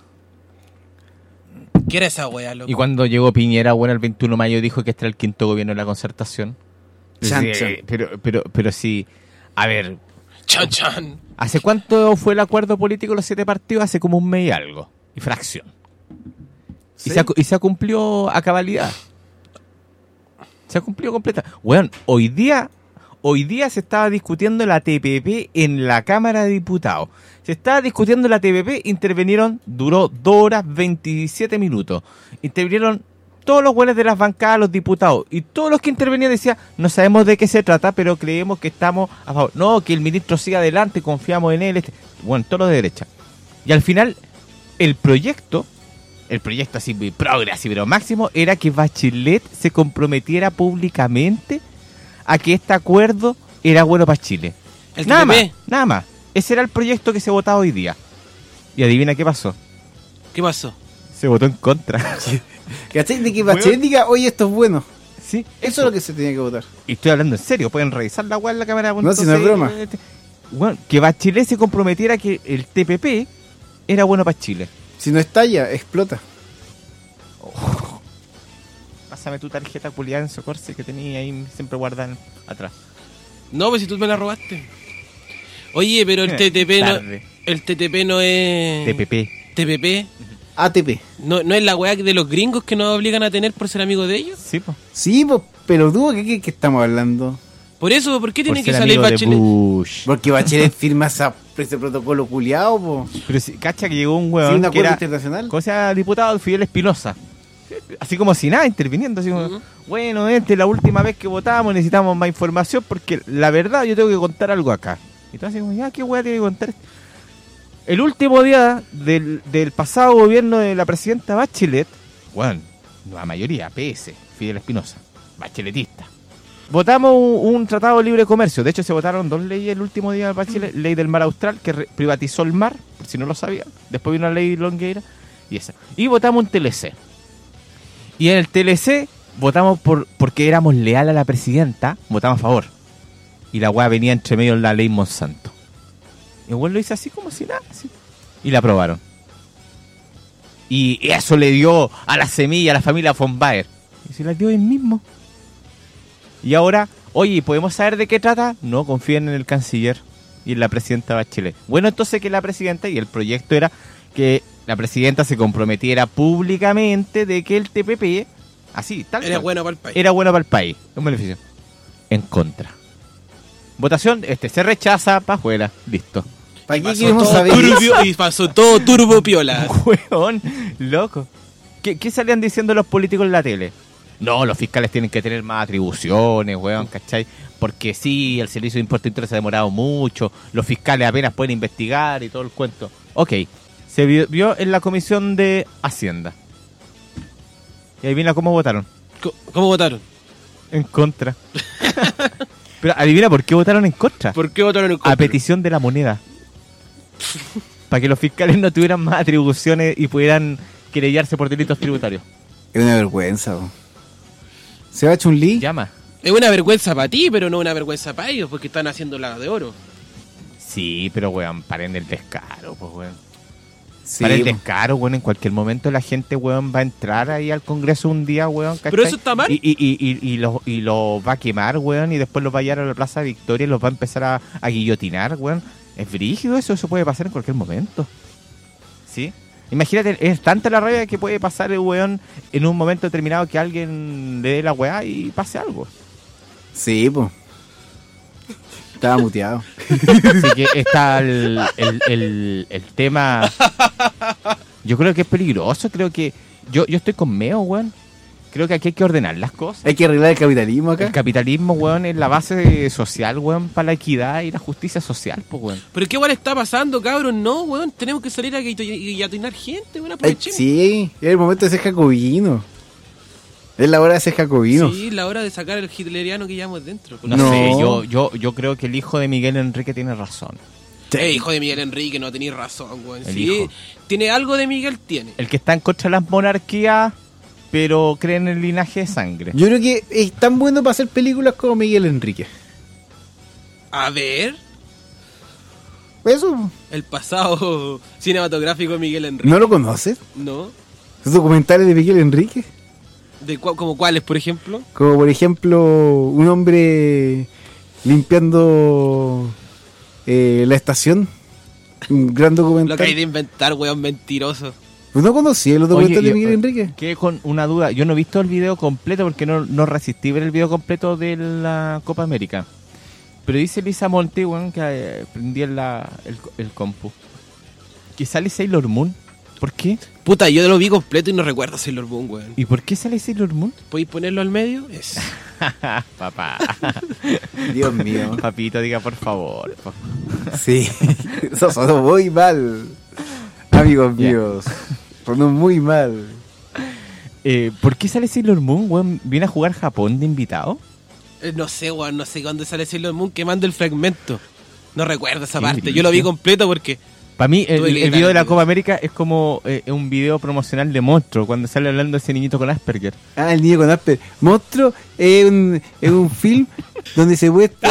¿Qué era esa wea, loco? Y cuando llegó Piñera, bueno, el veintiuno de mayo dijo que este era el quinto gobierno de la concertación. Chan, Sí, chan. Pero, pero, pero sí, a ver, Chan, chan. ¿hace cuánto fue el acuerdo político de los siete partidos? Hace como un mes y algo. Y fracción. ¿Sí? Y, se ha, y se ha cumplido a cabalidad. Se ha cumplido completa. Bueno, hoy día, hoy día se estaba discutiendo la T P P en la Cámara de Diputados. Se estaba discutiendo la T P P, intervinieron, duró dos horas veintisiete minutos. Intervinieron todos los güeyes de las bancadas, los diputados. Y todos los que intervenían decían, no sabemos de qué se trata, pero creemos que estamos a favor. No, que el ministro siga adelante, confiamos en él. Este. Bueno, todos los de derecha. Y al final, el proyecto el proyecto así muy progre, así, pero máximo, era que Bachelet se comprometiera públicamente a que este acuerdo era bueno para Chile. El Nada T P P. más, nada más. Ese era el proyecto que se votaba hoy día. Y adivina qué pasó. ¿Qué pasó? Se votó en contra. ¿Cachai? De que Bachelet diga, oye, esto es bueno. Sí, Eso es lo que se tenía que votar. Y estoy hablando en serio, pueden revisar la web en la cámara. No, si no es broma. Bueno, que Bachelet se comprometiera que el T P P era bueno para Chile. Si no estalla, explota. Oh. Pásame tu tarjeta culiada en Socorce que tenía ahí siempre guardada atrás. No, pues si tú me la robaste. Oye, pero el T T P no, Tarde. el T T P no es... T P P. T P P. A T P. ¿No, ¿No es la weá de los gringos que nos obligan a tener por ser amigos de ellos? Sí, pues. Sí, pues, pero tú, ¿qué, qué, qué estamos hablando? Por eso, ¿por qué Por tiene que ser salir amigo de Bachelet? Bush. Porque Bachelet firma esa, ese protocolo culiado, po. Pero si, cacha que llegó un ¿Sí, huevón un que acuerdo era, internacional? ¿cómo se llama? Diputado Fidel Espinosa. Así como si nada, interviniendo. Así como, Ujú. bueno, este, la última vez que votamos necesitamos más información porque la verdad yo tengo que contar algo acá. Y tú así como, ya, ¿qué hueá tiene que contar? El último día del, del pasado gobierno de la presidenta Bachelet, bueno, la mayoría, P S, Fidel Espinosa, bacheletista. Votamos un, un tratado de libre comercio. De hecho, se votaron dos leyes el último día de Bachelet. Ley del mar austral, que re- privatizó el mar, por si no lo sabían. Después vino la ley Longueira y esa. Y votamos un T L C. Y en el T L C votamos por porque éramos leales a la presidenta, votamos a favor. Y la weá venía entre medio de la ley Monsanto. Y el weón lo hizo así como si nada. Así. Y la aprobaron. Y eso le dio a la semilla a la familia von Baer. Y se la dio él mismo. Y ahora, oye, ¿podemos saber de qué trata? No, confíen en el canciller y en la presidenta Bachelet. Bueno, entonces que la presidenta, y el proyecto era que la presidenta se comprometiera públicamente de que el T P P, así, tal Era cual, bueno para el país. era bueno para el país. Un beneficio. En contra. Votación, este, se rechaza, pa' afuera. Listo. ¿Para qué Pasó queremos todo saber? turbio, y pasó todo turbo piola. Weón, loco. ¿Qué, ¿Qué salían diciendo los políticos en la tele? No, los fiscales tienen que tener más atribuciones, weón, ¿cachai? Porque sí, el servicio de impuestos internos se ha demorado mucho, los fiscales apenas pueden investigar y todo el cuento. Ok, se vio, vio en la Comisión de Hacienda. Y adivina cómo votaron. ¿Cómo, cómo votaron? En contra. Pero adivina por qué votaron en contra. ¿Por qué votaron en contra? A petición de la moneda. Para que los fiscales no tuvieran más atribuciones y pudieran querellarse por delitos tributarios. Es una vergüenza, po. ¿Se va Chun-Li? Llama. Es una vergüenza para ti, pero no una vergüenza para ellos, porque están haciendo la de oro. Sí, pero weón, paren el descaro, pues weón. Sí, Para el po. descaro, weón, en cualquier momento la gente, weón, va a entrar ahí al Congreso un día, weón, ¿cachai? Pero eso está mal. Y, y, y, y, y los y lo va a quemar, weón, y después los va a llevar a la Plaza Victoria y los va a empezar a, a guillotinar, weón. Es brígido eso, eso puede pasar en cualquier momento. ¿Sí? Imagínate, es tanta la rabia que puede pasar el weón en un momento determinado que alguien le dé la weá y pase algo. Sí, pues. Estaba muteado. Así que está el, el, el, el tema. Yo creo que es peligroso. Creo que. Yo, yo estoy con Meo, weón. Creo que aquí hay que ordenar las cosas. Hay que arreglar el capitalismo acá. El capitalismo, weón, es la base social, weón, para la equidad y la justicia social, pues, weón. ¿Pero qué igual está pasando, cabrón? No, weón, tenemos que salir a guillotinar gente, weón, Ay, aprovechemos. sí, es el momento de ser jacobino. Es la hora de ser jacobino. Sí, la hora de sacar el hitleriano que llevamos dentro. No, No. sé, yo, yo, yo creo que el hijo de Miguel Enrique tiene razón. Eh, hijo de Miguel Enrique, no tenéis razón, weón. El Sí, hijo. tiene algo de Miguel, tiene. El que está en contra de las monarquías, pero cree en el linaje de sangre. Yo creo que es tan bueno para hacer películas como Miguel Enrique. A ver, Eso, el pasado cinematográfico de Miguel Enrique. ¿no lo conoces? No. Esos documentales de Miguel Enrique. ¿De cua- como cuáles, por ejemplo? Como por ejemplo, un hombre limpiando eh, la estación. Un gran Lo que documental. hay de inventar, weón, mentiroso. Pues no conocí los documentales Oye, de yo- Miguel Enrique. Quedé con una duda. Yo no he visto el video completo porque no, no resistí ver el video completo de la Copa América. Pero dice Lisa Monte, weón, que eh, prendí en la, el, el compu, que sale Sailor Moon. ¿Por qué? Puta, yo lo vi completo y no recuerdo Sailor Moon, weón. ¿Y por qué sale Sailor Moon? ¿Podéis ponerlo al medio? Es. Papá. Dios mío. Papito, diga por favor. Sí, eso sonó muy mal. Amigos Ya. míos. Sonó muy mal. Eh, ¿Por qué sale Sailor Moon, weón? ¿Viene a jugar Japón de invitado? Eh, No sé, weón, no sé cuándo sale Sailor Moon quemando el fragmento. No recuerdo esa Qué parte. brillo. Yo lo vi completo porque... Para mí, el, Tuve que el video de la quitar- Copa América es como eh, un video promocional de Monstruo, cuando sale hablando ese niñito con Asperger. Ah, el niño con Asper. Monstruo es un, es un film donde se muestra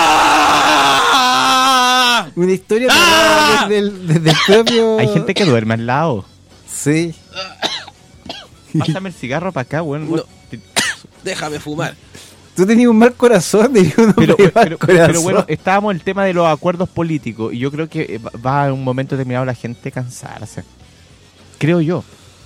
¡Ah! una historia ¡Ah! narrada desde el, desde el propio... Hay gente que duerme al lado. Sí. Pásame el cigarro para acá, weón. No. Déjame fumar. Tú tenías un mal corazón, tenías un Pero, hombre de mal pero, corazón. pero bueno, estábamos en el tema de los acuerdos políticos y yo creo que va- va a un momento determinado la gente cansarse. Creo yo.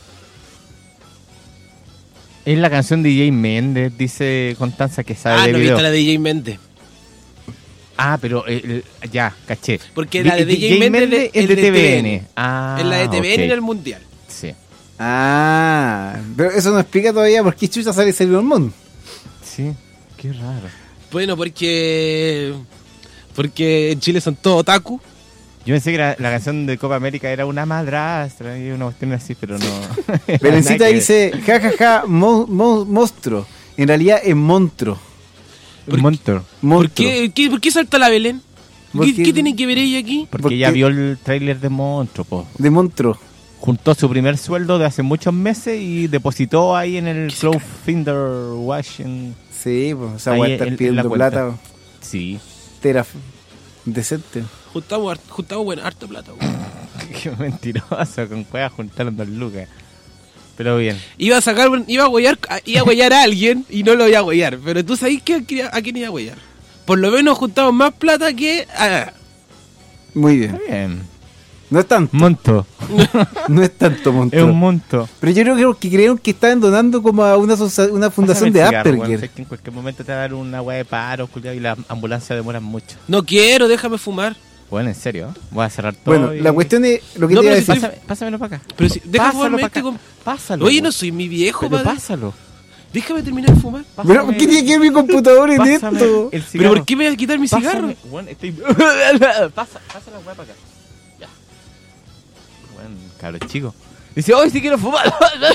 Es la canción de D J Méndez, dice Constanza que sabe Ah, de no video. viste la de D J Méndez. Ah, pero eh, el- ya, caché. Porque la de D J Méndez es de T V N. Ah, Ah, es la de T V N ok. en el Mundial. Sí, Ah, pero eso no explica todavía por qué chucha sale Sailor Moon. sí, qué raro. Bueno, porque... Porque en Chile son todos otaku. Yo pensé que la, la canción de Copa América era una madrastra y una cuestión así, pero no. Belencita Nada que dice, jajaja, ja, ja, mo- mo- monstruo. En realidad es monstruo. ver. Monstruo. ¿Por Monstruo. qué, qué- ¿Por qué salta la Belén? ¿Qué, Porque- qué tiene que ver ella aquí? Porque Porque- ella vio el tráiler de Monstruo, po. De monstruo. Juntó su primer sueldo de hace muchos meses y depositó ahí en el Crowdfunder Washington. Sí, pues, esa Ahí weá en- estar en pidiendo la cuenta. plata. Sí. Tera decente. Juntamos, har- juntamos bueno, harto plata. weón. Qué mentiroso, con cuevas juntaron dos lucas. Pero bien. Iba a sacar, un- iba a huellar, iba a huellar a alguien y no lo iba a huellar. Pero tú sabes que, a quién iba a huellar. Por lo menos juntamos más plata que... ah, Muy bien. Está bien. No es tanto, Monto. no es tanto Es monstruo. un monto. Pero yo creo que porque creyeron que estaban donando como a una, socia- una fundación de Pásame el cigarro, weón. Asperger. Sé que en cualquier momento te va a dar una weá de paro, culiao, y las ambulancias demoran mucho. no quiero, déjame fumar. Bueno, en serio, ¿eh? Voy a cerrar todo. Bueno, y- la cuestión es lo que No, te iba a pero si decir. Pásame, pásamelo para acá. Pero si, déjame Pásalo fumarme pa' este acá. con... Pásalo. Oye, weón. no soy mi viejo, Pero padre. pásalo. Déjame terminar de fumar. Pero, ¿qué tiene que ver mi computador en Pásame esto? el ¿Pero cigarro. por qué me vas a quitar mi cigarro? Pásame, weón, estoy... pasa, pasa la weá para acá. Ya. Weón, cabrón chico. Dice, hoy sí quiero fumar.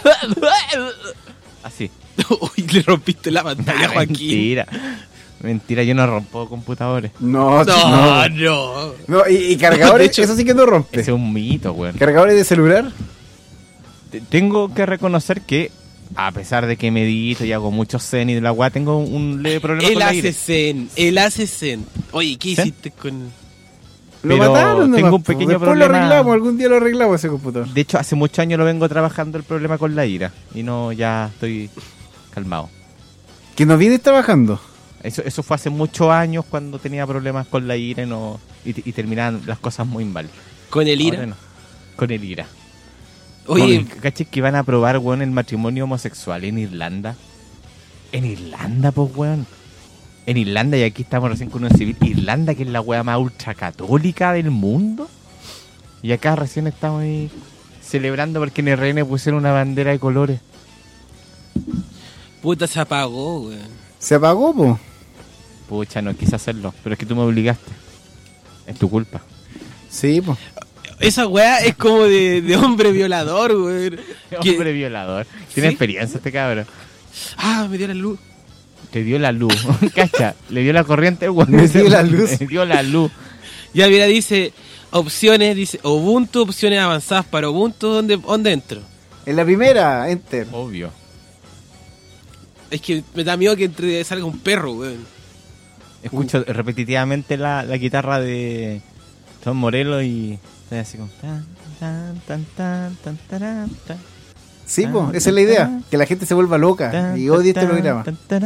Así. Uy, le rompiste la pantalla, Nah, Joaquín. Mentira. Mentira, yo no rompo computadores. No, No, no. no. No, y, y cargadores, De hecho- eso sí que no rompe. Ese es un mito, weón. ¿Cargadores de celular? Te- Tengo que reconocer que, a pesar de que medito y hago mucho zen y de la weá, tengo un leve problema Él con el hace aire. zen, él hace zen. Oye, ¿qué ¿Zen? hiciste con...? Lo Pero mataron, tengo nomás, un pequeño Después problema. lo arreglamos, algún día lo arreglamos ese computador. De hecho, hace muchos años lo vengo trabajando el problema con la ira. Y no, ya estoy calmado. Que nos vienes trabajando. Eso, eso fue hace muchos años cuando tenía problemas con la ira y, no, y, y terminaban las cosas muy mal. ¿Con el ira? Ahora no. Con el ira. Oye, Con- ¿Cachai que van a aprobar, weón, el matrimonio homosexual en Irlanda? En Irlanda, pues, weón. En Irlanda, y aquí estamos recién con un civil. Irlanda, que es la weá más ultracatólica del mundo. Y acá recién estamos ahí celebrando porque en el R N pusieron una bandera de colores. puta, se apagó, weón. Se apagó, po. Pucha, no quise hacerlo, pero es que tú me obligaste. Es tu culpa. Sí, po. Esa weá es como de, de hombre violador, weón. Que- Hombre violador. Tiene ¿Sí? experiencia este cabrón. Ah, me dio la luz. Te dio la luz. Cacha, le dio la corriente, weón. Me dio la luz. Me dio la luz. Ya, mira, dice opciones, dice Ubuntu, opciones avanzadas para Ubuntu, ¿dónde, dónde entro? En la primera, enter. Obvio. Es que me da miedo que entre salga un perro, weón. Escucho repetitivamente la, la guitarra de Tom Morello y estoy así como tan tan tan tan tan tan tan. Sí, po, esa es la idea. Que la gente se vuelva loca y odie este programa.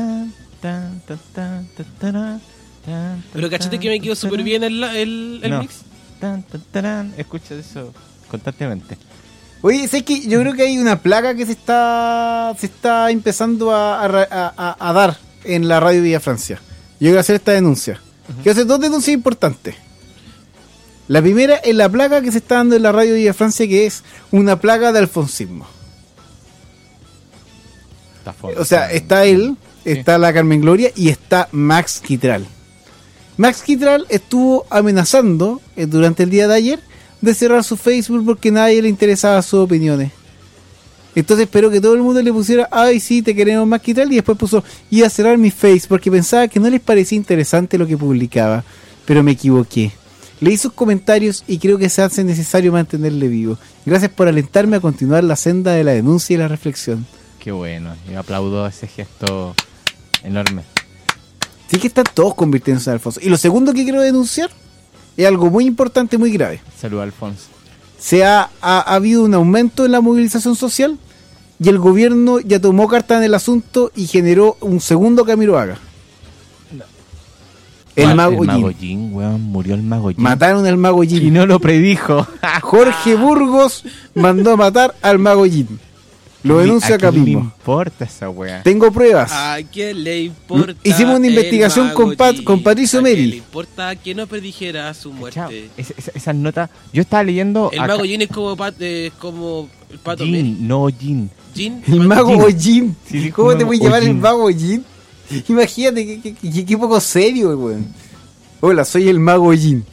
Pero cachate que me quedó súper bien el, el, el No. mix. Escucha eso constantemente. Oye, ¿sabes qué? Yo creo que hay una plaga que se está se está empezando a, a, a- a dar en la radio Villa Francia. Yo quiero hacer esta denuncia. Quiero hacer dos denuncias importantes. La primera es la plaga que se está dando en la radio Villa Francia, que es una plaga de alfonsismo. O sea, está él, está la Carmen Gloria y está Max Quitral. Max Quitral estuvo amenazando eh, durante el día de ayer de cerrar su Facebook porque nadie le interesaba sus opiniones. Entonces espero que todo el mundo le pusiera, ay sí, te queremos más que tal, y después puso, iba a cerrar mi Face porque pensaba que no les parecía interesante lo que publicaba, pero me equivoqué. Leí sus comentarios y creo que se hace necesario mantenerle vivo. Gracias por alentarme a continuar la senda de la denuncia y la reflexión. Qué bueno, yo aplaudo ese gesto enorme. Sí que están todos convirtiéndose en Alfonso. Y lo segundo que quiero denunciar es algo muy importante, muy grave. Saludos, Alfonso. Se ha, ha, ha habido un aumento en la movilización social y el gobierno ya tomó carta en el asunto y generó un segundo Camiroaga. No. El ¿Cuál? mago El mago Jin. Jin, weón, murió el mago Jin. Mataron al mago Jin. Y no lo predijo. Jorge Burgos mandó a matar al mago Jin. Lo denuncia acá ¿A quién le mismo. importa esa weá? Tengo pruebas. ¿A quién le importa? Hicimos una el investigación mago con, Pat, Jin? con Patricio ¿A quién Meri. le importa que no predijera su Chao. muerte? Es- es- esas notas. Yo estaba leyendo. El acá- mago Jin es como, Pat, eh, como el pato Jin, Meri. no Jin. Jin, El Pato mago Jin. Jin. Sí, dijo ¿Cómo te mago voy a llamar el Jin. mago Jin? Imagínate que, que, que- que poco serio, weón. Hola, soy el mago Jin.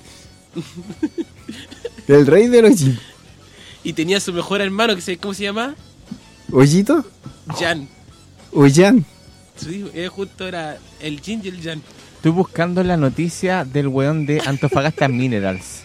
El rey de los Jin. Y tenía su mejor hermano, que se, ¿cómo se llama? ¿Ollito? Jan. ¿O Jan? Sí, él justo era el Jin y el Jan. Estoy buscando la noticia del weón de Antofagasta Minerals.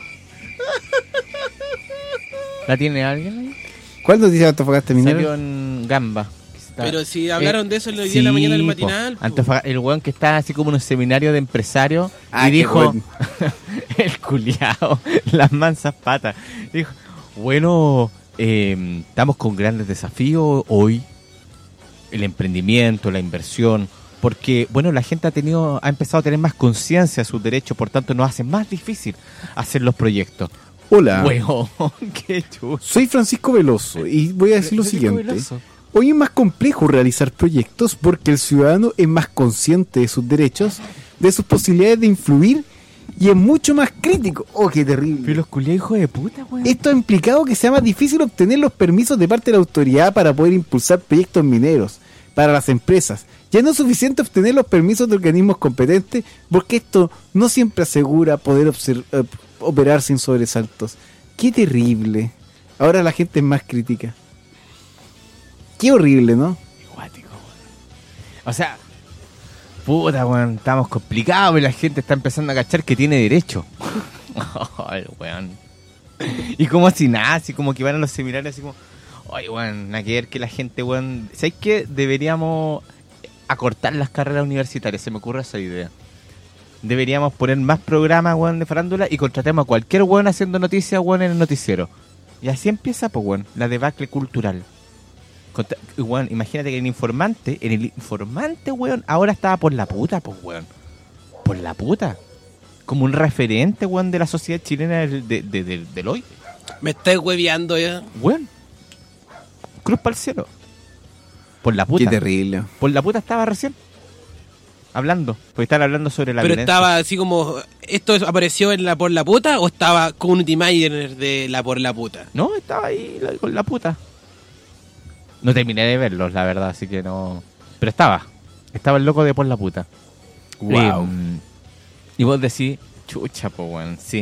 ¿La tiene alguien ahí? ¿Cuál noticia de Antofagasta Salió Minero? en Gamba. Está- Pero si hablaron Eh, de eso el día de la mañana del po. matinal. po. Antofaga- el weón que está así como en un seminario de empresarios Ah, y qué dijo, bueno. el culiao, las mansas patas, dijo, bueno, eh, estamos con grandes desafíos hoy, el emprendimiento, la inversión, porque, bueno, la gente ha tenido, ha empezado a tener más conciencia de sus derechos, por tanto nos hace más difícil hacer los proyectos. Hola. Weón, qué chulo. Soy Francisco Veloso y voy a decir lo Francisco siguiente. Veloso. Hoy es más complejo realizar proyectos porque el ciudadano es más consciente de sus derechos, de sus posibilidades de influir y es mucho más crítico. ¡Oh, qué terrible! Pero los culiados hijos de puta, weón. Esto ha implicado que sea más difícil obtener los permisos de parte de la autoridad para poder impulsar proyectos mineros para las empresas. Ya no es suficiente obtener los permisos de organismos competentes porque esto no siempre asegura poder obser- eh, operar sin sobresaltos. ¡Qué terrible! Ahora la gente es más crítica. ¡Qué horrible!, ¿no? Guático, weón. O sea, puta, weón, estamos complicados y la gente está empezando a cachar que tiene derecho. Ay, weón. Y como así nada, así como que van a los seminarios así como, ay, weón, hay que ver que la gente, weón, ¿sabes qué? Deberíamos acortar las carreras universitarias, se me ocurre esa idea. Deberíamos poner más programas, weón, de farándula y contratemos a cualquier weón haciendo noticias, weón, en el noticiero. Y así empieza, pues, weón, la debacle cultural. Contra- weón, imagínate que en el informante, en el informante, weón, ahora estaba por la puta, pues, weón. Por la puta. Como un referente, weón, de la sociedad chilena del, de, de- del- del hoy. Me estáis hueveando ya. Weón. Cruz para el cielo. Por la puta. ¡Qué terrible! Por la puta estaba recién. Hablando. Porque estaban hablando sobre la Pero violencia. estaba así como, ¿esto apareció en la por la puta o estaba community manager de la por la puta? No, estaba ahí la- con la puta. No terminé de verlos, la verdad, así que no... Pero estaba. Estaba el loco de por la puta. Wow. Eh, y vos decís, chucha, po, weón, sí.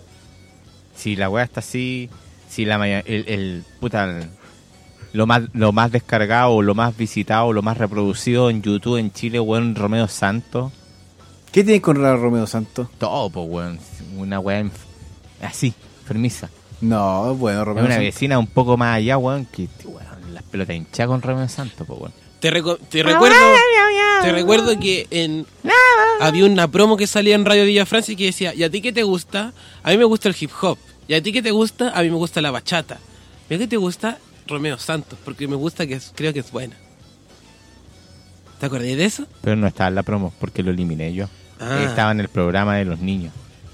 Si la weá está así, si la maya- el, el puta, el- lo más lo más descargado, lo más visitado, lo más reproducido en YouTube en Chile, weón, Romeo Santos. ¿Qué tiene con Romeo Santos? Todo, po, weón. Una weá enf- así, enfermiza. No, bueno, Es Romeo una Santos. vecina un poco más allá, weón, que, weón, las pelotas hinchadas con Romeo Santos, po, weón. Te, reco- te recuerdo te recuerdo que en había una promo que salía en Radio Villa Francia que decía, ¿y a ti qué te gusta? A mí me gusta el hip hop. ¿Y a ti qué te gusta? A mí me gusta la bachata. ¿Y a qué te gusta? Romeo Santos, porque me gusta que es, creo que es buena. ¿Te acordás de eso? Pero no estaba en la promo, porque lo eliminé yo. Ah. Estaba en el programa de los niños.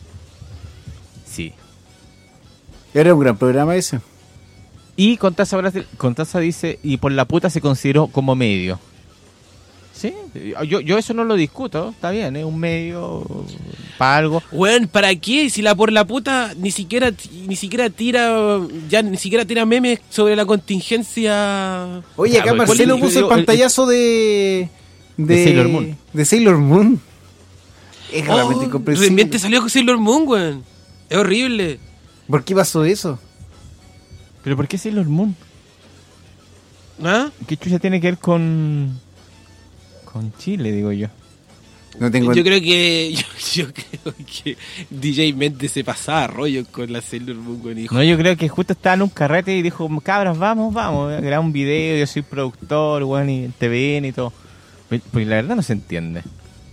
Sí. Era un gran programa ese. Y Contaza, Brasil- Contaza dice, y por la puta se consideró como medio. Sí, yo, yo eso no lo discuto, está bien, es un medio para algo. Weón, ¿para qué? Si la por la puta ni siquiera ni siquiera tira ya ni siquiera tira memes sobre la contingencia. Oye, acá Ah, pues, Marcelo el- puso el el- pantallazo de, De Sailor Moon. De Sailor Moon. Es Oh, realmente incomprensible. recién te salió con Sailor Moon, weón. Es horrible. ¿Por qué pasó eso? ¿Pero por qué Sailor Moon? ¿Ah? ¿Qué chucha tiene que ver con con Chile, digo yo? No tengo... Yo creo que yo, yo creo que D J Méndez se pasaba rollo con la Sailor Moon, güey, hijo. No, yo creo que justo estaba en un carrete y dijo, cabras, vamos, vamos, graba un video, yo soy productor, weón, y T V N y todo. Pues, pues la verdad no se entiende.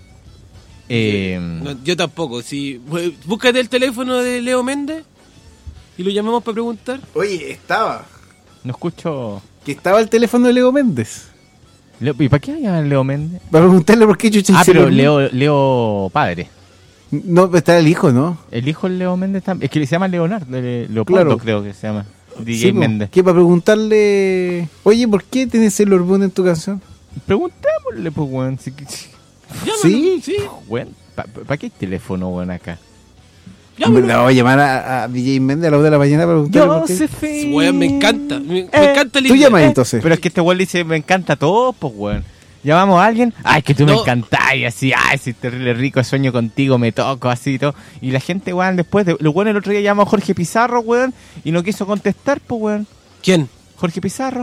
Eh, No, yo tampoco. Si búscate el teléfono de Leo Méndez y lo llamamos para preguntar. Oye, estaba. no escucho... Que estaba el teléfono de Leo Méndez. Leo- ¿Y para qué llaman Leo Méndez? Para preguntarle por qué chucha Ah, hicieron- pero Leo, Leo padre. No, está el hijo, ¿no? El hijo de Leo Méndez también. Es que se llama Leonardo, Le- Leopoldo Claro. creo que se llama. D J Sí, po. Méndez. Que para preguntarle... Oye, ¿por qué tienes Sailor Moon en tu canción? Preguntémosle, pues, weón. Si, si- Llámalo, ¿Sí? sí. weón, ¿para pa qué hay teléfono, weón, acá? Llámalo. No, voy a llamar a, a D J Méndez a las dos de la mañana para preguntarle por qué. Josephine. Weón, me encanta. Me, me Eh, encanta el Tú inglés. llamas entonces. Pero es que este weón le dice, me encanta todo, pues, weón. Llamamos a alguien, ay, que tú me No. encantás, y así, ay, si terrible rico, sueño contigo, me toco, así y todo. Y la gente, weón, después, de, lo bueno el otro día llamó a Jorge Pizarro, weón, y no quiso contestar, pues, weón. ¿Quién? Jorge Pizarro.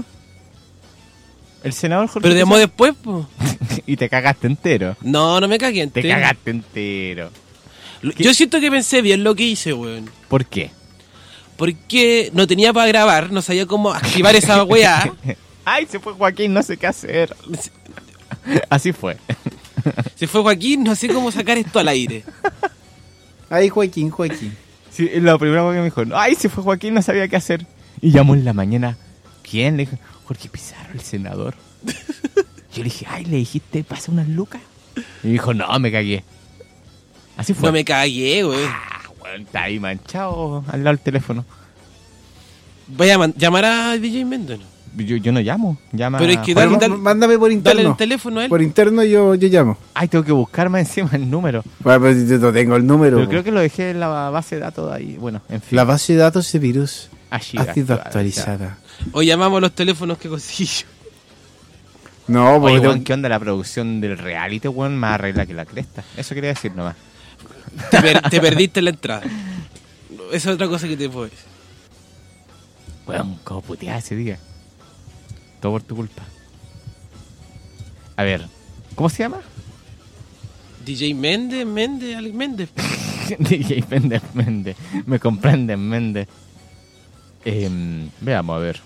El senador Jorge Pero llamó Pizarro. después, po. Y te cagaste entero. No, no me cagué. Te cagaste entero. Yo siento que pensé bien lo que hice, weón. ¿Por qué? Porque no tenía para grabar, no sabía cómo activar esa weá. Ay, se fue Joaquín, no sé qué hacer. Así fue. Se fue Joaquín, no sé cómo sacar esto al aire. Ay, Joaquín, Joaquín. Sí, la primera vez que me dijo, ay, se fue Joaquín, no sabía qué hacer. Y llamó en la mañana, ¿quién? Le dije, Jorge Pizarro, el senador. Yo le dije, ay, le dijiste, pasa unas lucas. Y dijo, no, me cagué. Así fue. No me cagué, weón. Ah, bueno, está ahí manchado al lado del teléfono. Voy a man- llamar a D J Méndez, ¿no? Yo, yo no llamo, llama. Pero es que Bueno, dale, dale, mándame por interno. dale el teléfono a él. Por interno yo, yo llamo. Ay, tengo que buscar más encima el número. Bueno, pero yo no tengo el número. Pero creo que lo dejé en la base de datos ahí. Bueno, en fin. La base de datos de virus Allí, ha sido actualizada. actualizada. O llamamos los teléfonos que conseguí yo. No, Oye, porque weón, ¿qué onda la producción del reality, weón? Más arregla que la cresta. Eso quería decir nomás. Te, per- te perdiste la entrada. Esa es otra cosa que te puedo decir. Weón, cómo puteaba ese día. Todo por tu culpa. A ver, ¿cómo se llama? D J Méndez, Méndez, Alex Méndez. D J Méndez, Méndez. Me comprenden, Méndez. Eh, veamos, a ver.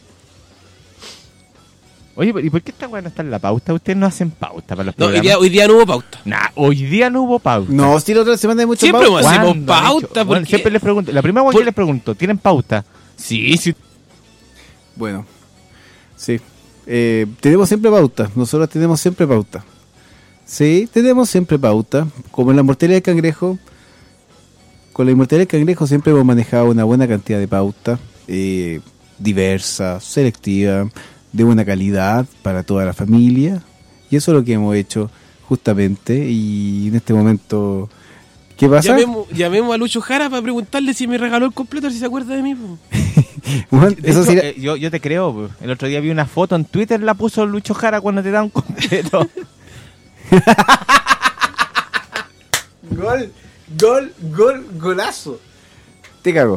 Oye, ¿y por qué esta weá no está en la pauta? Ustedes no hacen pauta para los No, hoy programas. día, hoy día no hubo pauta. Nah, hoy día no hubo pauta. no, si la otra semana hay mucho Siempre pauta. hemos- hacemos ¿Cuándo han pauta, hecho? Bueno, porque- siempre les pregunto. La primera vez Por- que les pregunto, ¿tienen pauta? Sí, sí. Bueno, sí. Eh, tenemos siempre pauta. Nosotros tenemos siempre pauta. Sí, tenemos siempre pauta. Como en la inmortalidad del cangrejo. Con la inmortalidad del cangrejo siempre hemos manejado una buena cantidad de pauta. Eh, diversa, selectiva, de buena calidad para toda la familia. Y eso es lo que hemos hecho justamente. Y en este momento... ¿Qué pasa? Llamemos, llamemos a Lucho Jara para preguntarle si me regaló el completo, si se acuerda de mí. Po. Bueno, De eso hecho, sería- eh, yo, yo te creo. po. El otro día vi una foto en Twitter, la puso Lucho Jara cuando te da un completo. Gol, gol, gol, golazo. Te cago.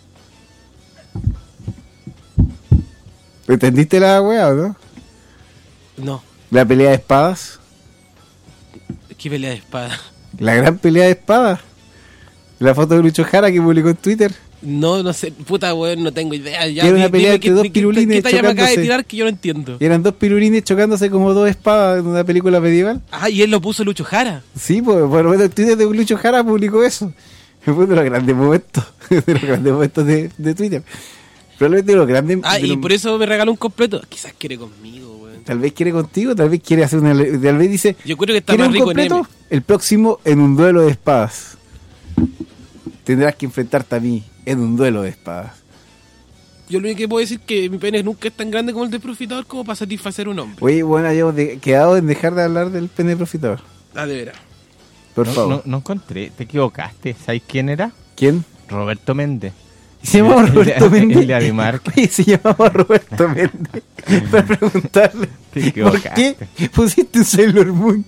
¿Entendiste la weá o no? No, La pelea de espadas. qué pelea de espada. La gran pelea de espadas. La foto de Lucho Jara que publicó en Twitter. No, no sé, puta weón, no tengo idea. Ya, Que era una di- pelea dime entre qué- dos qué- pirulines ¿Qué talla me acaba de chocándose. tirar que yo no entiendo? Y eran dos pirulines chocándose como dos espadas en una película medieval. Ah, y él lo puso Lucho Jara. Sí, pues por lo menos el Twitter de Lucho Jara publicó eso. Fue uno de los grandes momentos. De los grandes momentos de, de Twitter. Probablemente de los grandes. Ah, de y los- por eso me regaló un completo. Quizás quiere conmigo, weón. Tal vez quiere contigo, tal vez quiere hacer una. le- Tal vez dice. Yo creo que está ¿Quieres más un rico en M. completo? El próximo en un duelo de espadas. Tendrás que enfrentarte a mí en un duelo de espadas. Yo lo único que puedo decir es que mi pene nunca es tan grande como el del profitador como para satisfacer a un hombre. Oye, bueno, habíamos de- quedado en dejar de hablar del pene profitador. Ah, de veras. Por no, favor. no, no encontré, te equivocaste. ¿Sabes quién era? ¿Quién? Roberto Méndez. Se llamaba El- el- Roberto el- Méndez. el de Adimark. Oye, se llamaba Roberto Méndez. Para preguntarle. Te ¿Por equivocaste. qué pusiste un Sailor Moon?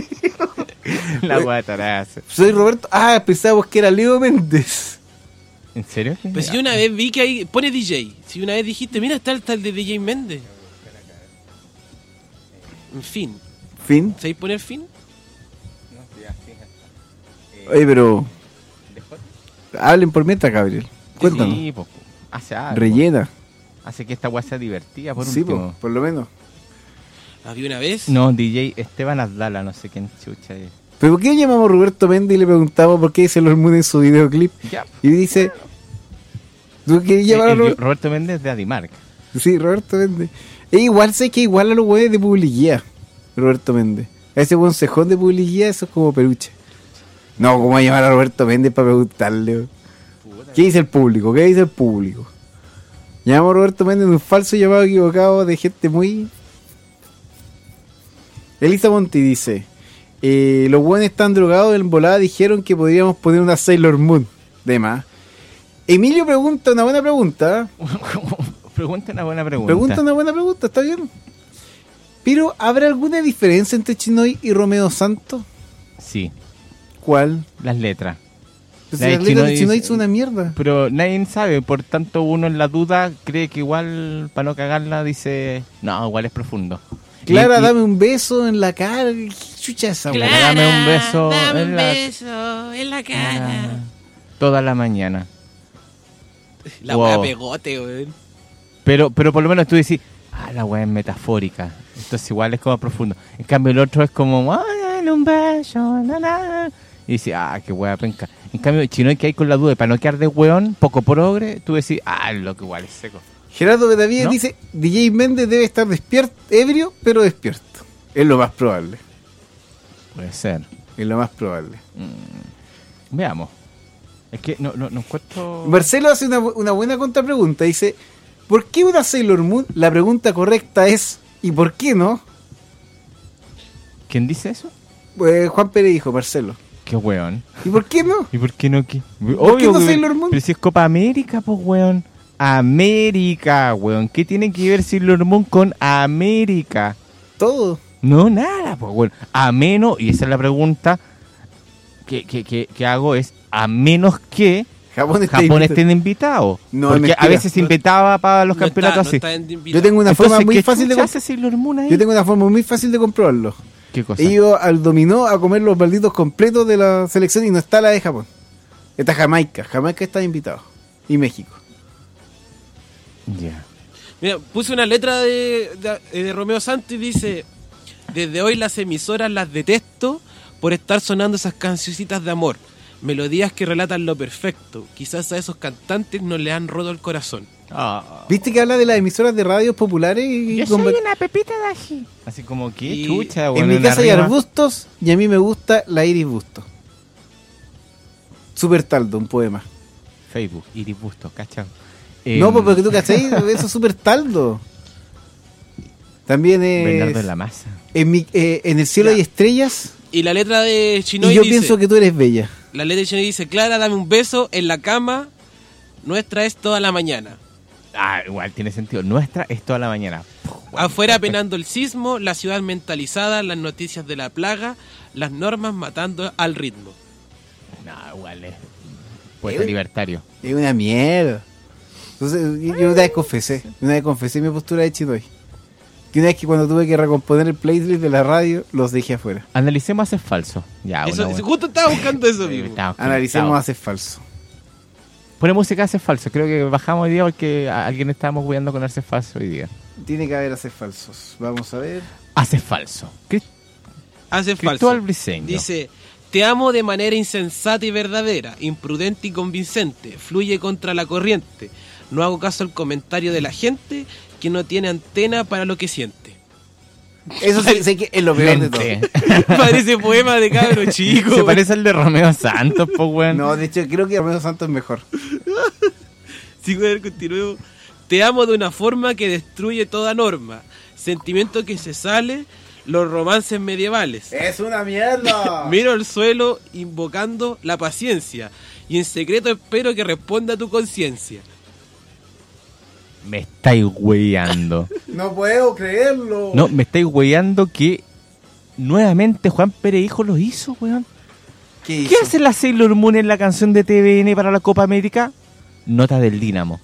La guataraza. Soy Roberto. Ah, pensábamos que era Leo Méndez. ¿En serio? Pero si yo una vez vi que ahí pone D J. Si una vez dijiste, mira, está el tal de D J Méndez. En fin. ¿Fin? ¿Sabéis poner fin? Oye, pero... hablen por mientras, Gabriel. Cuéntanos. Sí, pues, hace algo. Rellena. Hace que esta weá sea divertida, por Sí, último. po, por lo menos. Había una vez. No, D J Esteban Azdala, no sé quién chucha es. ¿Pero por qué llamamos a Roberto Méndez y le preguntamos por qué dice Sailor Moon en su videoclip? Ya. Y dice... ¿Tú quieres llamar a El- el Roberto? Roberto Méndez de Adimark. Sí, Roberto Méndez. E igual sé que igual a los güeyes de publicidad, Roberto Méndez. A ese buen cejón de publicidad, eso es como peluche. No, ¿cómo va a llamar a Roberto Méndez para preguntarle? ¿Qué dice el público? ¿Qué dice el público? Llamamos a Roberto Méndez en un falso llamado equivocado de gente muy... Elisa Monti dice... Eh, los buenos están drogados, en volada dijeron que podríamos poner una Sailor Moon. De más. Emilio pregunta una buena pregunta. Pregunta una buena pregunta. Pregunta una buena pregunta, está bien. Pero, ¿habrá alguna diferencia entre Chinoy y Romeo Santos? Sí, ¿Cuál? las letras. Pues La si de las letras de Chinoy Chinoy es- son una mierda. Pero nadie sabe, por tanto uno en la duda cree que igual, para no cagarla, dice, no, igual es profundo. Clara, Y- y- dame un beso en la cara. ¿Qué chucha esa weá? Clara, dame un beso Dame en un la- beso en la cara. toda la mañana. La Wow. weá pegote, weón. Pero, pero por lo menos tú decís, ah, la weá es metafórica. Entonces igual es como profundo. En cambio el otro es como, ah, dale un beso, na, na. Y dices, ah, qué weá penca. En cambio, Chinoy que hay con la duda, y para no quedar de weón, poco progre, tú decís, ah, lo que igual es seco. Gerardo Benavides ¿No? dice, D J Méndez debe estar despierto, ebrio, pero despierto. Es lo más probable. Puede ser. Es lo más probable. Veamos. Es que no, no, no encuentro... Marcelo hace una, una buena contrapregunta. Dice, ¿por qué una Sailor Moon? La pregunta correcta es, ¿y por qué no? ¿Quién dice eso? Pues Juan Pérez dijo, Marcelo. Qué weón. ¿Y por qué no? ¿Y por qué no qué? ¿Por qué no que- Sailor Moon? Pero si es Copa América, pues weón. América, weón. ¿Qué tiene que ver Sailor Moon con América? Todo. No, nada, pues weón. A menos, y esa es la pregunta que, que, que, que hago, es a menos que Japón está Japón invitado. estén invitados. No, porque mentira. a veces se invitaba para los No campeonatos está, no así. está en invitado. Yo tengo una Entonces, forma muy ¿qué fácil de chucha comp- hace Sailor Moon ahí? Yo tengo una forma muy fácil de comprobarlo. ¿Qué cosa? He ido al dominó a comer los malditos completos de la selección y no está la de Japón. Está Jamaica. Jamaica está invitado. Y México. Ya. Mira, puse una letra de, de, de Romeo Santos y dice: desde hoy las emisoras las detesto por estar sonando esas cancioncitas de amor, melodías que relatan lo perfecto. Quizás a esos cantantes no le han roto el corazón. Ah. ¿Viste que habla de las emisoras de radios populares? Y Yo con- soy una pepita de ají. Así como que Y chucha, En weón, mi una casa hay rima. arbustos y a mí me gusta la Iris Busto. Super Taldo, un poema. Facebook, Iris Busto, ¿cachai? No, Em, pues porque tú cachai, eso es Super Taldo. También es... Bernardo de la Masa. En, mi- eh, en el cielo Ya. hay estrellas Y la letra de Chinoy y yo dice, pienso que tú eres bella. la letra de Chinoy dice: Clara, dame un beso en la cama, nuestra es toda la mañana. Ah, igual tiene sentido. Nuestra es toda la mañana. Afuera penando el sismo, la ciudad mentalizada, las noticias de la plaga, las normas matando al ritmo. No, igual es. Poeta ¿Eh? libertario. Es una mierda. Entonces, yo yo una vez confesé, una vez confesé mi postura de Chinoy. Que una vez que cuando tuve que recomponer el playlist de la radio, los dejé afuera. Analicemos hacer falso. Ya, Eso, una buena- justo estaba buscando eso mismo. Estamos Analicemos conectados. hace falso. Pone música hace falso. Creo que bajamos hoy día porque a alguien estábamos cuidando con hacer falso hoy día. Tiene que haber hace falsos. Vamos a ver. Hace falso. Cri- Hace Cristóbal falso. Briceño. Dice: te amo de manera insensata y verdadera, imprudente y convincente, fluye contra la corriente. No hago caso al comentario de la gente que no tiene antena para lo que siente. Eso sí, sé que es lo peor de todo. Mente. Parece poema de cabro chico. Se parece al de Romeo Santos, pues, weón. No, de hecho, creo que Romeo Santos es mejor. Sí, güey, continuemos. Te amo de una forma que destruye toda norma. Sentimiento que se sale los romances medievales. ¡Es una mierda! Miro al suelo invocando la paciencia y en secreto espero que responda a tu conciencia. Me estáis weyando. No puedo creerlo. No, me estáis weyando que nuevamente Juan Pérez Hijo lo hizo, weón. ¿Qué, ¿Qué hace la Sailor Moon en la canción de T V N para la Copa América? Nota del Dínamo.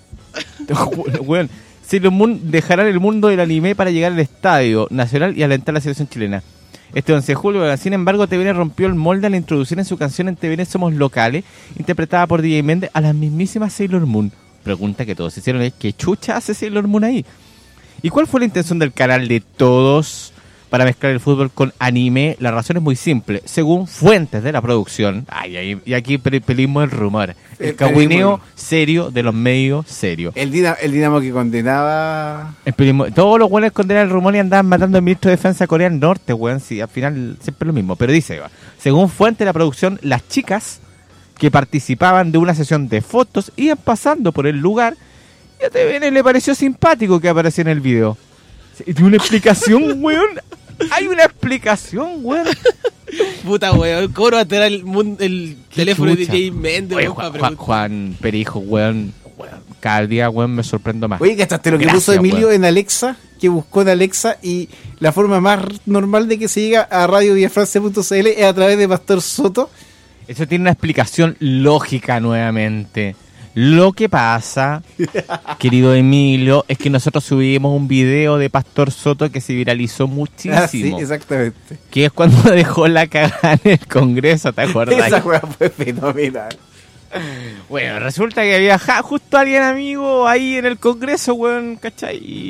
Weón, Sailor Moon dejará el mundo del anime para llegar al estadio nacional y alentar a la selección chilena. Este once de julio, sin embargo, T V N rompió el molde al introducir en su canción en T V N Somos Locales, interpretada por D J Méndez, a la mismísima Sailor Moon. Pregunta que todos hicieron es, ¿qué chucha hace Sailor Moon ahí? ¿Y cuál fue la intención del canal de todos para mezclar el fútbol con anime? La razón es muy simple. Según fuentes de la producción, ay, ay, y aquí pe- pelimos el rumor, el, el cagüineo serio de los medios serios. El, Dina, el Dinamo que condenaba... El pelismo, todos los buenos condenan el rumor y andaban matando al ministro de Defensa de Corea del Norte, weón. Sí, al final siempre lo mismo. Pero dice, según fuentes de la producción, las chicas que participaban de una sesión de fotos iban pasando por el lugar y a T V N le pareció simpático que aparecía en el video. ¿Tiene una explicación, weón? Hay una explicación, weón. Puta, weón. ¿Cómo no va a tener el, mundo, el teléfono chucha? de D J Méndez, Oye, weón, Juan, para Juan, preguntar? Juan Perijo, weón, weón. Cada día, weón, me sorprendo más. Oye, ¿cachaste lo que Gracias, puso Emilio weón. en Alexa? Que buscó en Alexa y la forma más normal de que se llega a radio villa francia punto c l es a través de Pastor Soto. Eso tiene una explicación lógica nuevamente. Lo que pasa, querido Emilio, es que nosotros subimos un video de Pastor Soto que se viralizó muchísimo. Ah, sí, exactamente. Que es cuando dejó la cagada en el Congreso, ¿te acuerdas? Esa juega fue fenomenal. Bueno, resulta que había ja, justo alguien amigo ahí en el Congreso, weón, ¿cachai? Y,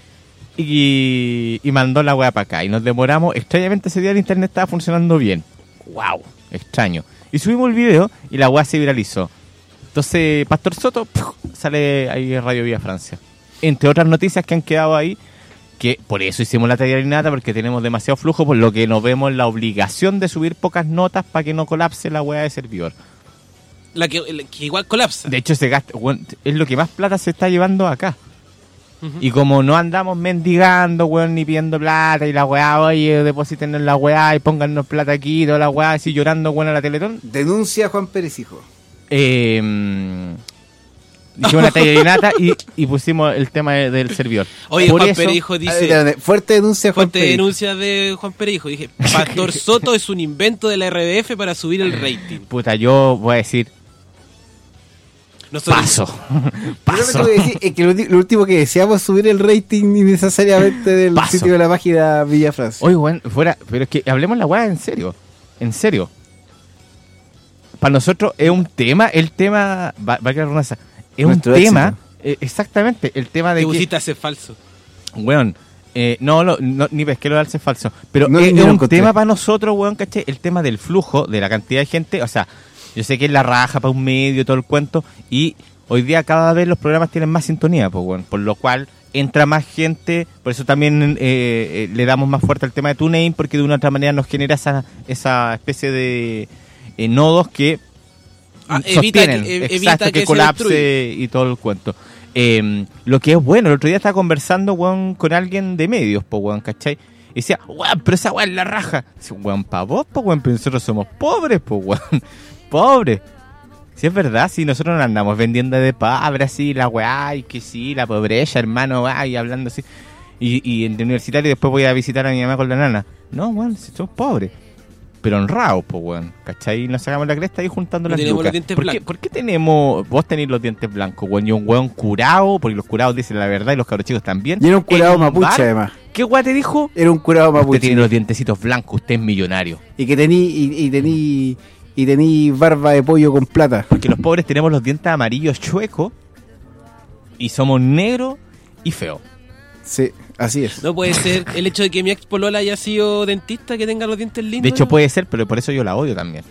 y, y mandó la weá para acá. Y nos demoramos. Extrañamente ese día el internet estaba funcionando bien. ¡Wow! Extraño. Y subimos el video y la weá se viralizó. Entonces, Pastor Soto, ¡puf!, sale ahí en Radio Villa Francia. Entre otras noticias que han quedado ahí, que por eso hicimos la tallarinata, porque tenemos demasiado flujo, por lo que nos vemos la obligación de subir pocas notas para que no colapse la weá de servidor. La que, la que igual colapsa. De hecho, se gasta, weón, es lo que más plata se está llevando acá. Uh-huh. Y como no andamos mendigando, weón, ni pidiendo plata, y la weá, oye, depositen la weá y póngannos plata aquí, y toda la weá, así llorando, weón, a la Teletón. Denuncia a Juan Pérez, hijo. Eh, hicimos la tallarinata y, y pusimos el tema de, del servidor. Oye, Por Juan eso, Perijo dice... Ver, fuerte denuncia a Juan Fuerte Pérez. denuncia de Juan Perijo. Dije, Pastor Soto es un invento de la R D F para subir el rating. Puta, yo voy a decir, Nosotros- paso. Yo lo que paso. tengo que decir es que lo, ulti- lo último que deseamos es subir el rating innecesariamente del Paso. sitio de la página Villa Francia. Oye, weón, fuera, pero es que hablemos la weá en serio. En serio. Para nosotros es un tema, el tema, va, va a quedar una, es Nuestro un tema, éxito. eh, exactamente, el tema de Te que, pusiste a hacer falso. weón, eh, no, lo- no, ni pesquero de alce falso, pero No, es, ni es lo un encontré. tema para nosotros, weón, ¿cachai? El tema del flujo, de la cantidad de gente, o sea, yo sé que es la raja para un medio, todo el cuento, y hoy día cada vez los programas tienen más sintonía, pues, weón, por lo cual entra más gente, por eso también eh, eh, le damos más fuerte al tema de TuneIn, porque de una u otra manera nos genera esa, esa especie de eh, nodos que Ah, evita sostienen, que- evita exacto, que, que se colapse destruya. y todo el cuento. Eh, lo que es bueno, el otro día estaba conversando, weón, con alguien de medios, po, weón, ¿cachai? Y decía, weón, pero esa weón es la raja. Dice, weón, pa' vos, po, weón, pero nosotros somos pobres, po, weón, pobres. Si es verdad, si nosotros no andamos vendiendo de palabra así, la weá, y que sí, la pobreza, hermano, va, y hablando así. Y, y en el universitario después voy a visitar a mi mamá con la nana. No, weón, si somos pobres. Pero honrados, pues, weón. ¿Cachai? Nos sacamos la cresta ahí juntando Y las tenemos lucas. los dientes ¿Por qué, blancos. ¿Por qué tenemos... Vos tenés los dientes blancos, weón? Y un weón curado, porque los curados dicen la verdad y los cabros chicos también. Y era un curado En mapuche, bar. además. ¿Qué weón te dijo? Era un curado Usted mapuche. tiene los dientecitos blancos, usted es millonario. Y que tení, y, y tení, y tení barba de pollo con plata. Porque los pobres tenemos los dientes amarillos chuecos y somos negros y feos. Sí, así es. No puede ser el hecho de que mi ex polola haya sido dentista, que tenga los dientes lindos. De hecho ¿no? puede ser, pero por eso yo la odio también.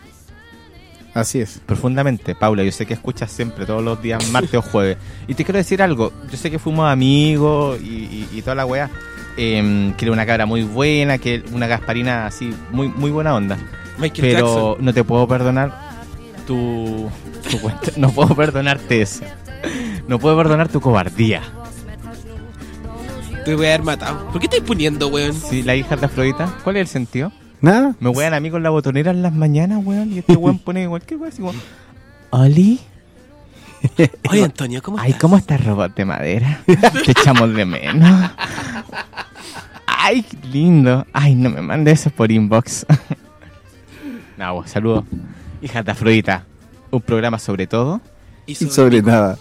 Así es. Profundamente. Paula, yo sé que escuchas siempre, todos los días, martes o jueves. Y te quiero decir algo. Yo sé que fuimos amigos y, y, y toda la weá. Eh, que era una cabra muy buena, que una Gasparina así, muy muy buena onda. Michael Pero Jackson. no te puedo perdonar tu, tu cuenta. No puedo perdonarte eso. No puedo perdonar tu cobardía. Te voy a haber matado. ¿Por qué estás poniendo, weón? Sí, la hija de Afrodita. ¿Cuál es el sentido? ¿Nada? Me wean a mí con la botonera en las mañanas, weón. Y este weón pone cualquier weón así como... ¿Oli? Oye, Antonio, ¿cómo Ay, estás? ¿cómo estás, robot de madera? Te echamos de menos. Ay, qué lindo. Ay, no me mandes eso por inbox. No, saludos. Hija de Afrodita, un programa sobre todo. Y Y sobre, sobre nada.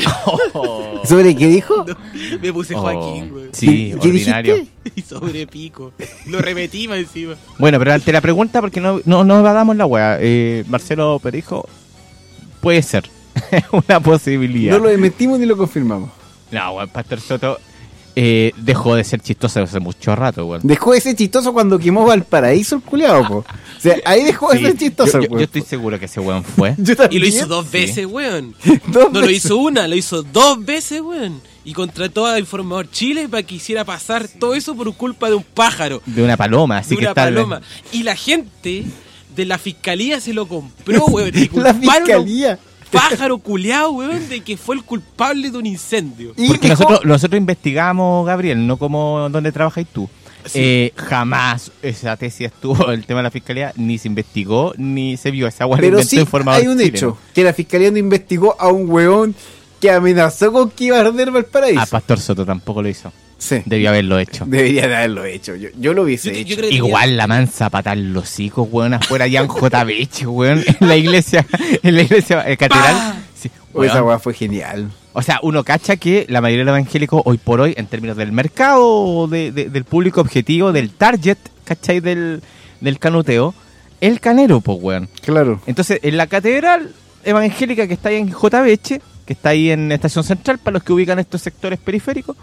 ¿Y ¿Sobre qué dijo? No, me puse Oh, Joaquín, güey. sí, ¿Qué ordinario. dijiste? Y sobre pico. Lo repetí más encima. Bueno, pero ante la pregunta, porque no, no, no evadamos la wea, eh, Marcelo Perijo, puede ser una posibilidad. No lo desmentimos ni lo confirmamos. No, weón, Pastor Soto eh, dejó de ser chistoso hace mucho rato, weón. Dejó de ser chistoso cuando quemó Valparaíso el culiado, po. O sea, ahí dejó de Sí, ser chistoso, yo, yo- weón. yo estoy seguro que ese weón fue. Yo Y también. lo hizo dos Sí. veces, weón. Dos No lo veces. hizo una, lo hizo dos veces, weón. Y contrató a Informador Chile para que hiciera pasar todo eso por culpa de un pájaro. De una paloma, así de que una está. paloma. Y la gente de la fiscalía se lo compró, weón. Y La culparon a un fiscalía. pájaro culeado, weón, de que fue el culpable de un incendio. Y Porque dejó- nosotros, nosotros investigamos, Gabriel, no como donde trabajáis tú. Eh, jamás esa tesis estuvo el tema de la fiscalía, ni se investigó, ni se vio esa weá. Pero sí hay un hecho, que la fiscalía no investigó a un weón que amenazó con que iba a arder Valparaíso. A Pastor Soto tampoco lo hizo. Sí. Debió haberlo hecho. Debería de haberlo hecho. Yo, yo lo hubiese Yo- yo hecho. creo que Igual la mansa patar los hocicos, weón, afuera allá en J B H, weón, en la iglesia, en la iglesia eh, catedral. Sí, Oh, esa weón. weá fue genial. O sea, uno cacha que la mayoría de los evangélicos hoy por hoy, en términos del mercado, de, de- del público objetivo, del target, ¿cachai? Del, del canuteo, el canero, pues, weón. Claro. Entonces, en la catedral evangélica que está ahí en J B H, que está ahí en Estación Central, para los que ubican estos sectores periféricos,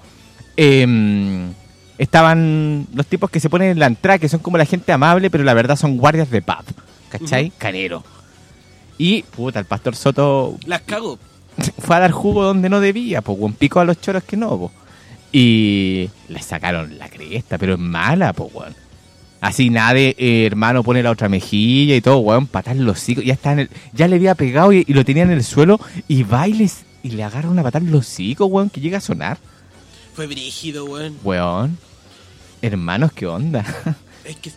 eh, estaban los tipos que se ponen en la entrada, que son como la gente amable, pero la verdad son guardias de pub, ¿cachai? Canero. Y, puta, el Pastor Soto Las cagó. fue a dar jugo donde no debía, pues, weón, picó a los choros que no, po. Y le sacaron la cresta, pero es mala, pues, weón. Así nada de eh, hermano pone la otra mejilla y todo, weón, patar los hocicos. Ya está en el, ya le había pegado y, y lo tenía en el suelo y va y, les- y le agarran a patar los hocicos, weón, que llega a sonar. Fue brígido, weón. Weón, hermanos, ¿qué onda? Es que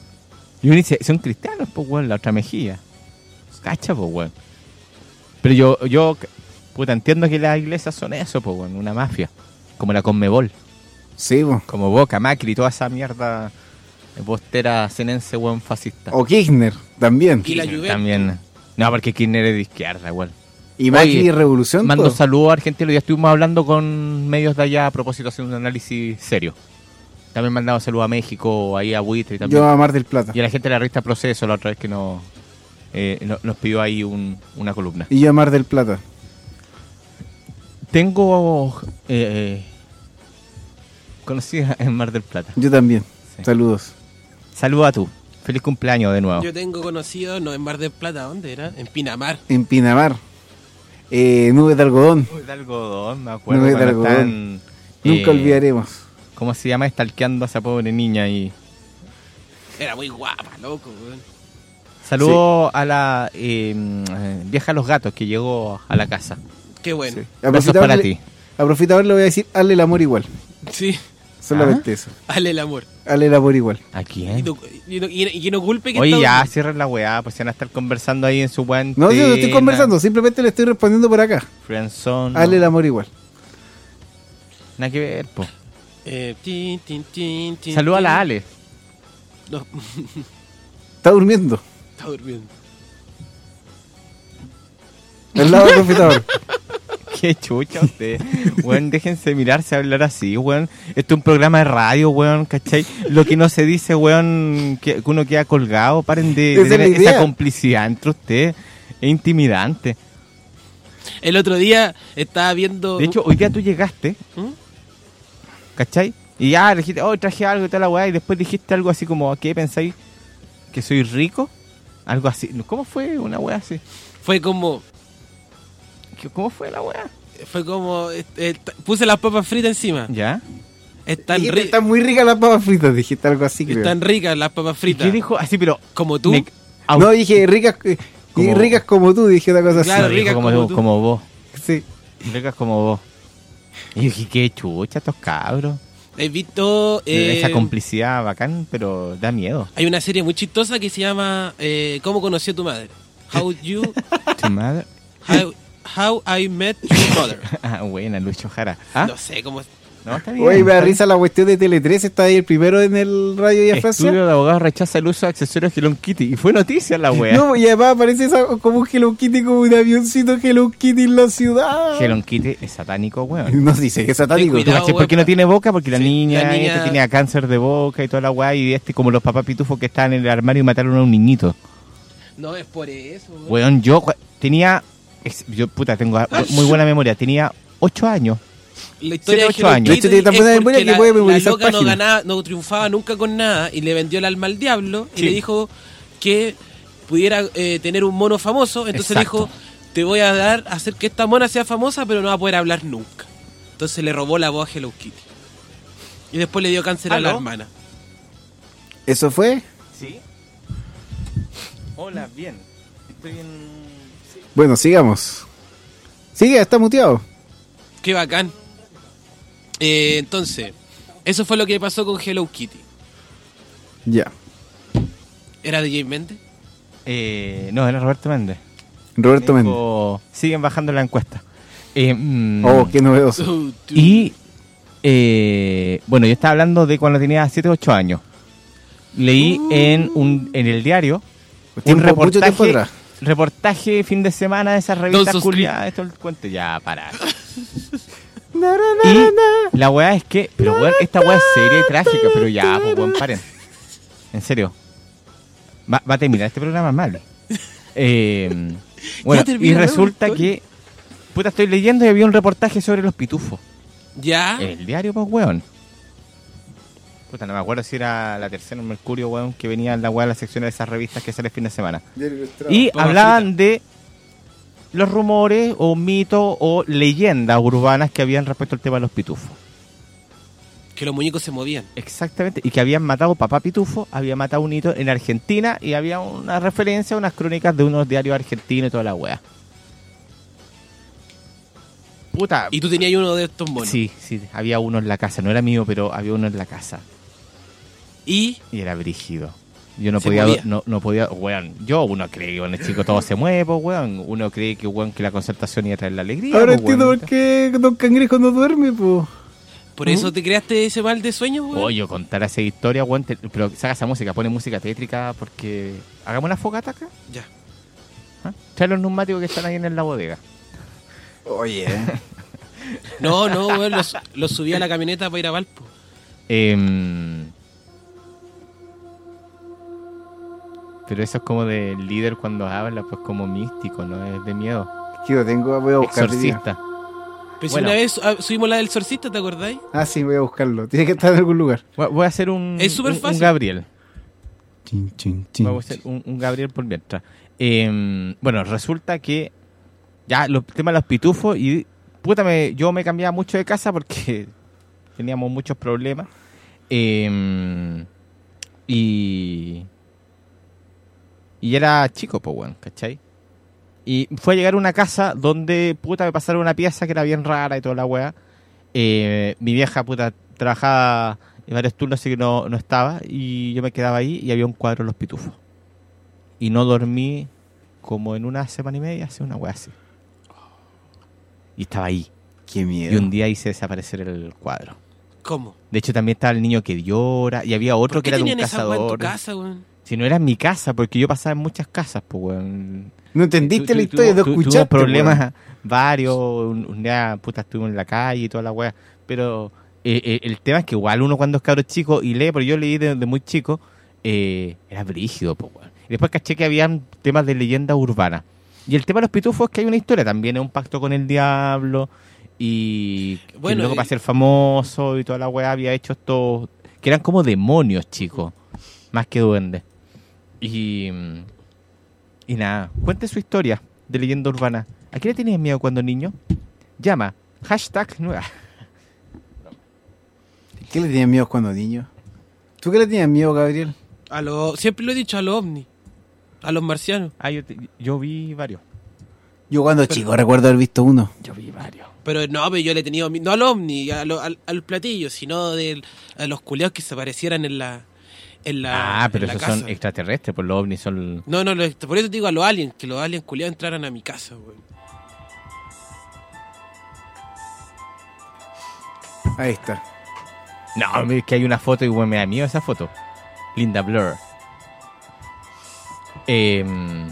Y uno dice, son cristianos, pues, weón, la otra mejilla. Cacha, pues, weón. Pero yo, yo, puta, entiendo que las iglesias son eso, pues, weón, una mafia. Como la Conmebol. Sí, po. Como Boca, Macri y toda esa mierda de postera senense, weón, fascista. O Kirchner, también. Y la Kirchner Juventus. también. No, porque Kirchner es de izquierda, weón. Y Macri Oye, y Revolución. Mando todo. saludos a Argentina. Ya estuvimos hablando con medios de allá a propósito de hacer un análisis serio. También mandamos saludos a México, ahí a Buitre y también. Yo a Mar del Plata. Y a la gente de la revista Proceso, la otra vez que nos, eh, no- nos pidió ahí un- una columna. Y yo a Mar del Plata. Tengo eh, conocida en Mar del Plata. Yo también. Sí. Saludos. Saludos a tú. Feliz cumpleaños de nuevo. yo tengo conocido, no en Mar del Plata, ¿dónde era? En Pinamar. En Pinamar. Eh, nubes de algodón. Nubes de algodón, me acuerdo. Nubes de cuando algodón. están, Nunca eh, olvidaremos. ¿Cómo se llama? Estalqueando a esa pobre niña y... Era muy guapa, loco, weón. Saludos a la eh, eh, vieja Los Gatos que llegó a la casa. Qué bueno. A Besos para ti. A Profitador le voy a decir, hazle el amor igual. Sí. Solamente ¿Ah? eso. Hazle el amor. Hazle el amor igual. ¿A Y quién? no, y no, y- y que no culpe que Oye, está ya, durmiendo. cierren la weá, pues se van a estar conversando ahí en su buen. No, yo no estoy conversando, simplemente le estoy respondiendo por acá. Friendzone. Hazle el amor igual. Nada que ver, po. Eh, tin, tin, tin, tin, Saluda a tin. la Ale. No, Está durmiendo. está durmiendo. Al lado del Profitador. Qué chucha usted. Weón, déjense mirarse a hablar así, weón. Esto es un programa de radio, weón, ¿cachai? Lo que no se dice, weón, que, que uno queda colgado. Paren de, de Esa es la tener idea. esa complicidad entre ustedes. Es intimidante. El otro día estaba viendo... De hecho, hoy día tú llegaste, ¿Mm? ¿cachai? Y ya dijiste, oh, traje algo y toda la weá. Y después dijiste algo así como, ¿qué pensáis? ¿Que soy rico? Algo así. ¿Cómo fue una weá así? Fue como... ¿Qué- ¿Cómo fue la weá? Fue como... eh, eh, puse las papas fritas encima. ¿Ya? Están, Dijiste, ri- están muy ricas las papas fritas, dijiste algo así, creo. están ricas las papas ¿Y fritas. qué dijo? Así, pero... Como tú. me- au- No, dije ricas, eh, y Como- ricas como tú, dije una cosa Claro, así. dijo ricas como, como tú. como vos. Sí. Ricas como vos. Y yo dije, qué chucha estos cabros. He visto... eh, Esa complicidad bacán, pero da miedo. hay una serie muy chistosa que se llama eh, ¿Cómo conocí a tu madre? How you... Tu madre. How, how I met your mother. Ah, buena, Lucho Jara. ¿Ah? No sé cómo... No, está bien. Oye, me da está risa la cuestión de Tele tres, está ahí el primero en el radio Villa Francia. Estudio de abogados rechaza el uso de accesorios Hello Kitty. Y fue noticia la wea. No, y además aparece esa- como un Hello Kitty, como un avioncito Hello Kitty en la ciudad. Hello Kitty es satánico, weón. Nos dice que es satánico. Ten cuidado, ¿Cachai? ¿Por qué no tiene boca? Porque la Sí, niña, la niña- este tenía cáncer de boca y toda la weá. Y este, como los papás pitufos que estaban en el armario y mataron a un niñito. No, es por eso, weón. Weón, yo cu- tenía. es- Yo, puta, tengo muy buena memoria. Tenía ocho años. La historia siete, de ocho Hello años. Kitty De hecho, tiene tan buena es memoria porque que la, puede memorizar la loca no páginas. ganaba, no triunfaba nunca con nada y le vendió el alma al diablo y Sí. le dijo que pudiera eh, tener un mono famoso. Entonces Exacto. le dijo, te voy a dar, hacer que esta mona sea famosa, pero no va a poder hablar nunca. Entonces le robó la voz a Hello Kitty. Y después le dio cáncer a la ¿Aló? hermana. ¿Eso fue? Sí. Hola, bien. Estoy en. Bueno, sigamos. Sigue, está muteado. Qué bacán. Eh, entonces, eso fue lo que pasó con Hello Kitty. Ya. ¿Era de Jay Méndez? Eh, no, era Roberto Méndez. Roberto Méndez. Dijo, siguen bajando la encuesta. Eh, mm, Oh, qué novedoso. Uh, tú- Y, eh, bueno, yo estaba hablando de cuando tenía siete o ocho años. Leí en un en el diario un Tiempo- mucho tiempo reportaje, atrás. reportaje fin de semana de esas Don revistas Suscript. culiadas. Esto el cuento, ya, para. Y la weá es que, pero weón, esta weá es seria y trágica, pero ya, pues weón, paren. En serio. Va, va a terminar este programa mal. Eh, bueno, termina, y ¿no? resulta Historia. que, puta, estoy leyendo y había un reportaje sobre los pitufos. Ya. En el diario, pues, weón. Puta, no me acuerdo si era la tercera en Mercurio, weón, que venía en la weá de la sección de esas revistas que sale el fin de semana. Y Papa hablaban de los rumores o mitos o leyendas urbanas que habían respecto al tema de los pitufos. Que los muñecos se movían. Exactamente, y que habían matado papá pitufo, había matado un hito en Argentina y había una referencia, unas crónicas de unos diarios argentinos y toda la weá. Puta. Y tú tenías uno de estos monos. Sí, sí, había uno en la casa, no era mío, pero había uno en la casa. Y Y era brígido. Yo no Se podía, movía. no, no podía, weón, yo uno cree que con el chico todo se mueve, pues, weón. Uno cree que, weón, que la concertación iba a traer la alegría. Ahora pues, entiendo weón. por qué Don Cangrejo no duerme, po. por eso te creaste ese mal de sueño, weón. Oye, yo contar esa historia, weón, te- pero saca esa música, pone música tétrica porque... ¿Hagamos una fogata acá? Ya. ¿Ah? Trae los neumáticos que están ahí en la bodega. Oye. No, no, weón, los, los subí a la camioneta para ir a Valpo. Em, pero eso es como del líder cuando habla, pues como místico, no es de miedo. Que lo tengo, voy a buscar. Exorcista. Pero si Bueno. una vez ah, subimos la del Sorcista, ¿te acordáis? Ah, sí, voy a buscarlo. Tiene que estar en algún lugar. Voy voy a hacer un, Es súper un- un fácil. Gabriel. Chin, chin, chin. Vamos a hacer un, un Gabriel por mientras. Eh, bueno, resulta que ya los temas de los pitufos y puta, me, yo me cambiaba mucho de casa porque teníamos muchos problemas. Eh, y y era chico, pues, bueno, ¿cachai? Y fue a llegar a una casa donde, puta, me pasaron una pieza que era bien rara y toda la weá. Eh, mi vieja, puta, trabajaba en varios turnos, así que no, no estaba. Y yo me quedaba ahí y había un cuadro de los pitufos. Y no dormí como en una semana y media, hace una weá así. Y estaba ahí. Qué miedo. Y un día hice desaparecer el cuadro. ¿Cómo? De hecho, también estaba el niño que llora. Y había otro ¿Por que qué era de un tenían esa weá en tu cazador. casa, weón? Si no era en mi casa, porque yo pasaba en muchas casas, pues, weón. No entendiste Tu- la tu- historia, tuvo- no tu- escuchaste. Tuvimos problemas weón. varios, un, un día, puta, estuvimos en la calle y toda la weá. Pero eh, eh, el tema es que igual uno cuando es cabro chico y lee, pero yo leí desde de muy chico, eh, era brígido, pues, weón. Y después caché que habían temas de leyenda urbana. Y el tema de los pitufos es que hay una historia, también es un pacto con el diablo y que Bueno, luego y- para ser famoso y toda la weá había hecho estos, que eran como demonios, chicos, más que duendes. Y, y nada, cuente su historia de leyenda urbana. ¿A qué le tenías miedo cuando niño? Llama, hashtag nueva. ¿Qué le tenías miedo cuando niño? ¿Tú qué le tenías miedo, Gabriel? A lo, siempre lo he dicho, a los ovnis. A los marcianos. Ah, yo, te- yo vi varios. Yo cuando chico recuerdo haber visto uno. Yo vi varios. Pero no, pero yo le he tenido mi- no al ovni, a lo- al, al platillo, sino del, a los culiados que se aparecieran en la en la Ah, pero en la esos casa. son extraterrestres, pues los ovnis son... No, no, lo- por eso te digo a los aliens, que los aliens culiados entraran a mi casa, güey. Ahí está. No, es que hay una foto y bueno, me da miedo esa foto. Linda Blur. Eh,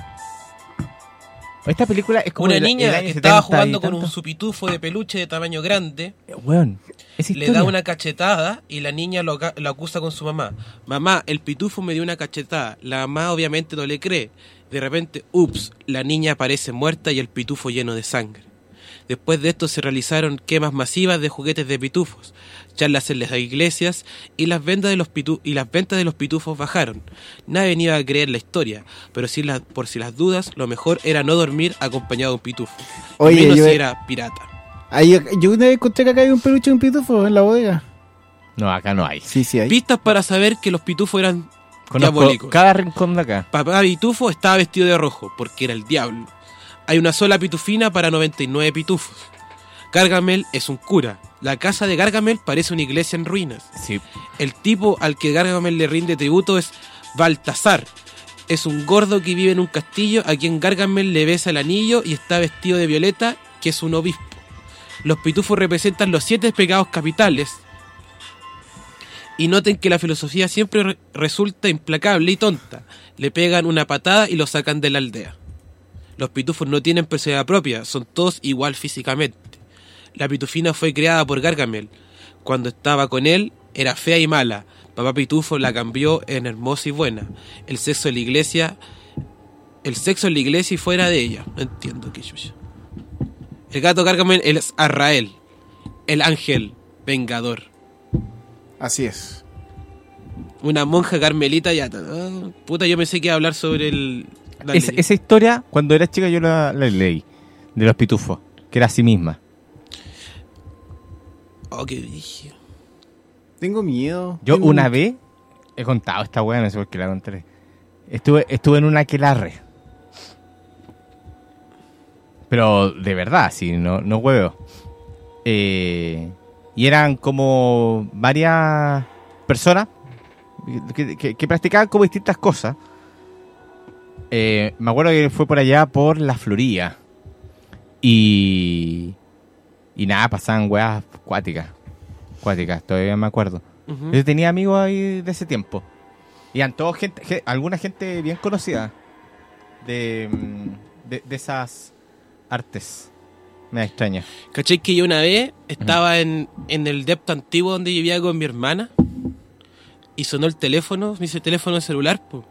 esta película es como Una el- niña el año que estaba setenta y jugando con tanto. un su pitufo de peluche de tamaño grande. Eh, Weón, esa Le historia. da una cachetada y la niña lo, aca- lo acusa con su mamá. Mamá, el pitufo me dio una cachetada. La mamá obviamente no le cree. De repente, ups, la niña aparece muerta y el pitufo lleno de sangre. Después de esto se realizaron quemas masivas de juguetes de pitufos, charlas en las iglesias y las ventas de los pitu y las ventas de los pitufos bajaron. Nadie iba a creer la historia, pero si la- por si las dudas, lo mejor era no dormir acompañado de un pitufo. Oye, Oye, menos yo- si era pirata. Ahí, yo una vez encontré que acá hay un peluche de un pitufo en la bodega. No, acá no hay. Sí, sí hay. Pistas para saber que los pitufos eran Conozco diabólicos. cada rincón de acá. Papá Pitufo estaba vestido de rojo, porque era el diablo. Hay una sola pitufina para noventa y nueve pitufos. Gargamel es un cura. La casa de Gargamel parece una iglesia en ruinas. Sí. El tipo al que Gargamel le rinde tributo es Baltasar. Es un gordo que vive en un castillo a quien Gargamel le besa el anillo y está vestido de violeta, que es un obispo. Los pitufos representan los siete pecados capitales. Y noten que la filosofía siempre re- resulta implacable y tonta. Le pegan una patada y lo sacan de la aldea. Los pitufos no tienen personalidad propia, son todos igual físicamente. La pitufina fue creada por Gargamel. Cuando estaba con él, era fea y mala. Papá Pitufo la cambió en hermosa y buena. El sexo en la iglesia... El sexo en la iglesia y fuera de ella. No entiendo qué chucha. El gato Gargamel es Arrael, el ángel vengador. Así es. Una monja carmelita ya. ah, puta, yo pensé que iba a hablar sobre el... la Esa, ley. esa historia, cuando era chica, yo la, la leí. De los pitufos, que era así misma. Oh, qué dije. Tengo miedo. Yo Tengo una un- vez he contado esta weá, no sé por qué la conté. Estuve, estuve en una aquelarre. Pero de verdad, sí, no, no huevo. Eh, y eran como varias personas que, que- que practicaban como distintas cosas. Eh, me acuerdo que fue por allá por la Florida. Y... Y nada, pasaban weas cuáticas. Cuáticas, todavía me acuerdo. Ujú. Yo tenía amigos ahí de ese tiempo. Y eran todos gente, ge- alguna gente bien conocida de, mm, de, de esas artes. Me extraña. ¿Cachai que yo una vez estaba en, en el depto antiguo donde vivía con mi hermana? Y sonó el teléfono, me hice el teléfono celular, po.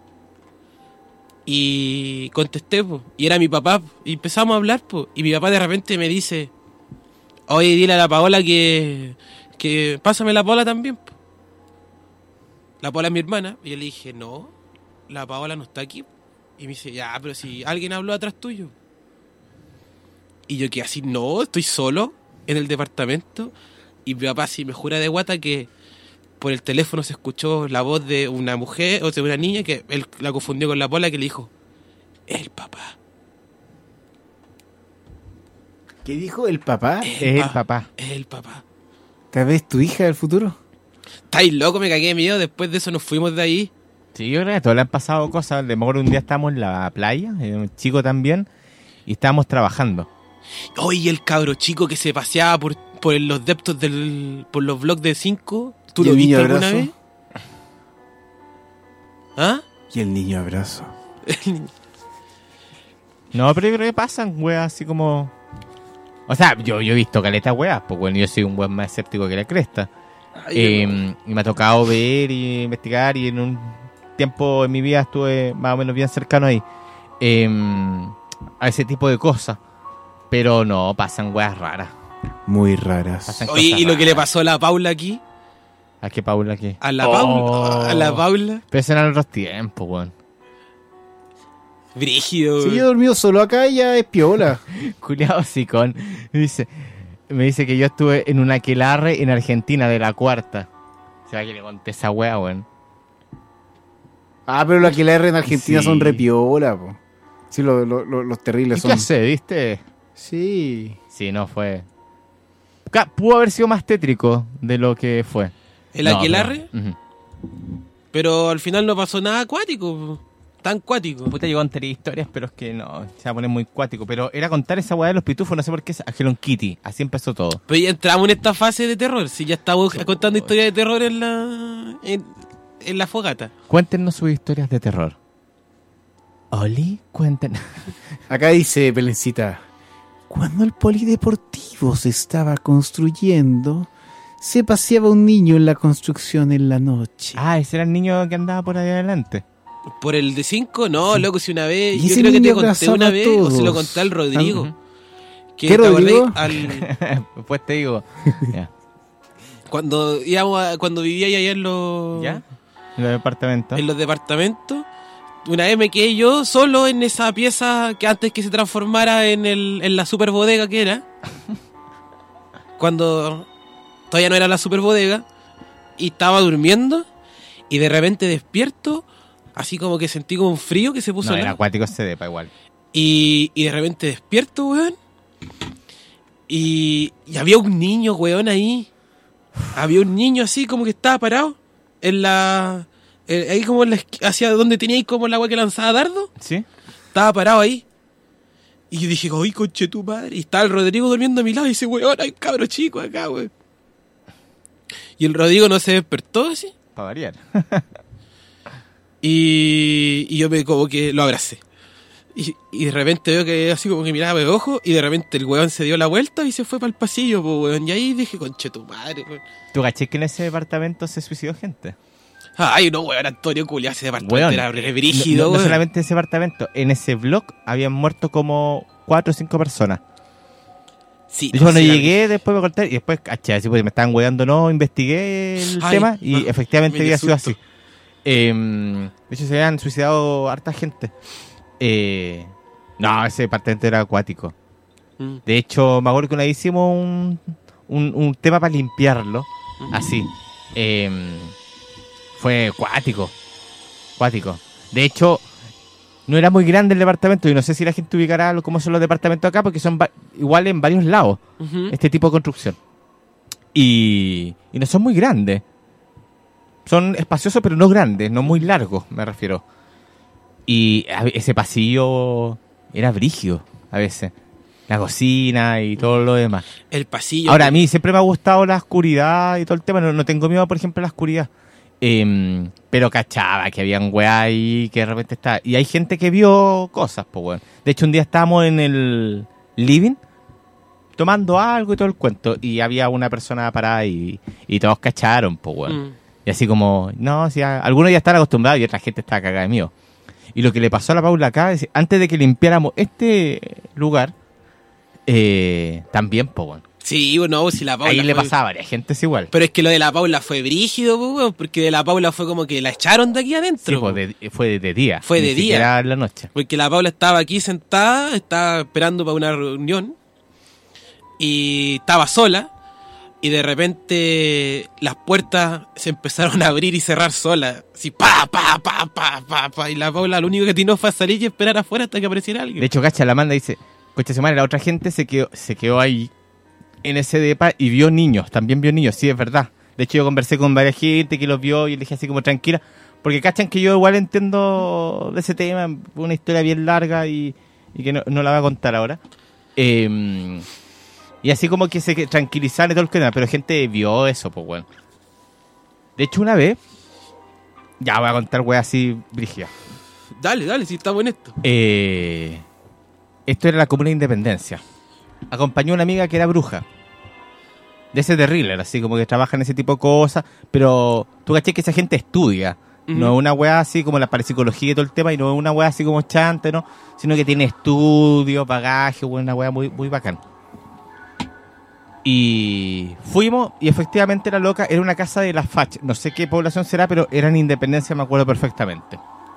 Y contesté, po. Y era mi papá, po. Y empezamos a hablar, po. Y mi papá de repente me dice: oye, dile a la Paola que... que pásame la Paola también, po. La Paola es mi hermana. Y yo le dije: no, la Paola no está aquí. Y me dice: ya, pero si alguien habló atrás tuyo. Y yo que así, no, estoy solo en el departamento. Y mi papá sí me jura de guata que por el teléfono se escuchó la voz de una mujer, o de una niña, que él la confundió con la Paola, que le dijo: el papá. ¿Qué dijo el papá? Es el pa- papá. Es el papá. ¿Tal vez tu hija del futuro? ¿Estáis loco? Me cagué de miedo. Después de eso nos fuimos de ahí. Sí, yo creo que a todos le han pasado cosas. De mejor un día estábamos en la playa, eh, un chico también, y estábamos trabajando. Oye, el cabro chico que se paseaba por, por los deptos del... por los blogs de cinco. ¿Tú ¿Y lo el viste niño alguna abrazo? vez? ¿Ah? Y el niño abrazo. No, pero yo creo que pasan, weas, así como... O sea, yo, yo he visto caletas weas, pues bueno, yo soy un weón más escéptico que la cresta. Ay, Eh, no. y me ha tocado ver y investigar, y en un tiempo en mi vida estuve más o menos bien cercano ahí. Eh, a ese tipo de cosas. Pero no, pasan weas raras. Muy raras. Pasan Oye, cosas ¿y lo que le raras. pasó a la Paula aquí? ¿A qué Paula aquí? A la Oh. Paula. A la Paula. Pero eso eran otros tiempos, weón. Brígido. Si yo he dormido solo acá, ya es piola. Culeado sicón. Me dice, me dice que yo estuve en una aquelarre en Argentina de la cuarta. O sea, que le conté esa wea, weón. Ah, pero los que la R en Argentina Sí. son re piola, po. Sí, lo- lo- lo- los ¿Y terribles qué son. hace, viste? Sí. Sí, no fue. Ca- Pudo haber sido más tétrico de lo que fue. ¿El No, aquelarre? pero- ujú. Pero al final no pasó nada acuático. tan cuático. Puta, yo contaría historias, pero es que no, se va a poner muy cuático. Pero era contar esa weá de los pitufos, no sé por qué, es a Hello Kitty. Así empezó todo. Pero ya entramos en esta fase de terror. Si ya estamos contando historias de terror en la en, en la fogata. Cuéntenos sus historias de terror. Oli, cuéntenos. Acá dice Belencita: cuando el polideportivo se estaba construyendo, se paseaba un niño en la construcción en la noche. Ah, ese era el niño que andaba por ahí adelante. ¿Por el de cinco? No, loco, si una vez... Y Yo ese creo que te niño conté abrazaba una a vez, o todos. se lo conté al Rodrigo. Ajá. Que, ¿Qué ¿te Rodrigo? acordás? Al, Pues te digo. Ya. cuando íbamos a- cuando vivía allá en los... ¿Ya? En el departamento. en los departamentos. Una vez me quedé yo solo en esa pieza que antes que se transformara en, el, en la super bodega que era. Cuando todavía no era la super bodega. Y estaba durmiendo. Y de repente despierto. Así como que sentí como un frío que se puso No, al era lado. acuático ese depa igual. Y, y de repente despierto, weón. Y, y había un niño, weón, ahí. Había un niño así como que estaba parado. En la... eh, ahí como en la, esqui- hacia donde tenía ahí como el agua que lanzaba dardo. ¿Sí? Estaba parado ahí. Y yo dije, oye, conche tu madre. Y estaba el Rodrigo durmiendo a mi lado y dice, weón, hay un cabro chico acá, weón. Y el Rodrigo no se despertó así. Para variar. Y, y yo me como que lo abracé. Y, y de repente veo que así como que miraba de ojo. Y de repente el weón se dio la vuelta y se fue para el pasillo, po, weón. Y ahí dije, conche tu madre, weón. ¿Tú caché que en ese departamento se suicidó gente? Ay, no, weón, Antonio Culia, ese departamento Weón, era no, brígido, no, no weón. solamente ese departamento, en ese blog habían muerto como cuatro o cinco personas. Sí, De hecho, cuando sí, era llegué, después me conté, y después, caché, así porque me estaban weando, no, investigué el Ay, tema, y ah, efectivamente me había dio sido susto. así. Eh, de hecho, se habían suicidado harta gente. Eh, no, ese departamento era acuático. Mm. De hecho, me acuerdo que una vez hicimos un, un, un tema para limpiarlo, así. Eh, fue acuático, acuático. De hecho, no era muy grande el departamento, y no sé si la gente ubicará lo- cómo son los departamentos acá, porque son va- igual en varios lados, Ujú. este tipo de construcción. Y, y no son muy grandes. Son espaciosos, pero no grandes, no muy largos, me refiero. Y a ve- ese pasillo era brígido, a veces. La cocina y todo lo demás. El pasillo. Ahora, a mí siempre me ha gustado la oscuridad y todo el tema. No, no tengo miedo, por ejemplo, a la oscuridad. Em, pero cachaba que habían weá ahí que de repente está. Y hay gente que vio cosas, pues weón. De hecho, un día estábamos en el living tomando algo y todo el cuento. Y había una persona parada y, y todos cacharon, pues weón. Mm. Y así como, no, si a- algunos ya están acostumbrados y otra gente está cagada de mío. Y lo que le pasó a la Paula acá es, antes de que limpiáramos este lugar, eh, también, pues bueno. Sí, bueno, si la Paula Ahí le fue- pasaba a varias gentes igual. Pero es que lo de la Paula fue brígido, po, weón, porque de la Paula fue como que la echaron de aquí Sí, adentro. pues, po. de- fue de día. Fue ni de día. siquiera en la noche. Porque la Paula estaba aquí sentada, estaba esperando para una reunión y estaba sola y de repente las puertas se empezaron a abrir y cerrar solas. Así, pa, pa, pa, pa, pa, pa. Y la Paula lo único que tiene fue salir y esperar afuera hasta que apareciera alguien. De hecho, cacha, la manda dice, coche semana, la otra gente se quedó, se quedó ahí en ese depa y vio niños, también vio niños, sí, es verdad. De hecho, yo conversé con varias gente que los vio y le dije así como tranquila, porque cachan que yo igual entiendo de ese tema, una historia bien larga y, y que no, no la voy a contar ahora. Eh, y así como que se que- tranquilizaron y todo el tema, pero gente vio eso, pues bueno. De hecho, una vez, ya voy a contar wea así, brígida. Dale, dale, si estamos en esto. Eh, esto era la Comuna de Independencia. Acompañó a una amiga que era bruja. De ese de thriller, así como que trabaja en ese tipo de cosas. Pero tú caché que esa gente estudia. Ujú. No es una weá así como la parapsicología y todo el tema. Y no es una weá así como chante, ¿no? Sino que tiene estudio, bagaje, una weá muy, muy bacán. Y fuimos y efectivamente la loca era una casa de la Fach. No sé qué población será, pero era en Independencia, me acuerdo perfectamente.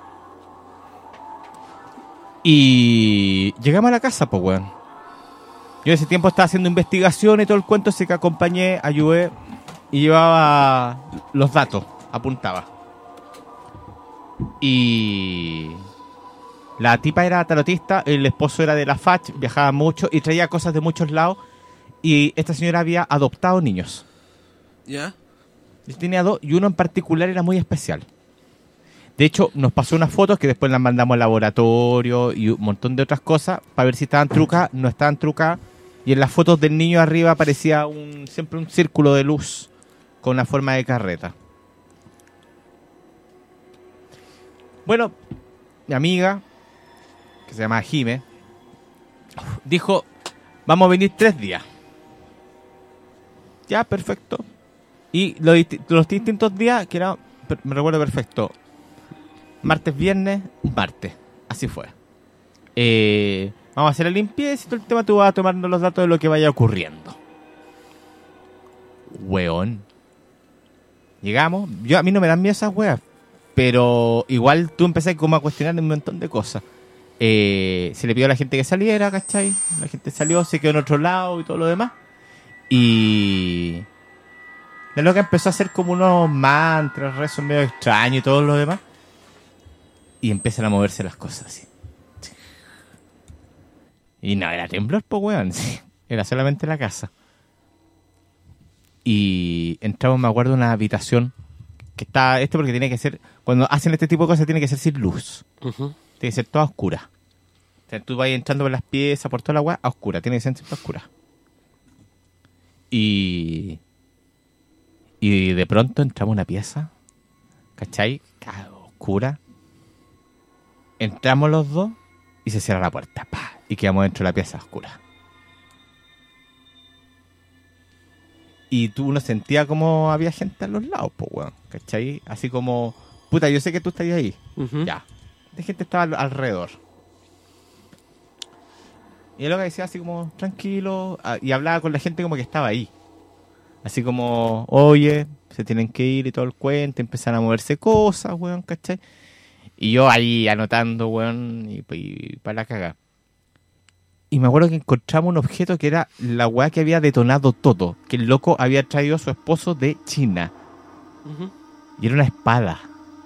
Y llegamos a la casa, pues, weón. Yo ese tiempo estaba haciendo investigación y todo el cuento, así que acompañé, ayudé y llevaba los datos, apuntaba. Y la tipa era tarotista, el esposo era de la Fach, viajaba mucho y traía cosas de muchos lados. Y esta señora había adoptado niños. ¿Ya? Yo tenía dos y uno en particular era muy especial. De hecho, nos pasó unas fotos que después las mandamos al laboratorio y un montón de otras cosas para ver si estaban trucadas. No estaban trucadas. Y en las fotos del niño arriba aparecía un, siempre un círculo de luz con una forma de carreta. Bueno, mi amiga, que se llama Jime, dijo, vamos a venir tres días. Ya, perfecto. Y los, los distintos días, que era, me recuerdo perfecto, martes, viernes, martes. Así fue. Eh, vamos a hacer la limpieza y todo el tema. Tú vas a tomarnos los datos de lo que vaya ocurriendo. Weón. Llegamos. Yo, a mí no me dan miedo esas weas. Pero igual tú empecé como a cuestionar un montón de cosas. Eh, se le pidió a la gente que saliera, ¿cachai? La gente salió, se quedó en otro lado y todo lo demás. Y... la loca empezó a hacer como unos mantras, rezos medio extraños y todo lo demás. Y empiezan a moverse las cosas así. Y no, era temblor, pues, weón. Sí. Era solamente la casa. Y entramos, me acuerdo, en una habitación que está... Esto porque tiene que ser... Cuando hacen este tipo de cosas tiene que ser sin luz. Uh-huh. Tiene que ser toda oscura. O sea, tú vas entrando por las piezas, por toda la weá, a oscura. Tiene que ser siempre oscura. Y... Y de pronto entramos a una pieza, ¿cachai? Oscura. Entramos los dos y se cierra la puerta. ¡Pah! Y quedamos dentro de la pieza oscura. Y tú uno sentía como había gente a los lados, pues, weón. ¿Cachai? Así como, puta, yo sé que tú estás ahí. Uh-huh. Ya. De gente estaba al- alrededor. Y él lo que decía así como, tranquilo. Y hablaba con la gente como que estaba ahí. Así como, oye, se tienen que ir y todo el cuento. Empezaron a moverse cosas, weón, ¿cachai? Y yo ahí anotando, weón, y, y para la cagada. Y me acuerdo que encontramos un objeto que era la weá que había detonado todo. Que el loco había traído a su esposo de China. Uh-huh. Y era una espada.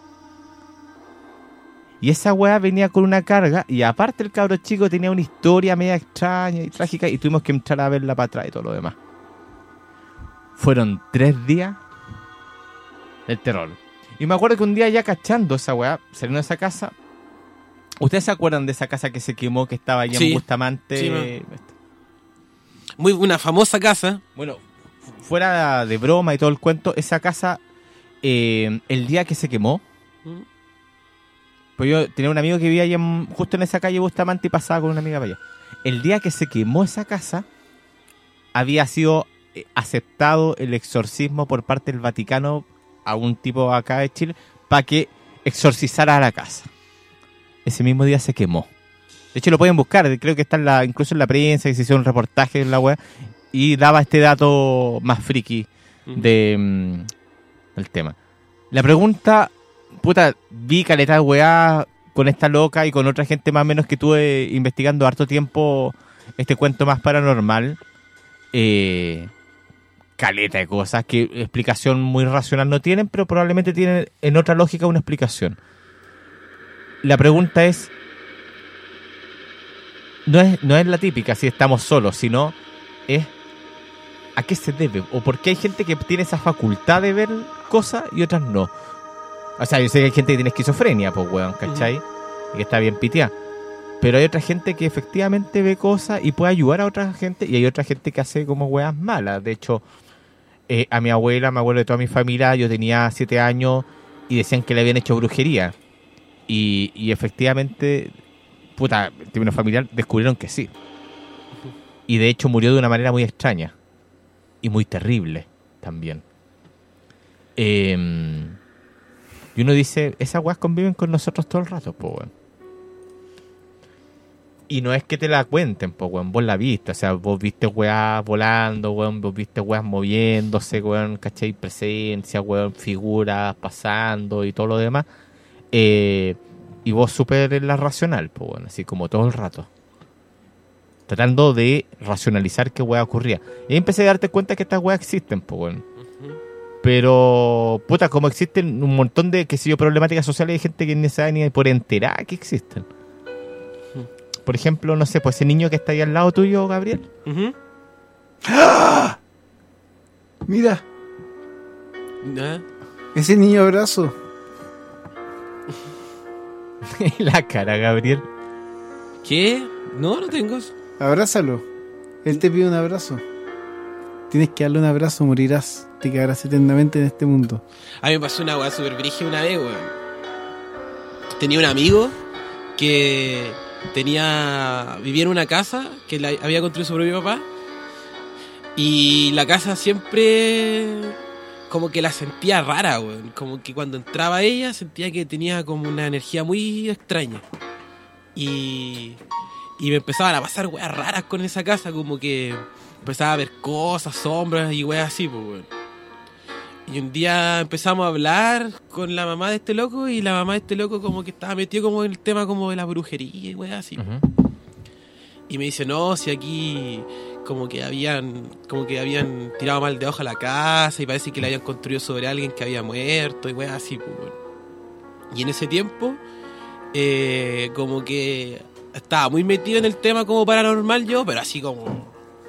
Y esa weá venía con una carga. Y aparte el cabro chico tenía una historia media extraña y trágica. Y tuvimos que entrar a verla para atrás y todo lo demás. Fueron tres días del terror. Y me acuerdo que un día ya cachando esa weá, saliendo de esa casa. ¿Ustedes se acuerdan de esa casa que se quemó, que estaba allá sí. en Bustamante? Sí, muy una famosa casa. Bueno, fuera de broma y todo el cuento, esa casa, eh, el día que se quemó, ¿Mm? pues yo tenía un amigo que vivía allá en, justo en esa calle Bustamante y pasaba con una amiga para allá. El día que se quemó esa casa, había sido aceptado el exorcismo por parte del Vaticano a un tipo acá de Chile para que exorcizara a la casa. Ese mismo día se quemó. De hecho lo pueden buscar, creo que está en la, incluso en la prensa, que se hizo un reportaje en la web y daba este dato más friki de, mm, del tema. La pregunta, puta, vi caleta de weá con esta loca y con otra gente más o menos que estuve investigando harto tiempo este cuento más paranormal. Eh... caleta de cosas que explicación muy racional no tienen, pero probablemente tienen en otra lógica una explicación. La pregunta es, no es, no es la típica si estamos solos, sino es ¿a qué se debe? O por qué hay gente que tiene esa facultad de ver cosas y otras no. O sea, yo sé que hay gente que tiene esquizofrenia, pues weón, ¿cachai? Uh-huh. Y que está bien piteada. Pero hay otra gente que efectivamente ve cosas y puede ayudar a otra gente, y hay otra gente que hace como weas malas. De hecho, eh, a mi abuela, me abuelo de toda mi familia, yo tenía siete años y decían que le habían hecho brujería. Y, y efectivamente, puta, en términos familiar, descubrieron que sí. Y de hecho murió de una manera muy extraña. Y muy terrible también. Eh, y uno dice, esas weas conviven con nosotros todo el rato, pues weón. Y no es que te la cuenten, pues, weón, vos la viste. O sea, vos viste weas volando, weón, vos viste weas moviéndose, weón, ¿cachai? Presencia, weón, figuras pasando y todo lo demás. Eh, y vos súper en la racional, pues, weón, así como todo el rato. Tratando de racionalizar qué wea ocurría. Y ahí empecé a darte cuenta que estas weas existen, pues, weón. Uh-huh. Pero, puta, como existen un montón de, qué sé yo, problemáticas sociales, hay gente que ni sabe ni por enterar que existen. Por ejemplo, no sé, pues ese niño que está ahí al lado tuyo, Gabriel. Uh-huh. ¡Ah! Mira. ¿Eh? Ese niño abrazo. La cara, Gabriel. ¿Qué? No, no tengo. Abrázalo. Él te pide un abrazo. Tienes que darle un abrazo, morirás. Te quedarás eternamente en este mundo. A mí me pasó una weá súper brígida una vez, weón. Tenía un amigo que tenía vivía en una casa que la había construido su propio papá. Y la casa siempre como que la sentía rara, weón. Como que cuando entraba ella sentía que tenía como una energía muy extraña. Y, y me empezaban a pasar weas raras con esa casa, como que empezaba a ver cosas, sombras y weas así, pues, weón. Y un día empezamos a hablar con la mamá de este loco y la mamá de este loco como que estaba metido como en el tema como de la brujería y weas así. Uh-huh. Y me dice, no, si aquí como que habían como que habían tirado mal de hoja la casa y parece que la habían construido sobre alguien que había muerto y weas así, pues, weón. Y en ese tiempo eh, como que estaba muy metido en el tema como paranormal yo, pero así como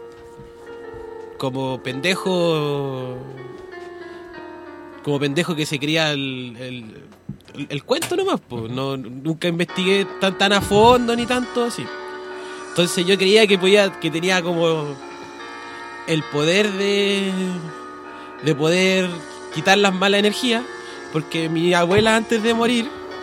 como pendejo como pendejo que se creía el, el, el, el cuento nomás, pues. No, nunca investigué tan tan a fondo ni tanto así. Entonces yo creía que podía, que tenía como el poder de de poder quitar las malas energías, porque mi abuela antes de morir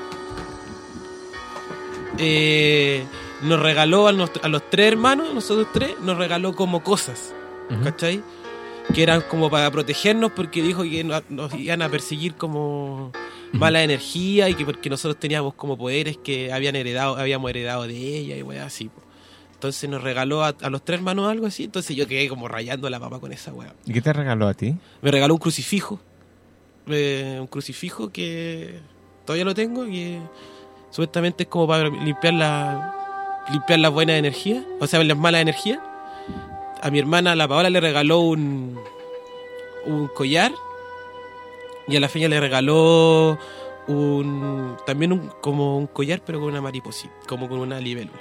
eh, nos regaló a los, a los tres hermanos, nosotros tres, nos regaló como cosas, uh-huh. ¿cachai? Que eran como para protegernos, porque dijo que nos, nos iban a perseguir como mala energía y que porque nosotros teníamos como poderes que habían heredado, habíamos heredado de ella y weá así. Entonces nos regaló a, a los tres hermanos algo así, entonces yo quedé como rayando a la papá con esa weá. ¿Y qué te regaló a ti? Me regaló un crucifijo, eh, un crucifijo que todavía lo tengo y que supuestamente es como para limpiar la limpiar las buenas energías, o sea, las malas energías. A mi hermana, la Paola, le regaló un un collar y a la Feña le regaló un también un como un collar pero con una mariposita, como con una libélula.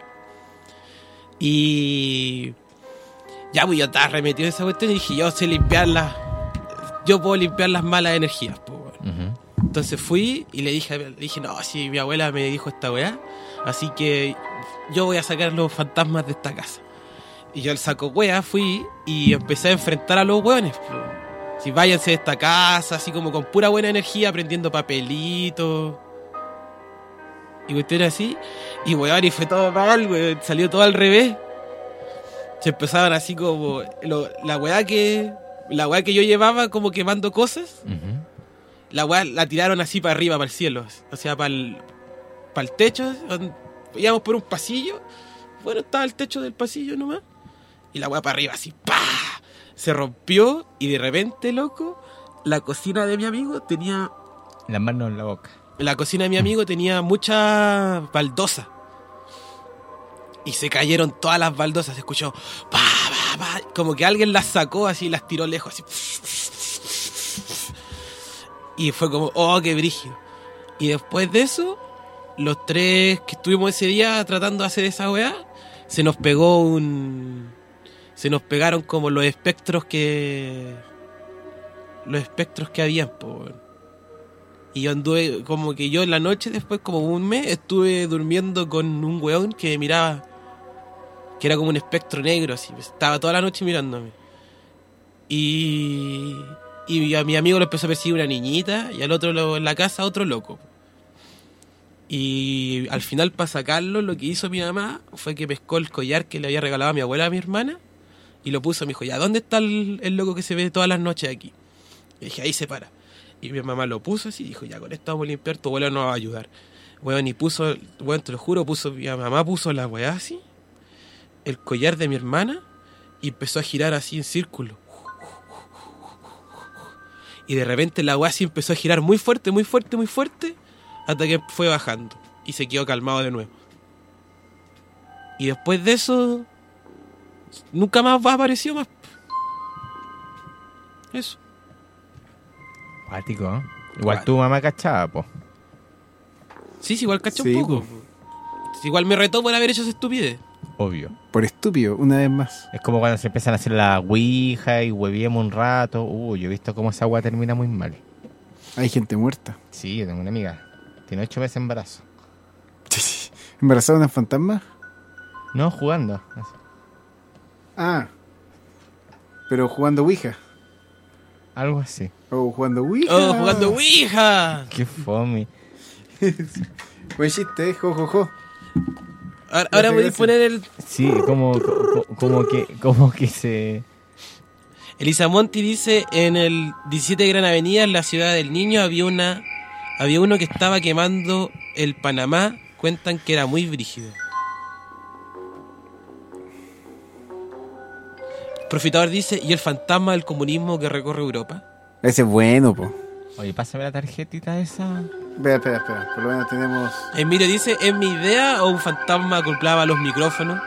Y ya, pues yo estaba remetido en esa cuestión y dije, yo sé limpiarlas, yo puedo limpiar las malas energías, pues, bueno. Uh-huh. Entonces fui y le dije, le dije, no, si mi abuela me dijo esta weá, así que yo voy a sacar los fantasmas de esta casa. Y yo al saco weá fui y empecé a enfrentar a los weones, pues. Si váyanse de esta casa, así como con pura buena energía, prendiendo papelitos y cuestiones así. Y weón, y fue todo mal, weón. Salió todo al revés. Se empezaban así como lo, la weá que la weá que yo llevaba como quemando cosas. Uh-huh. La weá la tiraron así para arriba, para el cielo. O sea, para el, para el techo. Íbamos por un pasillo. Bueno, estaba el techo del pasillo nomás. Y la weá para arriba así, ¡pah! Se rompió y de repente, loco, la cocina de mi amigo tenía... La mano en la boca. La cocina de mi amigo tenía muchas baldosas. Y se cayeron todas las baldosas. Se escuchó... Pa, pa, pa, como que alguien las sacó así y las tiró lejos. Así. Y fue como... Oh, qué brígido. Y después de eso, los tres que estuvimos ese día tratando de hacer esa weá, se nos pegó un... Se nos pegaron como los espectros que... Los espectros que habían, po. Y yo anduve, como que yo en la noche, después como un mes, estuve durmiendo con un weón que me miraba, que era como un espectro negro, así. Estaba toda la noche mirándome. Y... Y a mi amigo lo empezó a perseguir una niñita, y al otro lo, en la casa otro loco. Y al final, para sacarlo, lo que hizo mi mamá fue que pescó el collar que le había regalado a mi abuela, a mi hermana, y lo puso. Me dijo, ya, ¿dónde está el, el loco que se ve todas las noches aquí? Y dije, ahí se para. Y mi mamá lo puso así y dijo, ya, con esto vamos a limpiar, tu abuelo nos va a ayudar. Weón, y puso, weón, te lo juro, puso, mi mamá puso la weá así, el collar de mi hermana, y empezó a girar así en círculo. Y de repente la weá así empezó a girar muy fuerte, muy fuerte, muy fuerte, hasta que fue bajando. Y se quedó calmado de nuevo. Y después de eso, nunca más apareció más. Eso. Cuático, ¿eh? Igual tu mamá cachaba, po. Sí, sí, igual cachó sí, un poco. Po. Igual me retó por haber hecho esa estupidez. Obvio. Por estúpido, una vez más. Es como cuando se empiezan a hacer la ouija y huevíamos un rato. Uy, yo he visto cómo esa agua termina muy mal. Hay gente muerta. Sí, yo tengo una amiga. Tiene ocho meses de embarazo. ¿Embarazada una fantasma? No, jugando. Así. Ah. Pero jugando Ouija. Algo así. O jugando Ouija. ¡Oh, jugando Ouija! Qué fome. Buen chiste, eh, jo, jo, jo. Ahora, ahora voy a poner el... Sí, como, como, como que como que se... Elisa Monti dice, en el diecisiete Gran Avenida, en la Ciudad del Niño, había una había uno que estaba quemando el Panamá. Cuentan que era muy brígido. Profitador dice, ¿y el fantasma del comunismo que recorre Europa? Ese es bueno, po. Oye, pásame la tarjetita esa. Espera, espera, espera. Por lo menos tenemos... Emilio dice, ¿es mi idea o un fantasma acoplaba los micrófonos?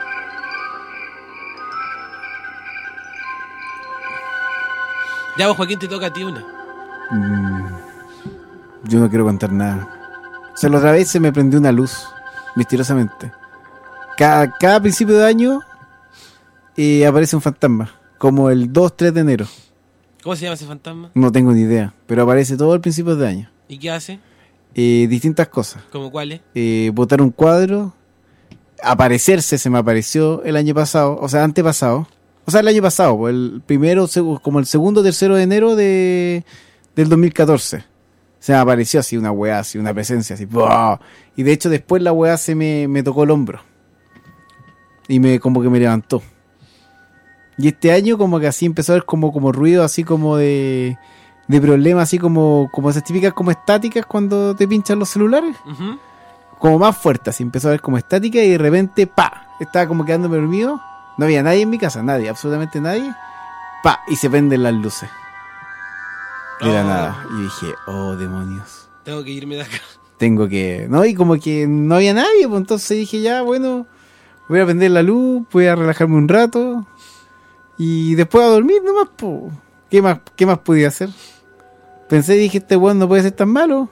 Ya, vos, Joaquín, te toca a ti una. Mm, yo no quiero contar nada. O sea, la otra vez se me prendió una luz, misteriosamente. Cada, cada principio de año eh, aparece un fantasma, como el dos tres de enero. ¿Cómo se llama ese fantasma? No tengo ni idea, pero aparece todo el principio de año. ¿Y qué hace? Eh, distintas cosas. ¿Cómo cuáles? Eh, botar un cuadro, aparecerse, se me apareció el año pasado, o sea, antepasado. O sea, el año pasado, el primero, como el segundo o tercero de enero de, del dos mil catorce. Se me apareció así una weá, así una presencia, así. ¡Buah! Y de hecho después la weá se me, me tocó el hombro. Y me como que me levantó. Y este año como que así empezó a haber como, como ruido así como de, de problemas, así como, como esas típicas como estáticas cuando te pinchan los celulares. Uh-huh. Como más fuerte, así empezó a haber como estática y de repente, pa, estaba como quedándome dormido. No había nadie en mi casa, nadie, absolutamente nadie. Pa, y se prenden las luces. De la Oh. nada. Y dije, oh, demonios. Tengo que irme de acá. Tengo que... No, y como que no había nadie, pues entonces dije, ya, bueno, voy a prender la luz, voy a relajarme un rato. Y después a dormir nomás, pues. ¿Qué más, qué más podía hacer? Pensé y dije, este weón no puede ser tan malo.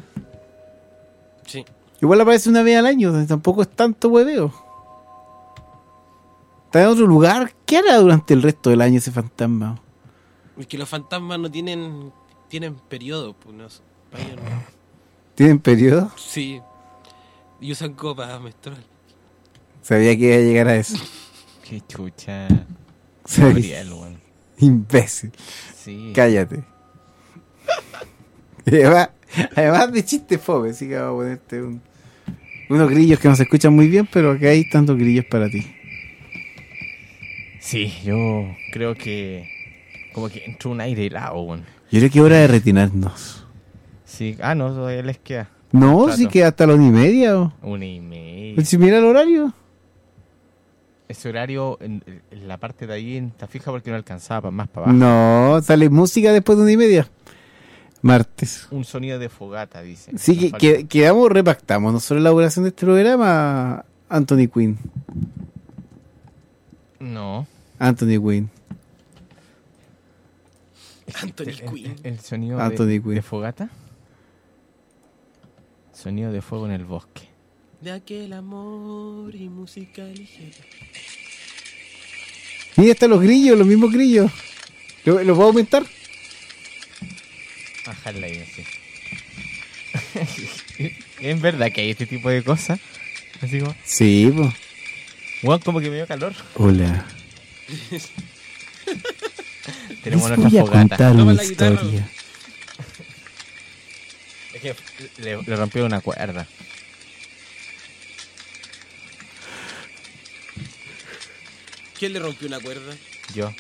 Sí. Igual aparece una vez al año, tampoco es tanto hueveo. Está en otro lugar. ¿Qué hará durante el resto del año ese fantasma? Es que los fantasmas no tienen tienen periodo, pues no, para ellos no. ¿Tienen periodo? Sí. Y usan copas menstrual. Sabía que iba a llegar a eso. Qué chucha. Sabía. Gabriel, weón. Imbécil. Sí. Cállate. además, además de chiste fome, así que vamos a ponerte un, unos grillos que no se escuchan muy bien, pero acá hay tantos grillos para ti. Sí, yo creo que como que entró un aire helado, weón. Yo creo que es hora de retirarnos. Sí, ah, no, todavía les queda. No, Trato. sí que hasta la una y media. ¿O? Una y media. Si mira el horario. Ese horario, en, en la parte de ahí, está fija porque no alcanzaba pa- más para abajo. No, sale música después de una y media. Martes. Un sonido de fogata, dice. Sí, Nos que, falta- que- quedamos, repactamos. No solo la elaboración de este programa, Anthony Quinn. No. Anthony Quinn. Anthony El, Quinn. el- el sonido Anthony de, Quinn. de fogata. Sonido de fuego en el bosque. De aquel amor y música ligera. Mira, están los grillos, los mismos grillos. ¿Lo, lo puedo aumentar? Bajarla ahí, así. ¿Es verdad que hay este tipo de cosas? Así como, Sí, pues. bueno, como que me dio calor. Hola. Tenemos Les nuestra voy a fogata. contar Toma una la guitarra. historia. Es que le, le rompió una cuerda. ¿Quién le rompió una cuerda? Yo.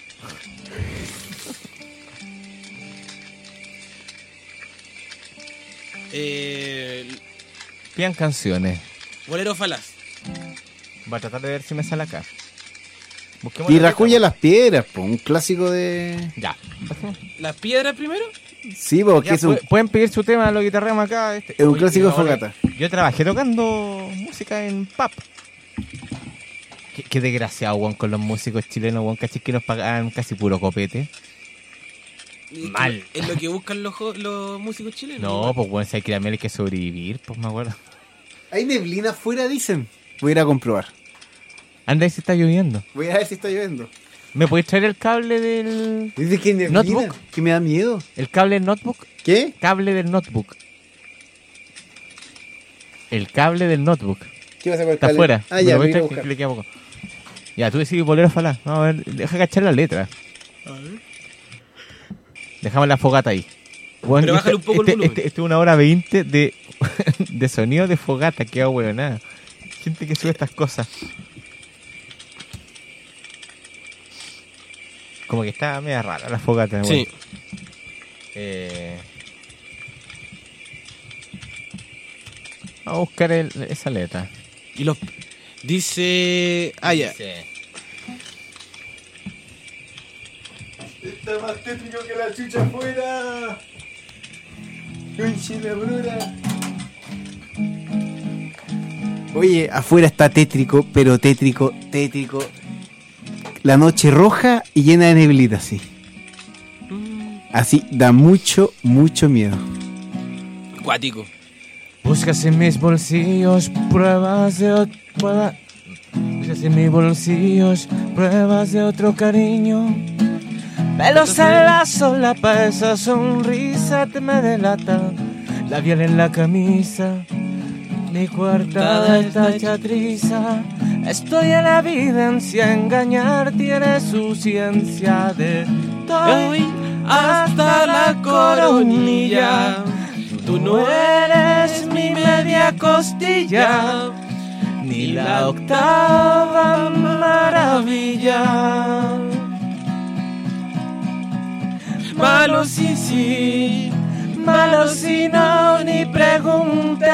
Eh, Pidan canciones. Bolero falaz. Voy a tratar de ver si me sale acá. Busquemos Y la letra. Racuya las piedras, pues. Un clásico de... Ya. ¿Las piedras primero? Sí, porque Ya, es un... pu- pueden pedir su tema, lo guitarreamos acá. Este. Es un Oye, clásico de ahora, fogata. Yo trabajé tocando música en pub. Qué, qué desgraciado, weón, con los músicos chilenos, weón, casi que nos pagaban casi puro copete. Mal. Es lo que buscan los, jo- los músicos chilenos. No, pues weón, si hay que también hay que sobrevivir, pues me acuerdo. Hay neblina afuera, dicen. Voy a ir a comprobar. Anda, ahí se está lloviendo. Voy a ver si está lloviendo. ¿Me podéis traer el cable del... Dice que hay neblina. Notebook. Que me da miedo. el cable del notebook? ¿Qué? Cable del notebook. el cable del notebook. ¿Qué vas a Está afuera. Ah, ya, Me voy a que- buscar. que le queda poco. Ya, tú decís bolero falá. Vamos a ver, deja cachar la letra. A ver. Dejamos la fogata ahí. Bueno, Pero bájale este, un poco el este, volumen. este, este es una hora veinte de, de sonido de fogata. Qué huevonada. Gente que sube estas cosas. Como que está media rara la fogata. Sí. bueno. Eh, vamos a buscar el, esa letra. Y los... Dice... Ah, ya. Dice, Está más tétrico que la chucha afuera. Conchita brura. Oye, afuera está tétrico, pero tétrico, tétrico. La noche roja y llena de neblita, así. Así, da mucho, mucho miedo. Acuático. buscas en mis bolsillos pruebas de otro... Buscas en mis bolsillos pruebas de otro cariño. Pelos en la solapa, esa sonrisa te me delata. Labial en la camisa, mi coartada está hecha triza. Estoy en la evidencia, engañar tiene su ciencia. De estoy hasta la coronilla. Tú no eres mi media costilla, ni la octava maravilla. Malo si sí, malo si no, ni preguntes.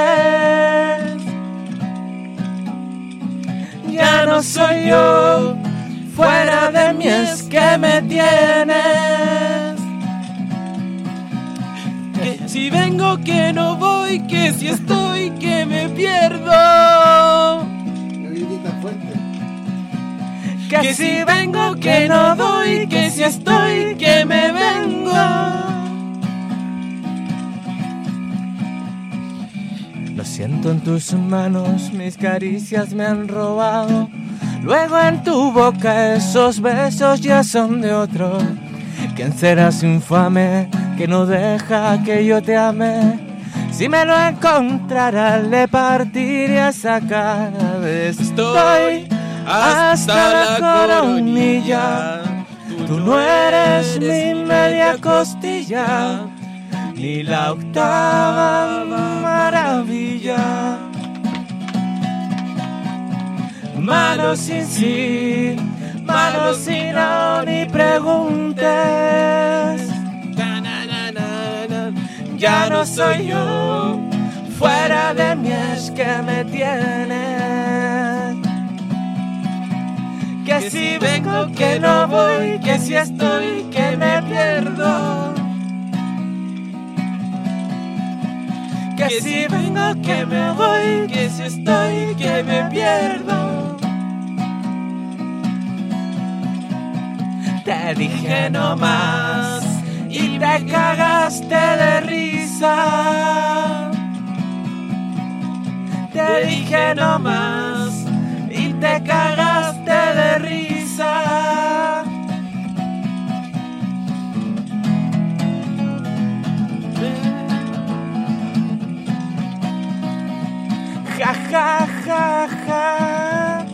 Ya no soy yo, fuera de mí es que me tienes. Que si vengo que no voy, que si estoy que me pierdo. Que si vengo que no voy, que si estoy que me vengo. Lo siento en tus manos, mis caricias me han robado. Luego en tu boca esos besos ya son de otro. ¿Quién será ese infame que no deja que yo te ame? Si me lo encontrara le partiría esa cara de estoy hasta la coronilla. Tú no eres mi media costilla, ni la octava maravilla. Malo sin sí, malo si no, ni preguntes. Ya no soy yo, fuera de mí es que me tienes. Que si vengo que no voy, que si estoy que me pierdo. Que si vengo que me voy, que si estoy que me pierdo. Te dije no más y te cagaste de risa. Te dije no más y te cagaste de risa. Ja, ja, ja, ja.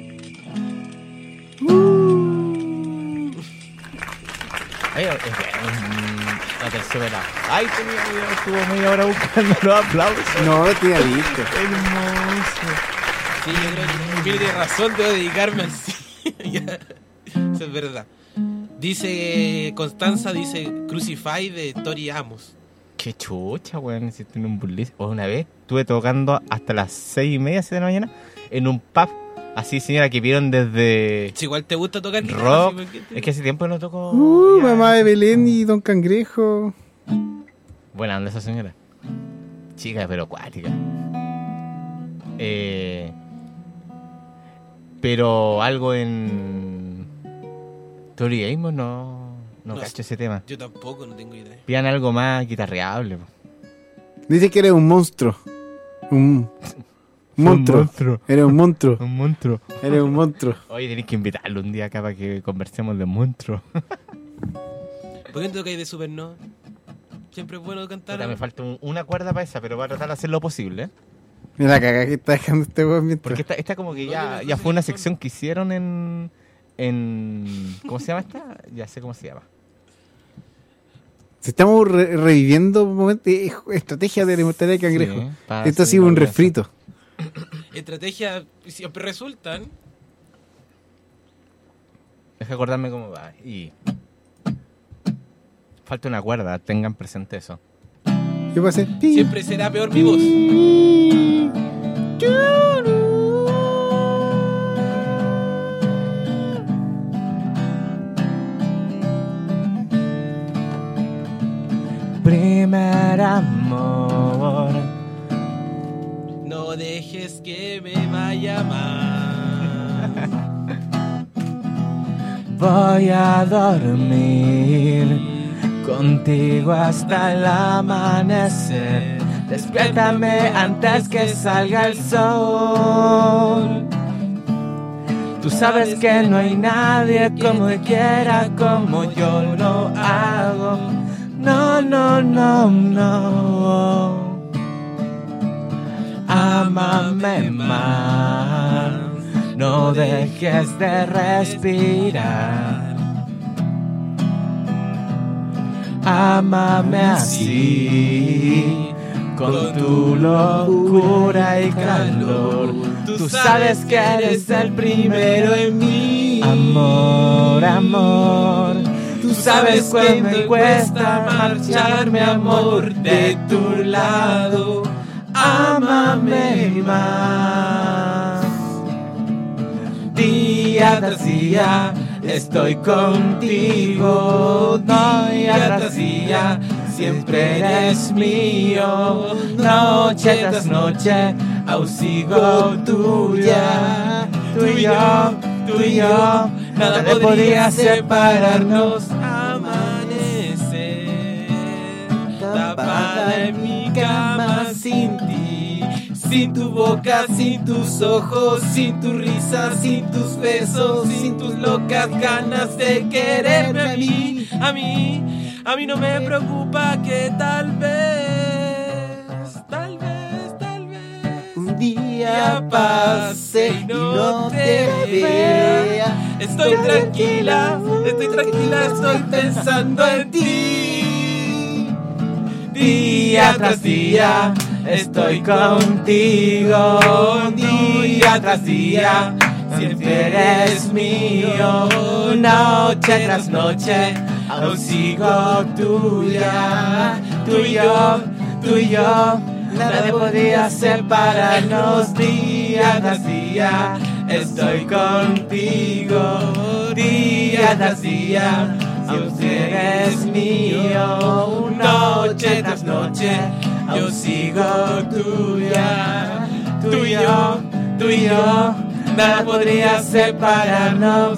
Uh. Ay, eh, la tercera. Ay, tenía video, estuvo media hora buscando los aplausos. No, lo tenía listo. Hermoso. Sí, yo creo que Mire, tiene razón, debo dedicarme así. Ya. Eso es verdad. Dice Constanza, dice Crucify de Tori Amos. Qué chucha, weón. Si tiene un burlis. O una vez estuve tocando hasta las seis y media, siete de la mañana en un pub. Así, señora, que vieron desde Si igual te gusta tocar guitarra, rock. ¿sí? ¿Por qué te- Es que hace tiempo no toco. Uh, ya. mamá de Belén y Don Cangrejo. Buena onda esa señora. Chica, pero acuática. Eh, pero algo en Tori Amos no, no No cacho sé. ese tema. Yo tampoco, no tengo idea. Pidan algo más guitarreable. Po. Dice que eres un monstruo. Un monstruo. monstruo. Eres un monstruo. Un monstruo. Eres un monstruo. Oye, tenéis que invitarlo un día acá para que conversemos de monstruos. ¿Por qué no tocáis de Supernova? Siempre es bueno cantar. Puta, me falta un- una cuerda para esa, pero voy a tratar de hacer lo posible. Mira la cagada que está dejando este weón mientras. Porque esta, esta como que No, ya, yo ya no fue una sé. sección que hicieron en, en... ¿Cómo se llama esta? Ya sé cómo se llama. Si estamos re- reviviendo momentos, eh, estrategias de la inmortalidad del cangrejo. Sí, para Esto ha hacer sido un la vida. refrito. Estrategias siempre resultan. Deja acordarme cómo va. Y... Falta una cuerda, tengan presente eso. ¿Qué pasa? Siempre será peor mi voz. Primer amor. No dejes que me vaya mal. Voy a dormir contigo hasta el amanecer. Despiértame antes que salga el sol. Tú sabes que no hay nadie como quiera como yo lo hago. No, no, no, no. Ámame más. No dejes de respirar. Ámame así, con tu locura y calor. Tú sabes que eres el primero en mí. Amor, amor. Tú sabes que me cuesta marcharme, amor, de tu lado. Ámame más. Día tras día estoy contigo, día tras día siempre eres mío, noche tras noche aún sigo tuya, tú y yo, tú y yo, nada podría separarnos. Amanecer tapada en mi cama sin ti, sin tu boca, sin tus ojos, sin tu risa, sin tus besos, sin tus locas ganas de quererme a mí, a mí, a mí no me preocupa que tal vez, tal vez, tal vez Un día ya pase y no te vea. Estoy tranquila, estoy tranquila, estoy pensando en ti. Día tras día estoy contigo, día tras día siempre eres mío, noche tras noche aún sigo tuya, tú y yo, tú y yo, nadie podía separarnos. Día tras día estoy contigo, día tras día siempre eres mío, noche tras noche yo sigo tuya, tú y yo, tú y yo, nada podría separarnos.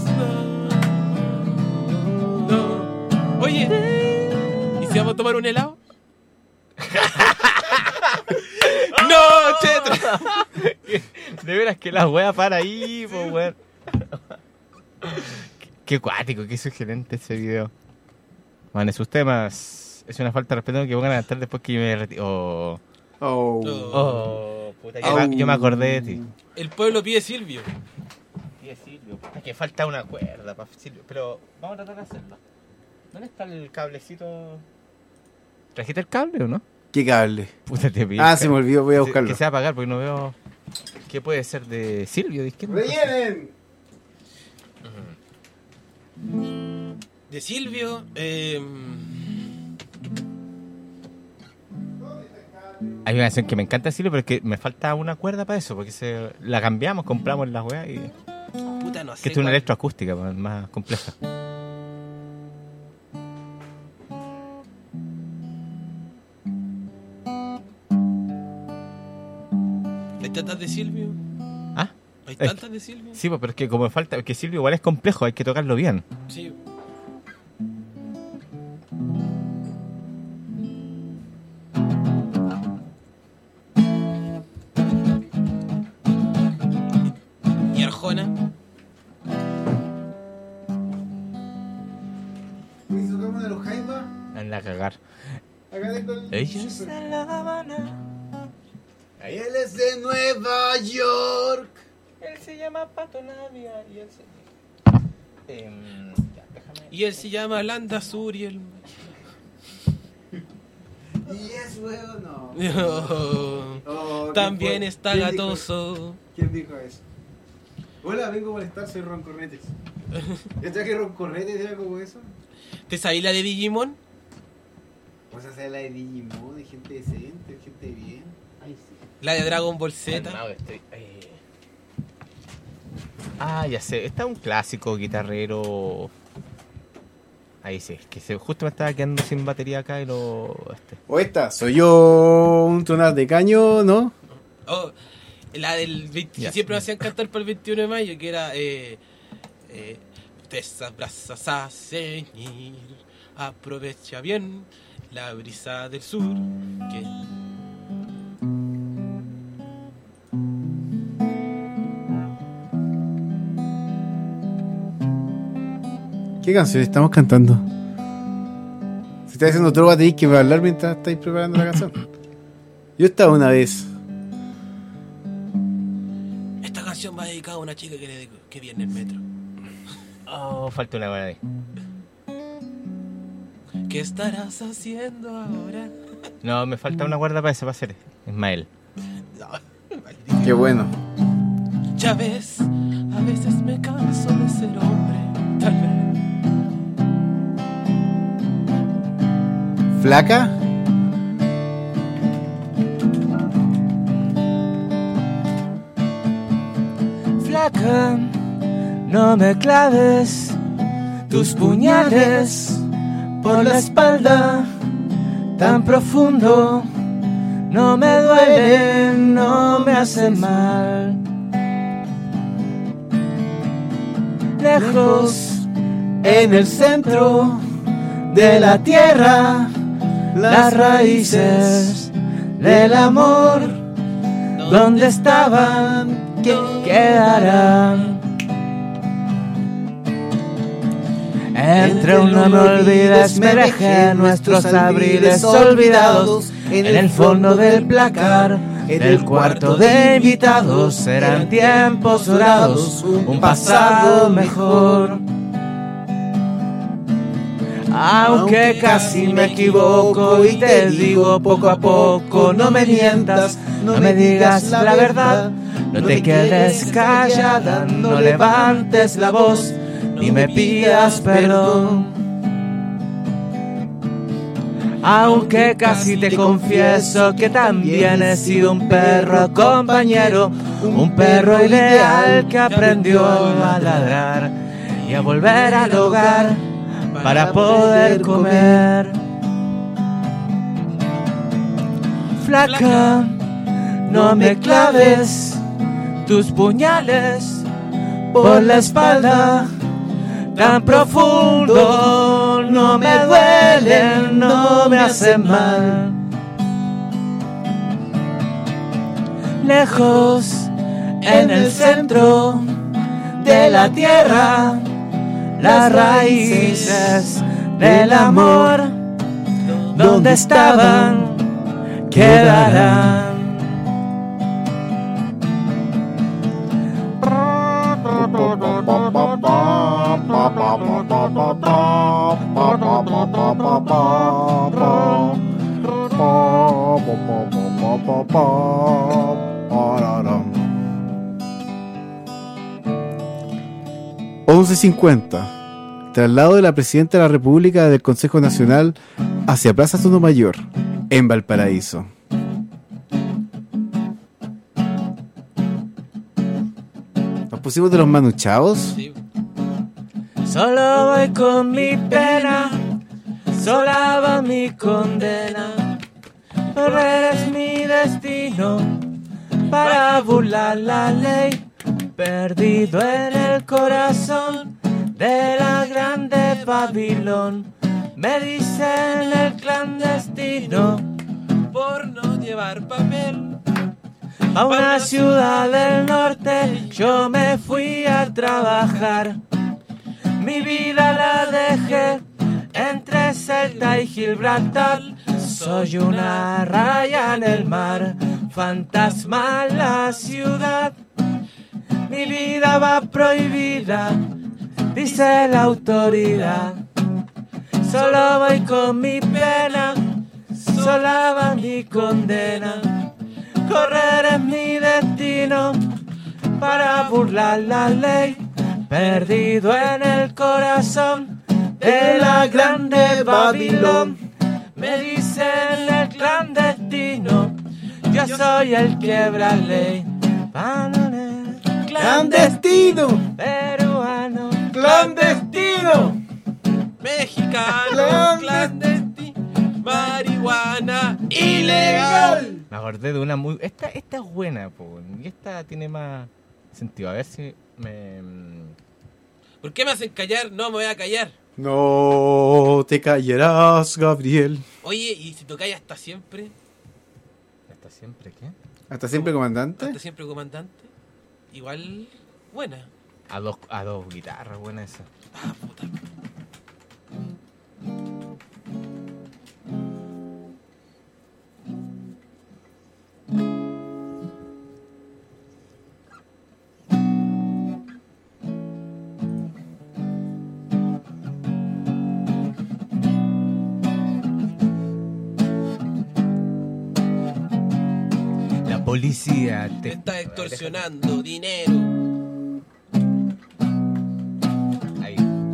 No, no. Oye, ¿y si vamos a tomar un helado? Noche tras... De veras que la wea para ahí, po, weón. Qué, qué cuático, qué sugerente ese video. Man, esos temas es una falta de respeto que pongan a cantar después que yo me retiro. Oh, Oh. oh, puta, yo, Oh. me, yo me acordé de ti. El pueblo pide Silvio. Sí, Silvio, puta, que falta una cuerda para Silvio. Pero vamos a tratar de hacerlo. ¿Dónde está el cablecito? ¿Trajiste el cable o no? ¿Qué cable? Puta, te pido. Ah, se me olvidó, voy a Que buscarlo. se va a apagar porque no veo. ¿Qué puede ser de Silvio? ¿De izquierda? ¡Rellenen! De Silvio, eh, Hay una canción que me encanta Silvio, pero es que me falta una cuerda para eso, porque se, la cambiamos, compramos la weá y. puta, no sé. Que esto es una cuál. electroacústica pues, más compleja. ¿Hay tantas de Silvio? ¿Ah? ¿Hay Es- tantas de Silvio? Sí, pues, pero es que como me falta, que Silvio igual es complejo, hay que tocarlo bien. Sí. ¿Y Arjona? ¿Tocamos de los Jaima? Anda a cagar. Acá tengo el... Ellos en La Habana Él es de Nueva York. Él se llama Pato Navia y él se... Eh, ya, déjame... Y él se llama Landa Suriel. Y es huevo, no. Oh, Oh, también ¿quién está fue? ¿Quién dijo gatoso. eso? ¿Quién dijo eso? Hola, vengo a molestar, soy Roncornetes. ¿Ya que Roncornetes era como eso? ¿Te sabí la de Digimon? Pues hacer la de Digimon, de gente decente, gente bien. Ay, sí. La de Dragon Ball Z. Calmado, estoy... eh. Ah, ya sé. Está un clásico guitarrero... Ahí sí, que se, justo me estaba quedando sin batería acá y lo... Este. O esta, soy yo un tronar de caño, ¿no? Oh, la del veinte, Ya, siempre me sí. hacían cantar para el veintiuno de mayo, que era eh, eh, te abrazas a ceñir, aprovecha bien la brisa del sur, que ¿Qué canción estamos cantando? Si estás haciendo droga tenéis que hablar mientras estáis preparando la canción. Yo estaba una vez. esta canción va dedicada a una chica que, le, que viene en el metro. Oh, falta una buena ahí. ¿Qué estarás haciendo ahora? No, me falta una guarda para ese, va a ser Ismael. No, maldito. Qué bueno. Ya ves, a veces me canso de ser hombre, tal vez. ¿Flaca? Flaca, no me claves tus puñales por la espalda tan profundo. No me duelen, no me hacen mal. Lejos, en el centro de la tierra, las raíces del amor, donde estaban, que quedarán. Entre un no me olvides me dejé nuestros abriles olvidados en el fondo del placar, en el cuarto de invitados. Eran tiempos dorados, un pasado mejor. Aunque casi me equivoco y te digo poco a poco, no me mientas, no me digas la verdad, no te quedes callada, no levantes la voz, ni me pidas perdón. Aunque casi te confieso que también he sido un perro compañero, un perro ideal que aprendió a ladrar y a volver al hogar para poder comer. Flaca, no me claves tus puñales por la espalda tan profundo. No me duelen, no me hacen mal. Lejos, en el centro de la tierra, las raíces del amor, donde estaban, quedarán. once cincuenta. Traslado de la Presidenta de la República del Consejo Nacional hacia Plaza Sotomayor, en Valparaíso. ¿Nos pusimos de los manuchados? Sí. Solo voy con mi pena, sola va mi condena. Pero eres mi destino para burlar la ley. Perdido en el corazón de la grande Babilón. Me dicen el clandestino Por no llevar papel. a una ciudad del norte. Yo me fui a trabajar. Mi vida la dejé entre Celta y Gibraltar. Soy una raya en el mar, fantasma en la ciudad. Mi vida va prohibida, dice la autoridad. Solo voy con mi pena, sola va mi condena. Correr es mi destino para burlar la ley. Perdido en el corazón de la grande Babilón. Me dicen el clandestino, yo soy el quiebra ley. Clandestino, peruano, clandestino, mexicano, clandestino, marihuana ilegal. Me acordé de una muy... Esta, esta es buena, po. Y esta tiene más sentido. A ver si me... ¿Por qué me hacen callar? No me voy a callar. No te callarás, Gabriel. Oye, ¿y si tú callas hasta siempre? ¿Hasta siempre qué? ¿Hasta siempre, comandante? Hasta siempre, comandante. Igual buena. A dos, a dos guitarras, buena esa. Ah, puta. La policía te te está extorsionando dinero. Ahí.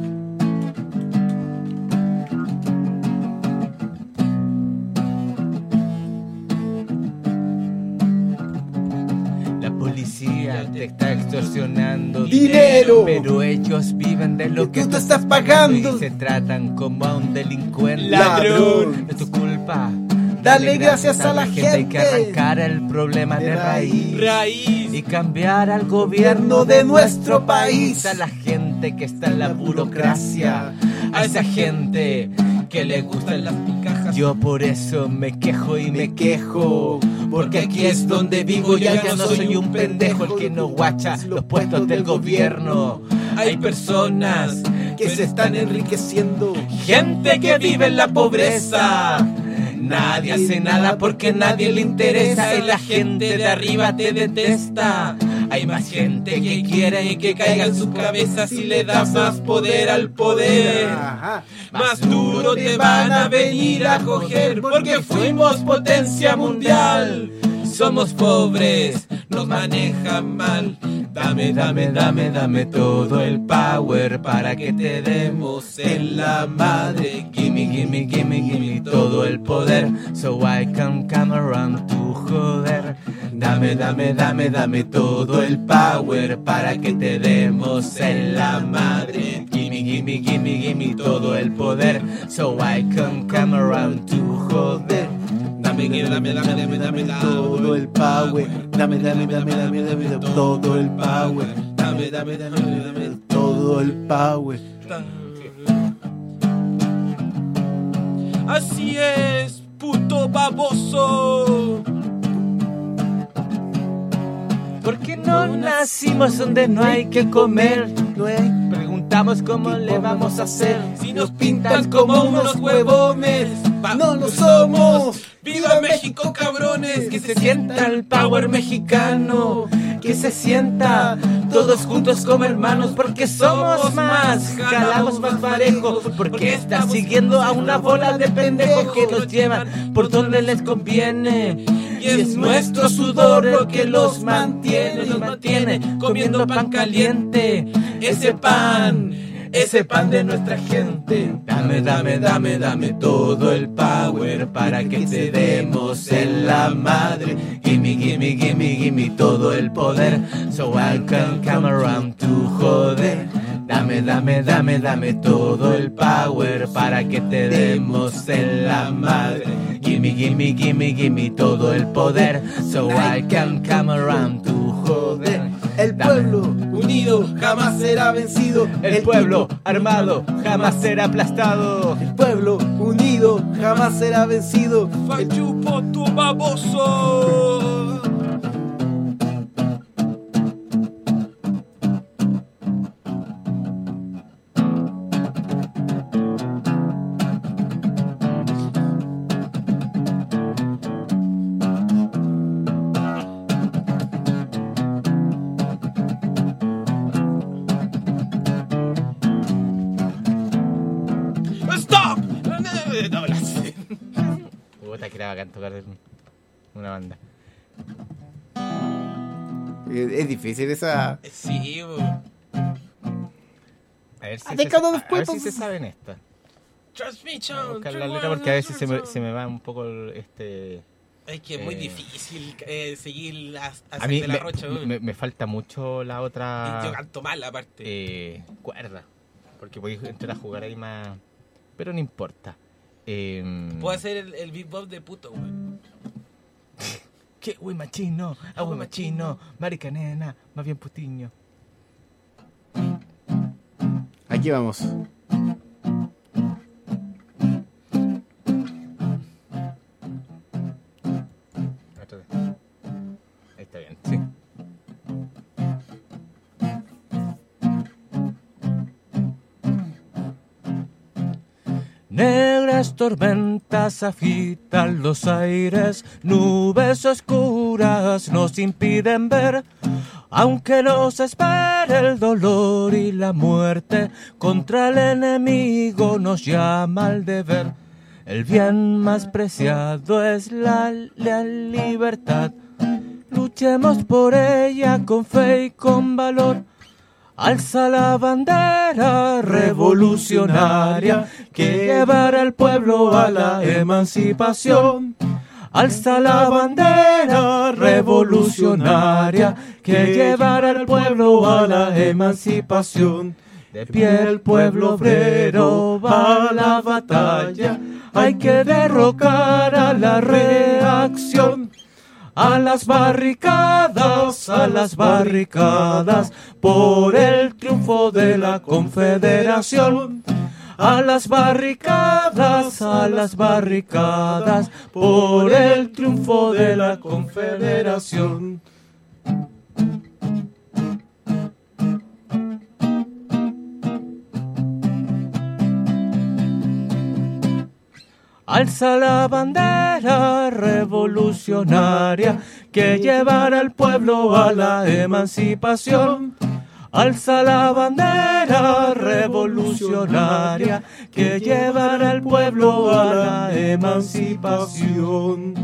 La policía te está extorsionando dinero, pero ellos viven de lo que, que tú estás pagando y se tratan como a un delincuente. Ladrón. Es tu culpa. Dale gracias a la gente. Hay que arrancar el problema de, de raíz. raíz Y cambiar al gobierno de nuestro país. A la gente que está en la burocracia. A esa gente que le gustan las picajas. Yo por eso me quejo y me quejo. Porque aquí es donde vivo y ya no soy un pendejo el que no guacha los puestos del gobierno. Hay personas que se están enriqueciendo. Gente que vive en la pobreza. Nadie hace nada porque nadie le interesa y la gente de arriba te detesta. Hay más gente que quiere que caiga en su cabeza si le das más poder al poder. Más duro te van a venir a coger porque fuimos potencia mundial. Somos pobres, nos manejan mal. Dame, dame, dame, dame todo el power para que te demos en la madre. Gimme, gimme, gimme, gimme todo el poder so I can come around to joder. Dame, dame, dame, dame todo el power para que te demos en la madre. Gimme, gimme, gimme, gimme todo el poder so I can come around to joder. Dame, dame, dame, dame, dame, dame todo el power. Dame, dame, dame, dame, dame todo el power. Dame, dame, dame, dame todo el power. Así es, puto baboso. Porque no nacimos donde no hay que comer. Preguntamos cómo le vamos a hacer si nos pintan como unos huevones. No lo somos. ¡Viva México, cabrones! Que se sienta el power mexicano. Que se sienta todos juntos como hermanos. Porque somos más, jalamos más parejo. Porque está siguiendo a una bola de pendejos que nos llevan por donde les conviene. Y es nuestro sudor lo que los mantiene, los mantiene comiendo pan caliente. Ese pan, ese pan de nuestra gente. Dame, dame, dame, dame todo el power para que te demos en la madre. Gimme, gimme, gimme, gimme todo el poder so I can come around to joder. Dame, dame, dame, dame todo el power para que te demos en la madre. Gimme, gimme, gimme, gimme todo el poder so I can come around to joder. El pueblo unido jamás será vencido. El pueblo armado jamás será aplastado. El pueblo unido jamás será vencido. Fachupo tu baboso. Puta, que era bacán tocar en una banda. Es, es difícil esa... Sí, po. A ver si, Ah, se, décadas a, a después, ver si pues. se saben esta. Transmission. Buscar la letra porque a veces se me, se me va un poco el, este... Es que es muy eh, a eh, seguir a, a, A mí de la me, Rocha. me, me falta mucho la otra... Y yo canto mal, aparte. Eh, cuerda. Porque podéis entrar a jugar ahí más... Pero no importa. Eh, Puedo hacer el, el beatbox de puto, güey. ¿Qué? Uy, machino. Ah, uy, machino. Marica nena. Más bien putiño. Aquí vamos. Ahí está bien, sí. Negras tormentas agitan los aires, nubes oscuras nos impiden ver, aunque nos espere el dolor y la muerte, contra el enemigo nos llama el deber. El bien más preciado es la, la libertad, luchemos por ella con fe y con valor. Alza la bandera revolucionaria que llevará al pueblo a la emancipación. Alza la bandera revolucionaria que llevará al pueblo a la emancipación. De pie el pueblo obrero va a la batalla, hay que derrocar a la reacción. A las barricadas, a las barricadas, por el triunfo de la Confederación. A las barricadas, a las barricadas, por el triunfo de la Confederación. Alza la bandera revolucionaria que llevará al pueblo a la emancipación. Alza la bandera revolucionaria que llevará al pueblo a la emancipación.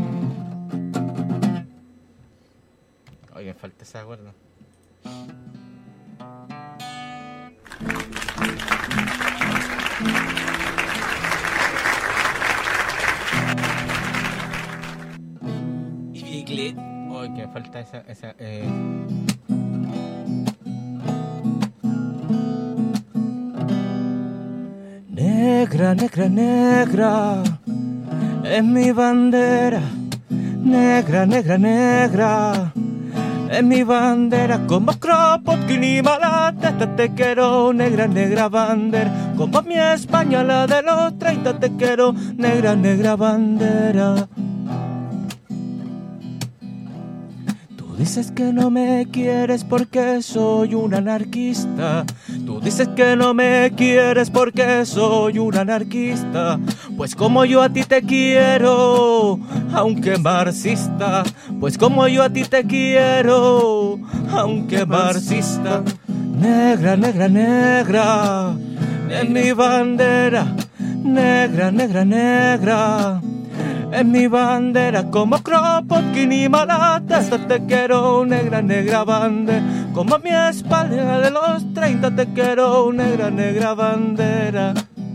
Oye, me falta esa cuerda. Oye, que me falta esa... esa eh... Negra, negra, negra, es mi bandera. Negra, negra, negra, es mi bandera. Como Kropotkin y Malata, te quiero. Negra, negra bandera. Como mi España, la de los treinta, te quiero. Negra, negra bandera. Dices que no me quieres porque soy un anarquista. Tú dices que no me quieres porque soy un anarquista. Pues como yo a ti te quiero, aunque marxista. Pues como yo a ti te quiero, aunque marxista. Negra, negra, negra, es mi bandera. Negra, negra, negra, es mi bandera. Como Kropotkin y Malata, esta te quiero. Negra, negra bandera. Como mi espalda de los treinta, te quiero. Negra, negra bandera.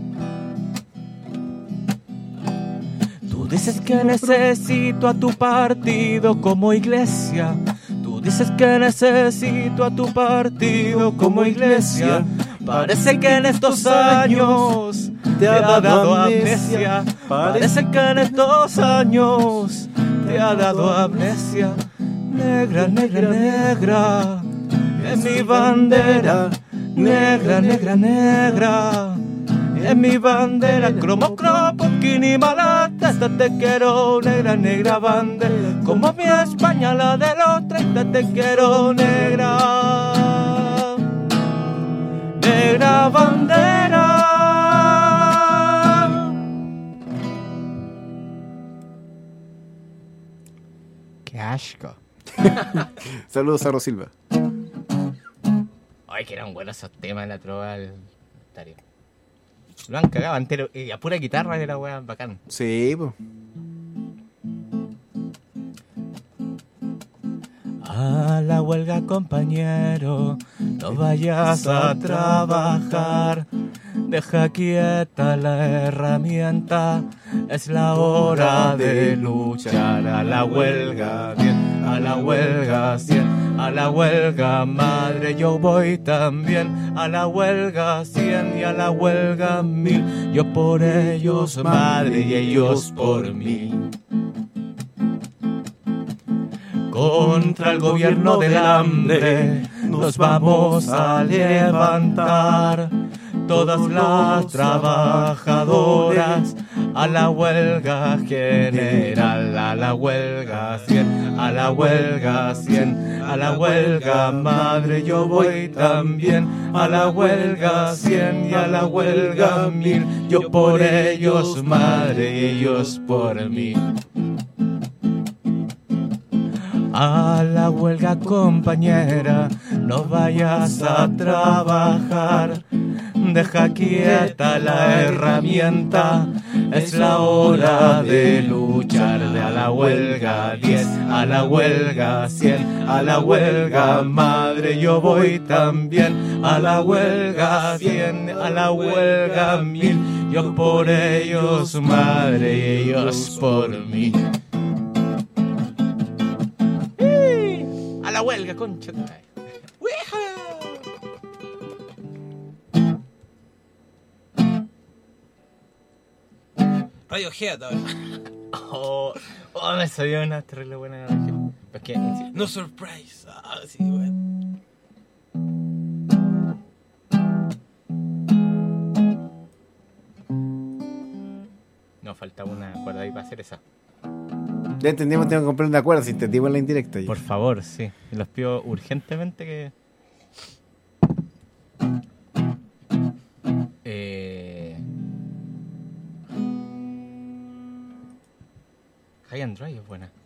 Tú dices que necesito a tu partido como iglesia. Tú dices que necesito a tu partido como iglesia. Parece que en estos años te ha dado amnesia. Parece que en estos años te ha dado amnesia. Negra, negra, negra, es mi bandera. Negra, negra, negra, es mi bandera. Cromo, Kropotkin y Malata, esta te quiero. Negra, negra bandera. Como mi España, la de los treinta, te quiero. Negra, negra bandera. Qué asco. Saludos a Rosilva. Ay, que eran buenos esos temas de la trova del Dario. Lo han cagado entero. Y a pura guitarra era weá bacán. Sí, pues. A la huelga, compañero, no vayas a trabajar. Deja quieta la herramienta, es la hora de luchar. A la huelga, bien, a la huelga, cien, a la huelga, madre, yo voy también. A la huelga, cien y a la huelga, mil. Yo por ellos, madre, y ellos por mí. Contra el gobierno del hambre nos vamos a levantar. Todas las trabajadoras a la huelga general, a la huelga cien, a la huelga cien, a la huelga madre, yo voy también. A la huelga cien y a la huelga mil. Yo por ellos, madre, y ellos por mí. A la huelga, compañera, no vayas a trabajar. Deja quieta la herramienta, es la hora de luchar. De a la huelga diez, a la huelga cien, a la huelga madre, yo voy también. A la huelga cien, a la huelga mil. Yo por ellos, madre, y ellos por mí. A la huelga, concha. Radiohead ahora. Oh, oh, me salió una terrible buena Radiohead. Porque, no surprise. Ah, sí, bueno. No, falta una cuerda ahí para hacer esa. Ya entendimos, tengo que comprar una cuerda, si entendimos la indirecta. Ya. Por favor, sí. Y los pido urgentemente que... Eh... High and Dry es buena.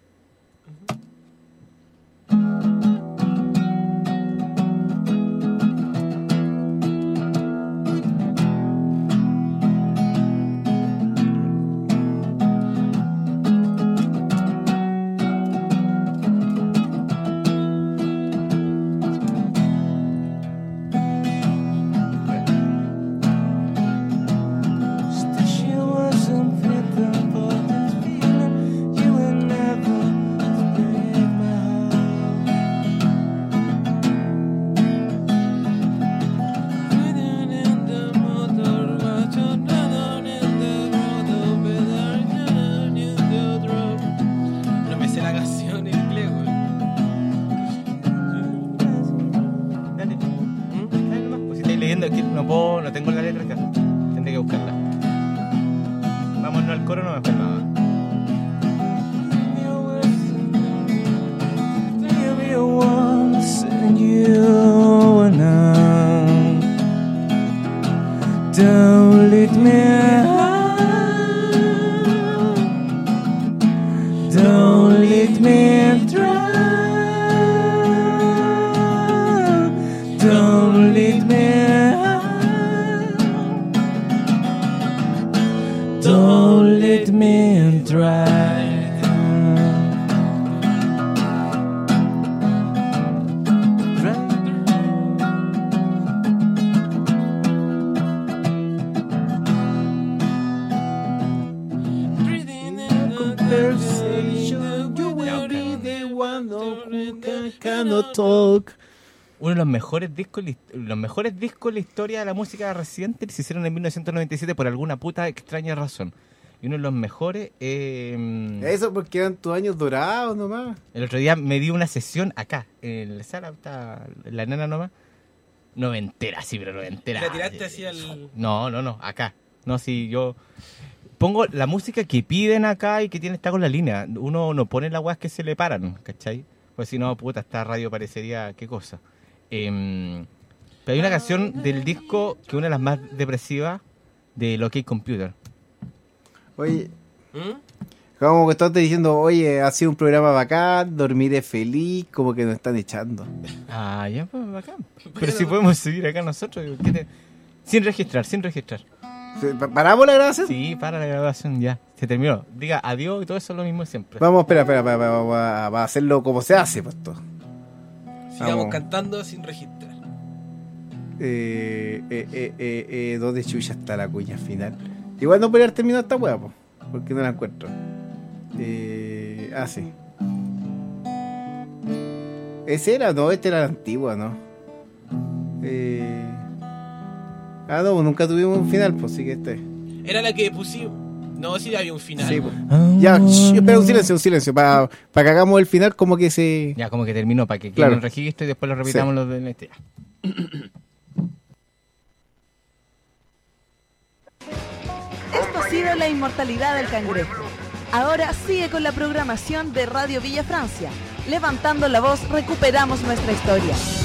Uno de los mejores discos los mejores discos de la historia de la música reciente se hicieron en mil novecientos noventa y siete por alguna puta extraña razón. Y uno de los mejores... Eh, Eso porque eran tus años dorados nomás. El otro día me di una sesión acá, en la sala, está la nena nomás. Noventera, sí, pero noventera. ¿La tiraste así al...? No, no, no, acá. No, sí, yo... Pongo la música que piden acá y que tiene está con la línea. Uno no pone las weas que se le paran, ¿cachai? Pues si no, puta, esta radio parecería... ¿Qué cosa? Eh, pero hay una canción del disco que es una de las más depresivas de OK Computer. Oye, ¿Mm? Como que estás diciendo, oye, ha sido un programa bacán, dormiré feliz, como que nos están echando. Ah, ya, pues bacán. Pero, Pero si podemos seguir acá nosotros, ¿qué te... sin registrar, sin registrar. ¿Paramos la grabación? Sí, para la grabación ya. Se terminó. Diga adiós y todo eso es lo mismo de siempre. Vamos, espera, espera, espera, espera, vamos a, a hacerlo como se hace, pues todo. Sigamos Vamos. cantando sin registrar. Eh, eh, eh, eh, eh, ¿Dónde chucha está la cuña final? Igual no podría haber terminado esta hueá, po, porque no la encuentro. Eh, ah, sí. ¿Ese era? No, este era la antigua, ¿no? Eh, ah, no, nunca tuvimos un final, pues sí que este. Era la que pusimos. No, sí había un final. Sí, pues. Ya, shh, espera, un silencio, un silencio. Para pa que hagamos el final como que se... Ya, como que terminó, para que quede Claro. un registro y después lo repitamos Sí. los de este. Esto ha sido La Inmortalidad del Cangrejo. Ahora sigue con la programación de Radio Villa Francia. Levantando la voz, recuperamos nuestra historia.